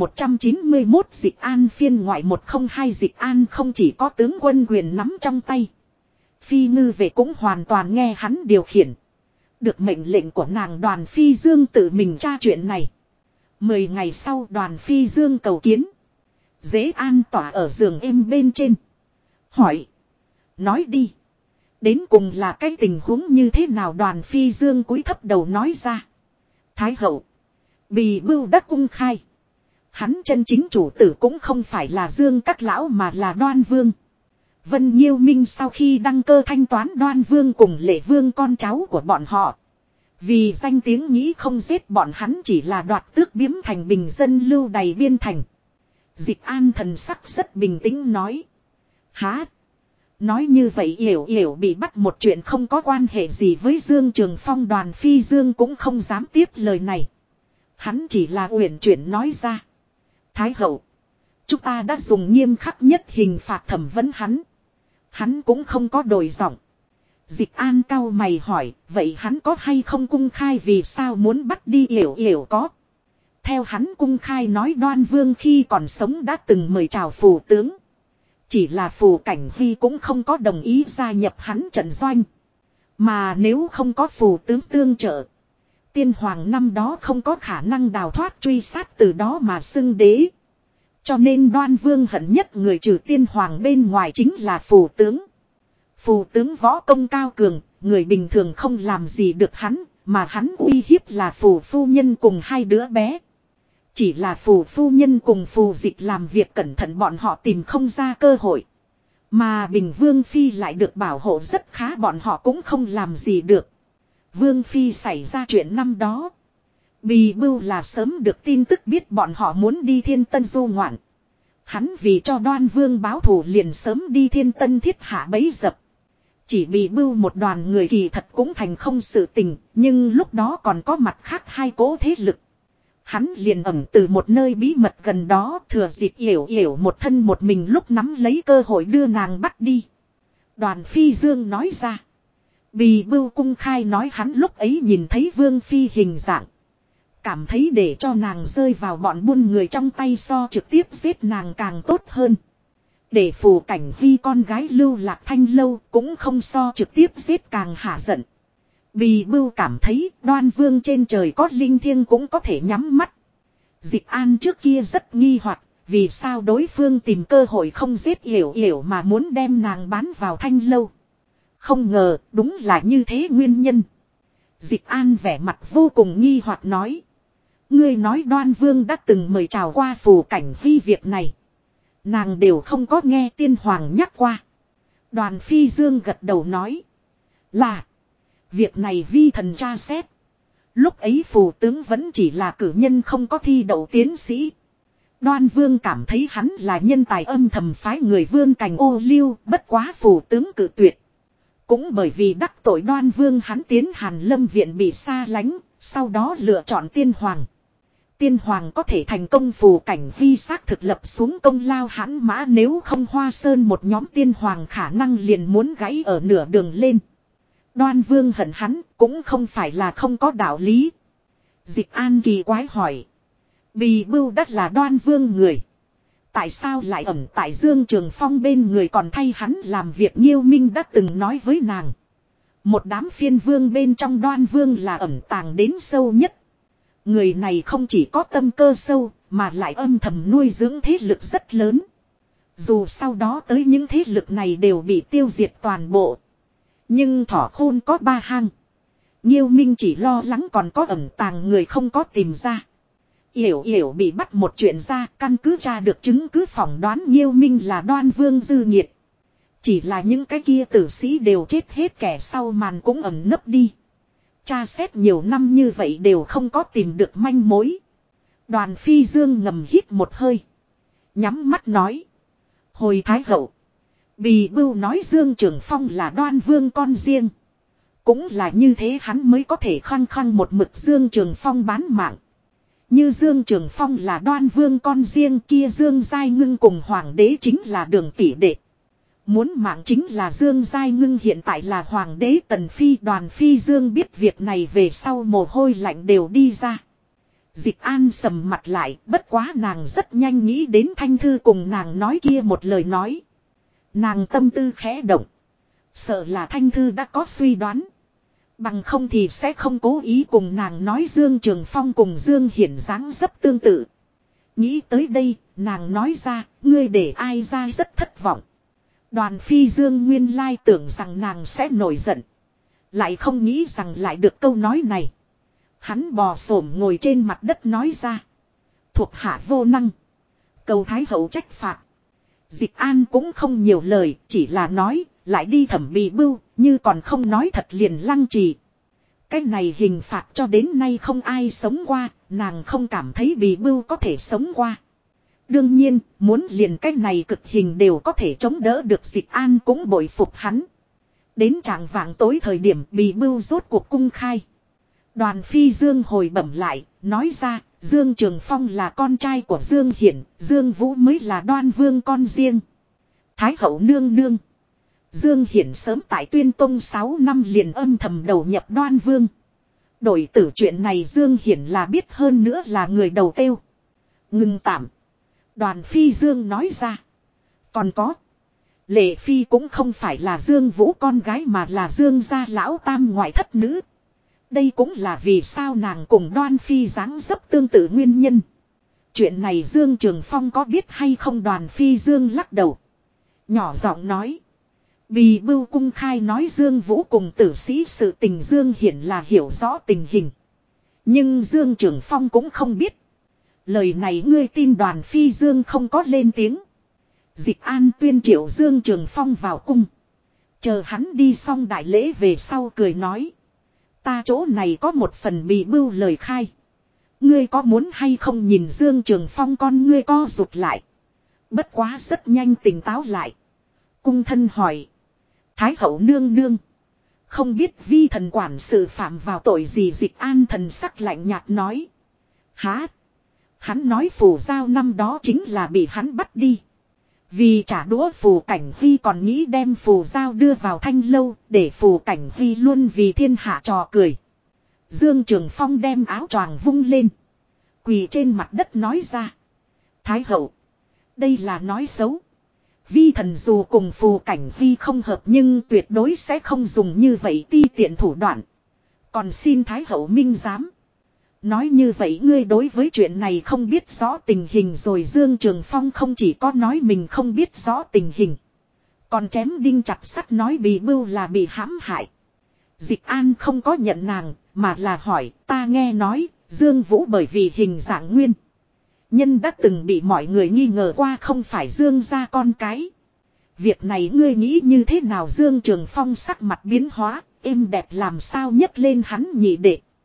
3191 Dịch An phiên ngoại 102 Dịch An không chỉ có tướng quân quyền nắm trong tay. Phi ngư về cũng hoàn toàn nghe hắn điều khiển. Được mệnh lệnh của nàng Đoàn Phi Dương tự mình tra chuyện này. 10 ngày sau Đoàn Phi Dương cầu kiến. Dễ An tỏa ở giường êm bên trên. Hỏi. Nói đi. Đến cùng là cái tình huống như thế nào? Đoàn Phi Dương cúi thấp đầu nói ra. Thái hậu. Bì bưu đắc cung khai. Hắn chân chính chủ tử cũng không phải là Dương các lão mà là Đoan Vương. Vân Nhiêu Minh sau khi đăng cơ thanh toán Đoan Vương cùng Lệ Vương con cháu của bọn họ. Vì danh tiếng nghĩ không giết bọn hắn chỉ là đoạt tước biếm thành bình dân lưu đày biên thành. Dịch An thần sắc rất bình tĩnh nói. Hả? Nói như vậy Yểu Yểu bị bắt một chuyện không có quan hệ gì với Dương Trường Phong. Đoàn Phi Dương cũng không dám tiếp lời này. Hắn chỉ là uyển chuyển nói ra. Thái hậu. Chúng ta đã dùng nghiêm khắc nhất hình phạt thẩm vấn hắn. Hắn cũng không có đổi giọng. Dịch An cau mày hỏi. Vậy hắn có hay không cung khai vì sao muốn bắt đi Yểu Yểu? Có. Theo hắn cung khai nói Đoan Vương khi còn sống đã từng mời chào phù tướng. Chỉ là Phù Cảnh Hy cũng không có đồng ý gia nhập hắn trận doanh. Mà nếu không có phù tướng tương trợ, tiên hoàng năm đó không có khả năng đào thoát truy sát, từ đó mà xưng đế. Cho nên Đoan Vương hận nhất người trừ tiên hoàng bên ngoài chính là phù tướng. Phù tướng võ công cao cường, người bình thường không làm gì được hắn, mà hắn uy hiếp là phù phu nhân cùng hai đứa bé. Chỉ là phù phu nhân cùng phù dịch làm việc cẩn thận, bọn họ tìm không ra cơ hội. Mà Bình Vương Phi lại được bảo hộ rất khá, bọn họ cũng không làm gì được. Vương Phi xảy ra chuyện năm đó. Bì Bưu là sớm được tin tức biết bọn họ muốn đi Thiên Tân du ngoạn. Hắn vì cho Đoan Vương báo thù liền sớm đi Thiên Tân thiết hạ bẫy dập. Chỉ Bì Bưu một đoàn người kỳ thật cũng thành không sự tình, nhưng lúc đó còn có mặt khác hai cỗ thế lực. Hắn liền ẩn từ một nơi bí mật gần đó, thừa dịp Yểu Yểu một thân một mình lúc nắm lấy cơ hội đưa nàng bắt đi. Đoàn Phi Dương nói ra. Bì Bưu cung khai nói hắn lúc ấy nhìn thấy Vương Phi hình dạng. Cảm thấy để cho nàng rơi vào bọn buôn người trong tay so trực tiếp giết nàng càng tốt hơn. Để Phù Cảnh Hy con gái lưu lạc thanh lâu cũng không so trực tiếp giết càng hả giận. Bì Bưu cảm thấy Đoan Vương trên trời có linh thiêng cũng có thể nhắm mắt. Dịch An trước kia rất nghi hoặc vì sao đối phương tìm cơ hội không giết Yểu Yểu mà muốn đem nàng bán vào thanh lâu. Không ngờ đúng là như thế nguyên nhân. Dịch An vẻ mặt vô cùng nghi hoặc nói. Ngươi nói Đoan Vương đã từng mời chào qua Phù Cảnh Hy việc này. Nàng đều không có nghe tiên hoàng nhắc qua. Đoàn Phi Dương gật đầu nói. Là. Việc này vi thần tra xét. Lúc ấy phù tướng vẫn chỉ là cử nhân không có thi đậu tiến sĩ. Đoan Vương cảm thấy hắn là nhân tài âm thầm phái người Vương Cảnh ô liu, bất quá phù tướng cự tuyệt. Cũng bởi vì đắc tội Đoan Vương hắn tiến Hàn Lâm viện bị xa lánh, sau đó lựa chọn Tiên Hoàng. Tiên Hoàng có thể thành công phù cảnh vi xác thực lập xuống công lao hãn mã, nếu không Hoa Sơn một nhóm Tiên Hoàng khả năng liền muốn gãy ở nửa đường lên. Đoan Vương hận hắn cũng không phải là không có đạo lý. Dịch An kỳ quái hỏi. Bì Bưu đắt là Đoan Vương người. Tại sao lại ẩn tại Dương Trường Phong bên người còn thay hắn làm việc? Nhiêu Minh đã từng nói với nàng. Một đám phiên vương bên trong Đoan Vương là ẩn tàng đến sâu nhất. Người này không chỉ có tâm cơ sâu mà lại âm thầm nuôi dưỡng thế lực rất lớn. Dù sau đó tới những thế lực này đều bị tiêu diệt toàn bộ. Nhưng thỏ khôn có ba hang. Nhiêu Minh chỉ lo lắng còn có ẩn tàng người không có tìm ra. Yểu Yểu bị bắt một chuyện ra, căn cứ tra được chứng cứ phỏng đoán Nhiêu Minh là Đoan Vương dư nhiệt. Chỉ là những cái kia tử sĩ đều chết hết, kẻ sau màn cũng ẩn nấp đi. Tra xét nhiều năm như vậy đều không có tìm được manh mối. Đoàn Phi Dương ngầm hít một hơi. Nhắm mắt nói. Hồi Thái Hậu. Bì Bưu nói Dương Trường Phong là Đoan Vương con riêng. Cũng là như thế hắn mới có thể khăng khăng một mực Dương Trường Phong bán mạng. Như Dương Trường Phong là Đoan Vương con riêng, kia Dương Giai Ngưng cùng Hoàng đế chính là đường tỷ đệ. Muốn mạng chính là Dương Giai Ngưng hiện tại là Hoàng đế Tần Phi. Đoàn Phi Dương biết việc này về sau mồ hôi lạnh đều đi ra. Dịch An sầm mặt lại, bất quá nàng rất nhanh nghĩ đến Thanh Thư cùng nàng nói kia một lời nói. Nàng tâm tư khẽ động. Sợ là Thanh Thư đã có suy đoán. Bằng không thì sẽ không cố ý cùng nàng nói Dương Trường Phong cùng Dương Hiển dáng dấp tương tự. Nghĩ tới đây, nàng nói ra, ngươi để ai ra rất thất vọng. Đoàn Phi Dương nguyên lai tưởng rằng nàng sẽ nổi giận. Lại không nghĩ rằng lại được câu nói này. Hắn bò xổm ngồi trên mặt đất nói ra. Thuộc hạ vô năng. Cầu Thái Hậu trách phạt. Dịch An cũng không nhiều lời, chỉ là nói, lại đi thẩm Bì Bưu, như còn không nói thật liền lăng trì. Cái này hình phạt cho đến nay không ai sống qua, nàng không cảm thấy Bì Bưu có thể sống qua. Đương nhiên, muốn liền cái này cực hình đều có thể chống đỡ được, Dịch An cũng bội phục hắn. Đến trạng vạng tối thời điểm Bì Bưu rốt cuộc cung khai. Đoàn Phi Dương hồi bẩm lại, nói ra, Dương Trường Phong là con trai của Dương Hiển, Dương Vũ mới là Đoan Vương con riêng. Thái Hậu nương nương. Dương Hiển sớm tại Tuyên Tông 6 năm liền âm thầm đầu nhập Đoan Vương. Đổi tử chuyện này Dương Hiển là biết, hơn nữa là người đầu tiêu. Ngừng tạm. Đoàn Phi Dương nói ra. Còn có. Lệ Phi cũng không phải là Dương Vũ con gái mà là Dương gia lão tam ngoại thất nữ. Đây cũng là vì sao nàng cùng Đoan Phi dáng dấp tương tự nguyên nhân. Chuyện này Dương Trường Phong có biết hay không? Đoàn Phi Dương lắc đầu. Nhỏ giọng nói. Bì Bưu cung khai nói Dương Vũ cùng tử sĩ sự tình, Dương Hiển là hiểu rõ tình hình. Nhưng Dương Trường Phong cũng không biết. Lời này ngươi tin? Đoàn Phi Dương không có lên tiếng. Dịch An tuyên triệu Dương Trường Phong vào cung. Chờ hắn đi xong đại lễ về sau cười nói. Ta chỗ này có một phần Bì Bưu lời khai. Ngươi có muốn hay không? Nhìn Dương Trường Phong con ngươi co rụt lại. Bất quá rất nhanh tỉnh táo lại. Cung thân hỏi. Thái Hậu nương nương. Không biết vi thần quản sự phạm vào tội gì? Dịch An thần sắc lạnh nhạt nói. Hả? Hắn nói Phù Giao năm đó chính là bị hắn bắt đi. Vì trả đũa Phù Cảnh Huy còn nghĩ đem Phù Giao đưa vào Thanh Lâu, để Phù Cảnh Huy luôn vì thiên hạ trò cười. Dương Trường Phong đem áo choàng vung lên. Quỳ trên mặt đất nói ra. Thái Hậu. Đây là nói xấu. Vi thần dù cùng Phù Cảnh Huy không hợp nhưng tuyệt đối sẽ không dùng như vậy ti tiện thủ đoạn. Còn xin Thái Hậu minh giám. Nói như vậy ngươi đối với chuyện này không biết rõ tình hình rồi. Dương Trường Phong không chỉ có nói mình không biết rõ tình hình. Còn chém đinh chặt sắt nói Bì Bưu là bị hãm hại. Dịch An không có nhận nàng mà là hỏi. Ta nghe nói Dương Vũ bởi vì hình dạng nguyên nhân đã từng bị mọi người nghi ngờ qua không phải Dương gia con cái. Việc này ngươi nghĩ như thế nào? Dương Trường Phong sắc mặt biến hóa, êm đẹp làm sao nhấc lên hắn nhị đệ.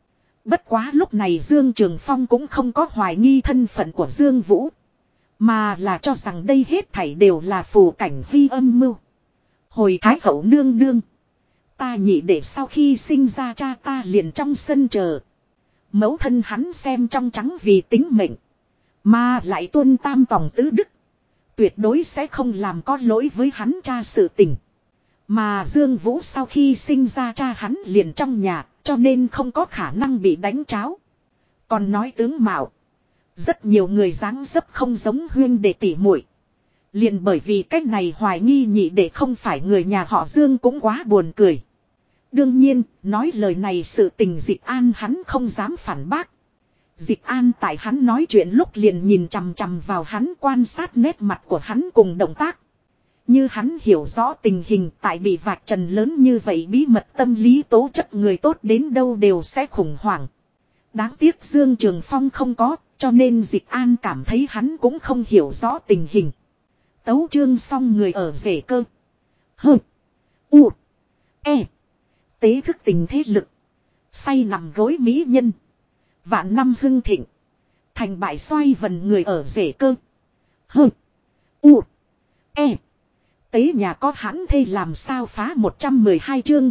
Bất quá lúc này Dương Trường Phong cũng không có hoài nghi thân phận của Dương Vũ. Mà là cho rằng đây hết thảy đều là phù cảnh vi âm mưu. Hồi Thái hậu nương nương. Ta nhị để sau khi sinh ra cha ta liền trong sân chờ. Mẫu thân hắn xem trong trắng vì tính mệnh. Mà lại tuân tam tòng tứ đức. Tuyệt đối sẽ không làm có lỗi với hắn cha sự tình. Mà Dương Vũ sau khi sinh ra cha hắn liền trong nhà, cho nên không có khả năng bị đánh tráo. Còn nói tướng mạo. Rất nhiều người dáng dấp không giống huyên đệ tỷ muội. Liền bởi vì cách này hoài nghi nhị đệ không phải người nhà họ Dương cũng quá buồn cười. Đương nhiên, nói lời này sự tình Dịch An hắn không dám phản bác. Dịch An tại hắn nói chuyện lúc liền nhìn chằm chằm vào hắn quan sát nét mặt của hắn cùng động tác. Như hắn hiểu rõ tình hình tại bị vạch trần lớn như vậy bí mật tâm lý tố chất người tốt đến đâu đều sẽ khủng hoảng. Đáng tiếc Dương Trường Phong không có, cho nên Dịch An cảm thấy hắn cũng không hiểu rõ tình hình. Tấu chương xong người ở rể cơ. Hơ. U. E. Tế thức tình thế lực. Say nằm gối mỹ nhân. Vạn năm hưng thịnh. Thành bại xoay vần người ở rể cơ. Hơ. U. E. Tế nhà có hãn thê làm sao phá 112 chương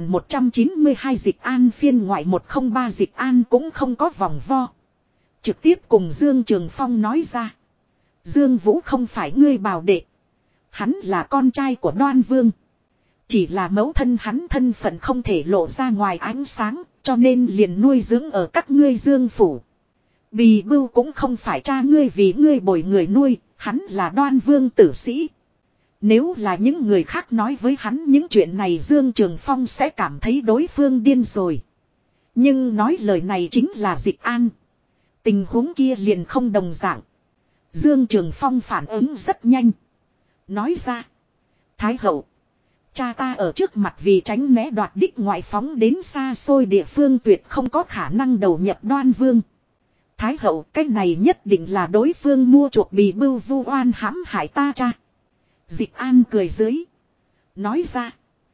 3192 Dịch An phiên ngoại 103 Dịch An cũng không có vòng vo. Trực tiếp cùng Dương Trường Phong nói ra. Dương Vũ không phải ngươi bào đệ. Hắn là con trai của Đoan Vương. Chỉ là mẫu thân hắn thân phận không thể lộ ra ngoài ánh sáng, cho nên liền nuôi dưỡng ở các ngươi Dương phủ. Bì Bưu cũng không phải cha ngươi vì ngươi bồi người nuôi, hắn là Đoan Vương tử sĩ. Nếu là những người khác nói với hắn những chuyện này Dương Trường Phong sẽ cảm thấy đối phương điên rồi. Nhưng nói lời này chính là Dịch An. Tình huống kia liền không đồng dạng. Dương Trường Phong phản ứng rất nhanh. Nói ra. Thái hậu. Cha ta ở trước mặt vì tránh né đoạt đích ngoại phóng đến xa xôi địa phương tuyệt không có khả năng đầu nhập Đoan Vương. Thái hậu cái này nhất định là đối phương mua chuộc Bì Bưu vu oan hãm hại ta cha. Dịch An cười dưới. Nói ra.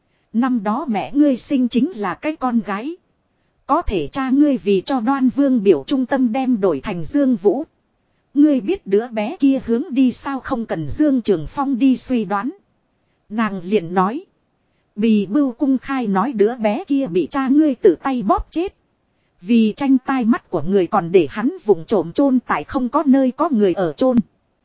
Năm đó mẹ ngươi sinh chính là cái con gái. Có thể cha ngươi vì cho Đoan Vương biểu trung tâm đem đổi thành Dương Vũ. Ngươi biết đứa bé kia hướng đi sao không cần Dương Trường Phong đi suy đoán. Nàng liền nói. Bì Bưu cung khai nói đứa bé kia bị cha ngươi tự tay bóp chết. Vì tranh tai mắt của người còn để hắn vụng trộm chôn tại không có nơi có người ở chôn.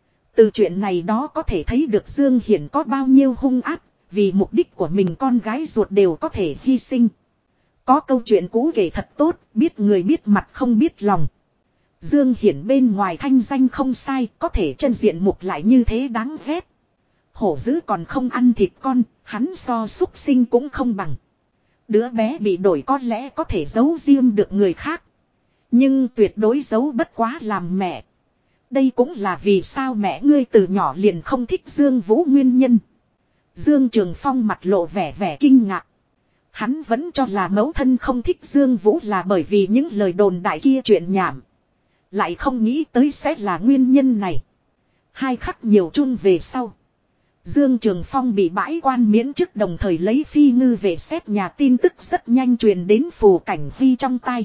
Từ chuyện này đó có thể thấy được Dương Hiển có bao nhiêu hung ác, vì mục đích của mình con gái ruột đều có thể hy sinh. Có câu chuyện cũ kể thật tốt, biết người biết mặt không biết lòng. Dương Hiển bên ngoài thanh danh không sai, có thể chân diện mục lại như thế đáng ghét. Hổ dữ còn không ăn thịt con, hắn so súc sinh cũng không bằng. Đứa bé bị đổi có lẽ có thể giấu riêng được người khác. Nhưng tuyệt đối giấu bất quá làm mẹ. Đây cũng là vì sao mẹ ngươi từ nhỏ liền không thích Dương Vũ nguyên nhân. Dương Trường Phong mặt lộ vẻ kinh ngạc. Hắn vẫn cho là mẫu thân không thích Dương Vũ là bởi vì những lời đồn đại kia chuyện nhảm. Lại không nghĩ tới sẽ là nguyên nhân này. Hai khắc nhiều chun về sau. Dương Trường Phong bị bãi quan miễn chức đồng thời lấy phi ngư về xét nhà tin tức rất nhanh truyền đến Phù Cảnh Huy trong tay.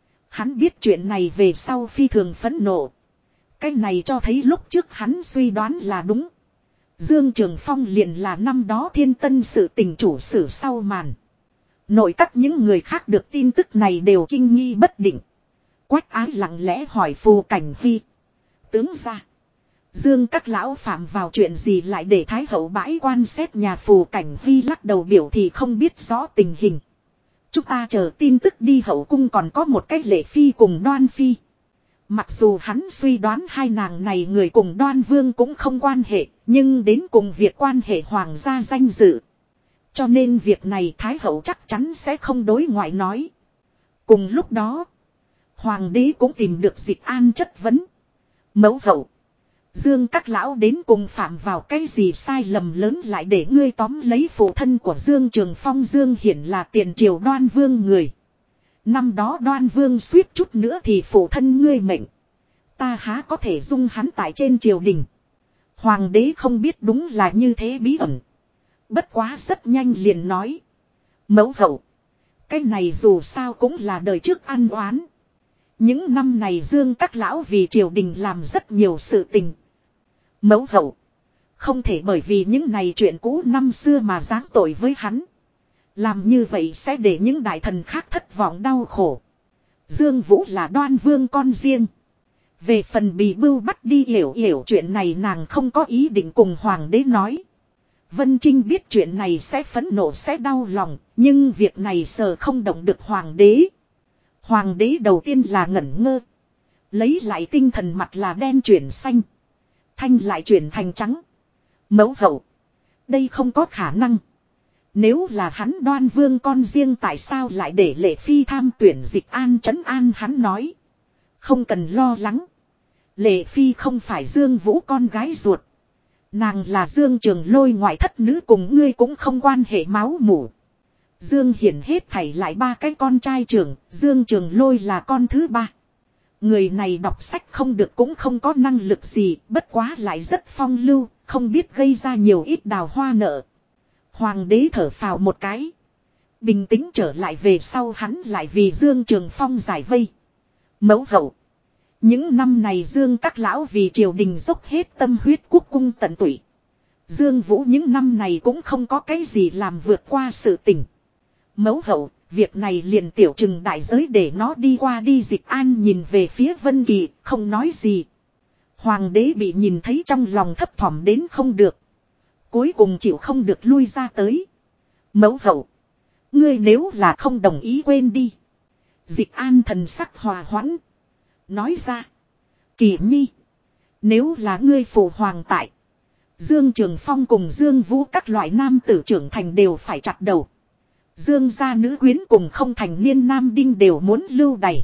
Hắn biết chuyện này về sau phi thường phẫn nộ. Cái này cho thấy lúc trước hắn suy đoán là đúng. Dương Trường Phong liền là năm đó Thiên Tân sự tình chủ sử sau màn. Nội các những người khác được tin tức này đều kinh nghi bất định. Quách Ái lặng lẽ hỏi Phù Cảnh Huy. Tướng ra. Dương các lão phạm vào chuyện gì lại để Thái hậu bãi quan xét nhà Phù Cảnh Huy lắc đầu biểu thì không biết rõ tình hình. Chúng ta chờ tin tức đi hậu cung còn có một cách Lệ Phi cùng Đoan Phi. Mặc dù hắn suy đoán hai nàng này người cùng Đoan Vương cũng không quan hệ, nhưng đến cùng việc quan hệ hoàng gia danh dự. Cho nên việc này Thái hậu chắc chắn sẽ không đối ngoại nói. Cùng lúc đó, hoàng đế cũng tìm được Dịch An chất vấn. Mẫu hậu, Dương các lão đến cùng phạm vào cái gì sai lầm lớn lại để ngươi tóm lấy phụ thân của Dương Trường Phong. Dương Hiển là tiền triều Đoan Vương người. Năm đó Đoan Vương suýt chút nữa thì phụ thân ngươi mệnh. Ta há có thể dung hắn tại trên triều đình. Hoàng đế không biết đúng là như thế bí ẩn. Bất quá rất nhanh liền nói. Mẫu hậu, cái này dù sao cũng là đời trước ăn oán. Những năm này Dương các lão vì triều đình làm rất nhiều sự tình. Mẫu hậu. Không thể bởi vì những này chuyện cũ năm xưa mà giáng tội với hắn. Làm như vậy sẽ để những đại thần khác thất vọng đau khổ. Dương Vũ là Đoan Vương con riêng. Về phần bị bưu bắt đi hiểu hiểu chuyện này nàng không có ý định cùng hoàng đế nói. Vân Trinh biết chuyện này sẽ phẫn nộ sẽ đau lòng, nhưng việc này sờ không động được hoàng đế. Hoàng đế đầu tiên là ngẩn ngơ. Lấy lại tinh thần mặt là đen chuyển xanh. Thanh lại chuyển thành trắng. Mẫu hậu. Đây không có khả năng. Nếu là hắn Đoan Vương con riêng tại sao lại để Lệ Phi tham tuyển Dịch An trấn an hắn nói. Không cần lo lắng. Lệ Phi không phải Dương Vũ con gái ruột. Nàng là Dương Trường Lôi ngoại thất nữ cùng ngươi cũng không quan hệ máu mủ. Dương Hiển hết thảy lại ba cái con trai trưởng, Dương Trường Lôi là con thứ ba. Người này đọc sách không được cũng không có năng lực gì, bất quá lại rất phong lưu, không biết gây ra nhiều ít đào hoa nợ. Hoàng đế thở phào một cái. Bình tĩnh trở lại về sau hắn lại vì Dương Trường Phong giải vây. Mẫu hậu. Những năm này Dương các lão vì triều đình dốc hết tâm huyết quốc cung tận tụy. Dương Vũ những năm này cũng không có cái gì làm vượt qua sự tình. Mẫu hậu, việc này liền tiểu trừng đại giới để nó đi qua đi. Dịch An nhìn về phía Vân Kỳ, không nói gì. Hoàng đế bị nhìn thấy trong lòng thấp thỏm đến không được. Cuối cùng chịu không được lui ra tới. Mẫu hậu, ngươi nếu là không đồng ý quên đi. Dịch An thần sắc hòa hoãn. Nói ra. Kỳ nhi. Nếu là ngươi phụ hoàng tại. Dương Trường Phong cùng Dương Vũ các loại nam tử trưởng thành đều phải chặt đầu. Dương gia nữ quyến cùng không thành niên nam đinh đều muốn lưu đày.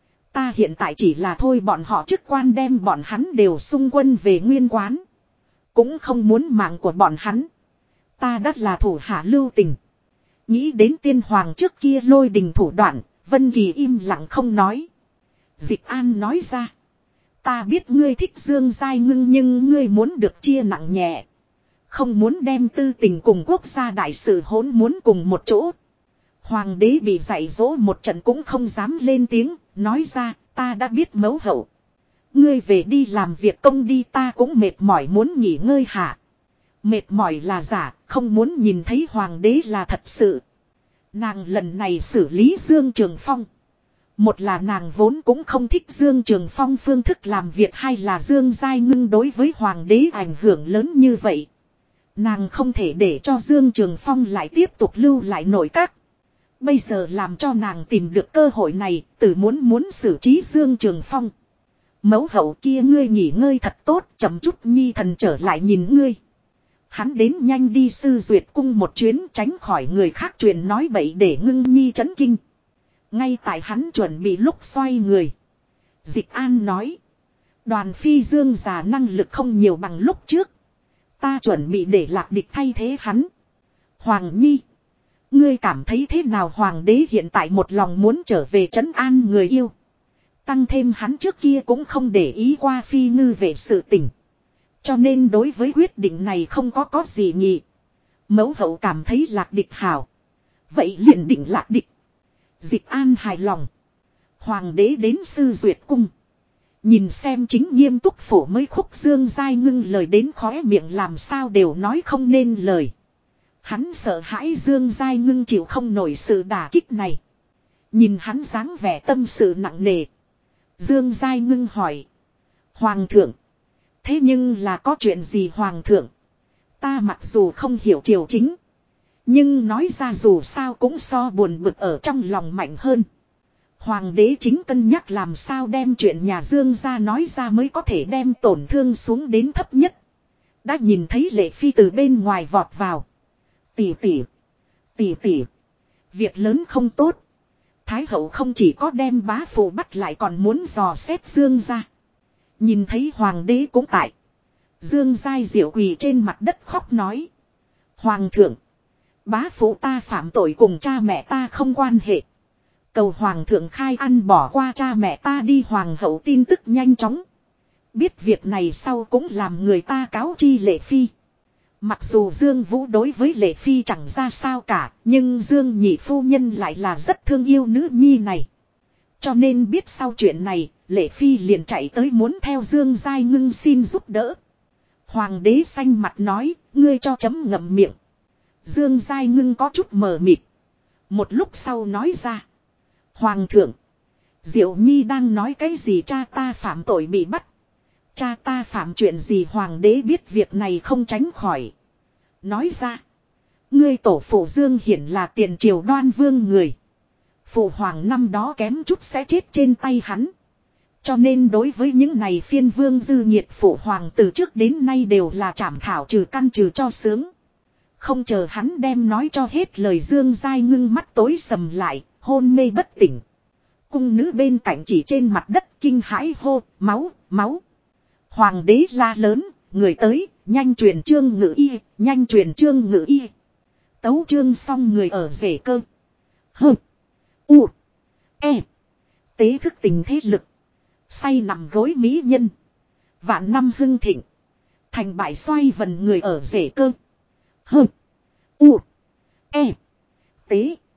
Ta hiện tại chỉ là thôi bọn họ chức quan đem bọn hắn đều xung quân về nguyên quán. Cũng không muốn mạng của bọn hắn. Ta đắt là thủ hạ lưu tình. Nghĩ đến tiên hoàng trước kia lôi đình thủ đoạn, Vân Kỳ im lặng không nói. Dịch An nói ra. Ta biết ngươi thích Dương Giai Ngưng nhưng ngươi muốn được chia nặng nhẹ. Không muốn đem tư tình cùng quốc gia đại sự hỗn muốn cùng một chỗ. Hoàng đế bị dạy dỗ một trận cũng không dám lên tiếng, nói ra, ta đã biết mẫu hậu. Ngươi về đi làm việc công đi ta cũng mệt mỏi muốn nghỉ ngơi hả. Mệt mỏi là giả, không muốn nhìn thấy hoàng đế là thật sự. Nàng lần này xử lý Dương Trường Phong. Một là nàng vốn cũng không thích Dương Trường Phong phương thức làm việc hay là Dương Giai Ngưng đối với hoàng đế ảnh hưởng lớn như vậy. Nàng không thể để cho Dương Trường Phong lại tiếp tục lưu lại nội các. Bây giờ làm cho nàng tìm được cơ hội này, tự muốn xử trí Dương Trường Phong. Mẫu hậu kia ngươi nghỉ ngơi thật tốt, chậm chút nhi thần trở lại nhìn ngươi. Hắn đến nhanh đi sư duyệt cung một chuyến tránh khỏi người khác truyền nói bậy để Ngưng nhi chấn kinh. Ngay tại hắn chuẩn bị lúc xoay người. Dịch An nói. Đoàn phi Dương già năng lực không nhiều bằng lúc trước. Ta chuẩn bị để Lạc Địch thay thế hắn. Hoàng Nhi. Ngươi cảm thấy thế nào hoàng đế hiện tại một lòng muốn trở về trấn an người yêu. Tăng thêm hắn trước kia cũng không để ý qua phi ngư về sự tình. Cho nên đối với quyết định này không có gì nhỉ. Mẫu hậu cảm thấy Lạc Địch hảo. Vậy liền định Lạc Địch. Dịch An hài lòng. Hoàng đế đến sư duyệt cung. Nhìn xem chính nghiêm túc phổ mới khúc Dương Giai Ngưng lời đến khóe miệng làm sao đều nói không nên lời. Hắn sợ hãi Dương Giai Ngưng chịu không nổi sự đả kích này. Nhìn hắn dáng vẻ tâm sự nặng nề. Dương Giai Ngưng hỏi. Hoàng thượng. Thế nhưng là có chuyện gì hoàng thượng? Ta mặc dù không hiểu triều chính. Nhưng nói ra dù sao cũng so buồn bực ở trong lòng mạnh hơn. Hoàng đế chính cân nhắc làm sao đem chuyện nhà Dương ra nói ra mới có thể đem tổn thương xuống đến thấp nhất. Đã nhìn thấy Lệ Phi từ bên ngoài vọt vào. Tỷ tỷ. Việc lớn không tốt. Thái hậu không chỉ có đem bá phụ bắt lại còn muốn dò xét Dương ra. Nhìn thấy hoàng đế cũng tại. Dương Giai Diệu quỳ trên mặt đất khóc nói. Hoàng thượng. Bá phụ ta phạm tội cùng cha mẹ ta không quan hệ. Cầu hoàng thượng khai ăn bỏ qua cha mẹ ta đi. Hoàng hậu tin tức nhanh chóng. Biết việc này sau cũng làm người ta cáo chi Lệ Phi. Mặc dù Dương Vũ đối với Lệ Phi chẳng ra sao cả. Nhưng Dương nhị phu nhân lại là rất thương yêu nữ nhi này. Cho nên biết sau chuyện này, Lệ Phi liền chạy tới muốn theo Dương Giai Ngưng xin giúp đỡ. Hoàng đế xanh mặt nói, ngươi cho chấm ngậm miệng. Dương Giai Ngưng có chút mờ mịt. Một lúc sau nói ra. Hoàng thượng, Diệu Nhi đang nói cái gì cha ta phạm tội bị bắt. Cha ta phạm chuyện gì hoàng đế biết việc này không tránh khỏi. Nói ra. Ngươi tổ phụ Dương Hiển là tiền triều Đoan Vương người. Phụ hoàng năm đó kém chút sẽ chết trên tay hắn. Cho nên đối với những này phiên vương dư nhiệt phụ hoàng từ trước đến nay đều là trảm thảo trừ căn trừ cho sướng. Không chờ hắn đem nói cho hết lời Dương Giai Ngưng mắt tối sầm lại, hôn mê bất tỉnh. Cung nữ bên cạnh chỉ trên mặt đất kinh hãi hô, máu, máu. Hoàng đế la lớn, người tới, nhanh truyền chương ngự y, nhanh truyền chương ngự y. Tấu chương xong người ở rể cơ. Hơ. U. E. Tế thức tình thế lực. Say nằm gối mỹ nhân. Vạn năm hưng thịnh. Thành bại xoay vần người ở rể cơ. Hơ. U. E. Tế.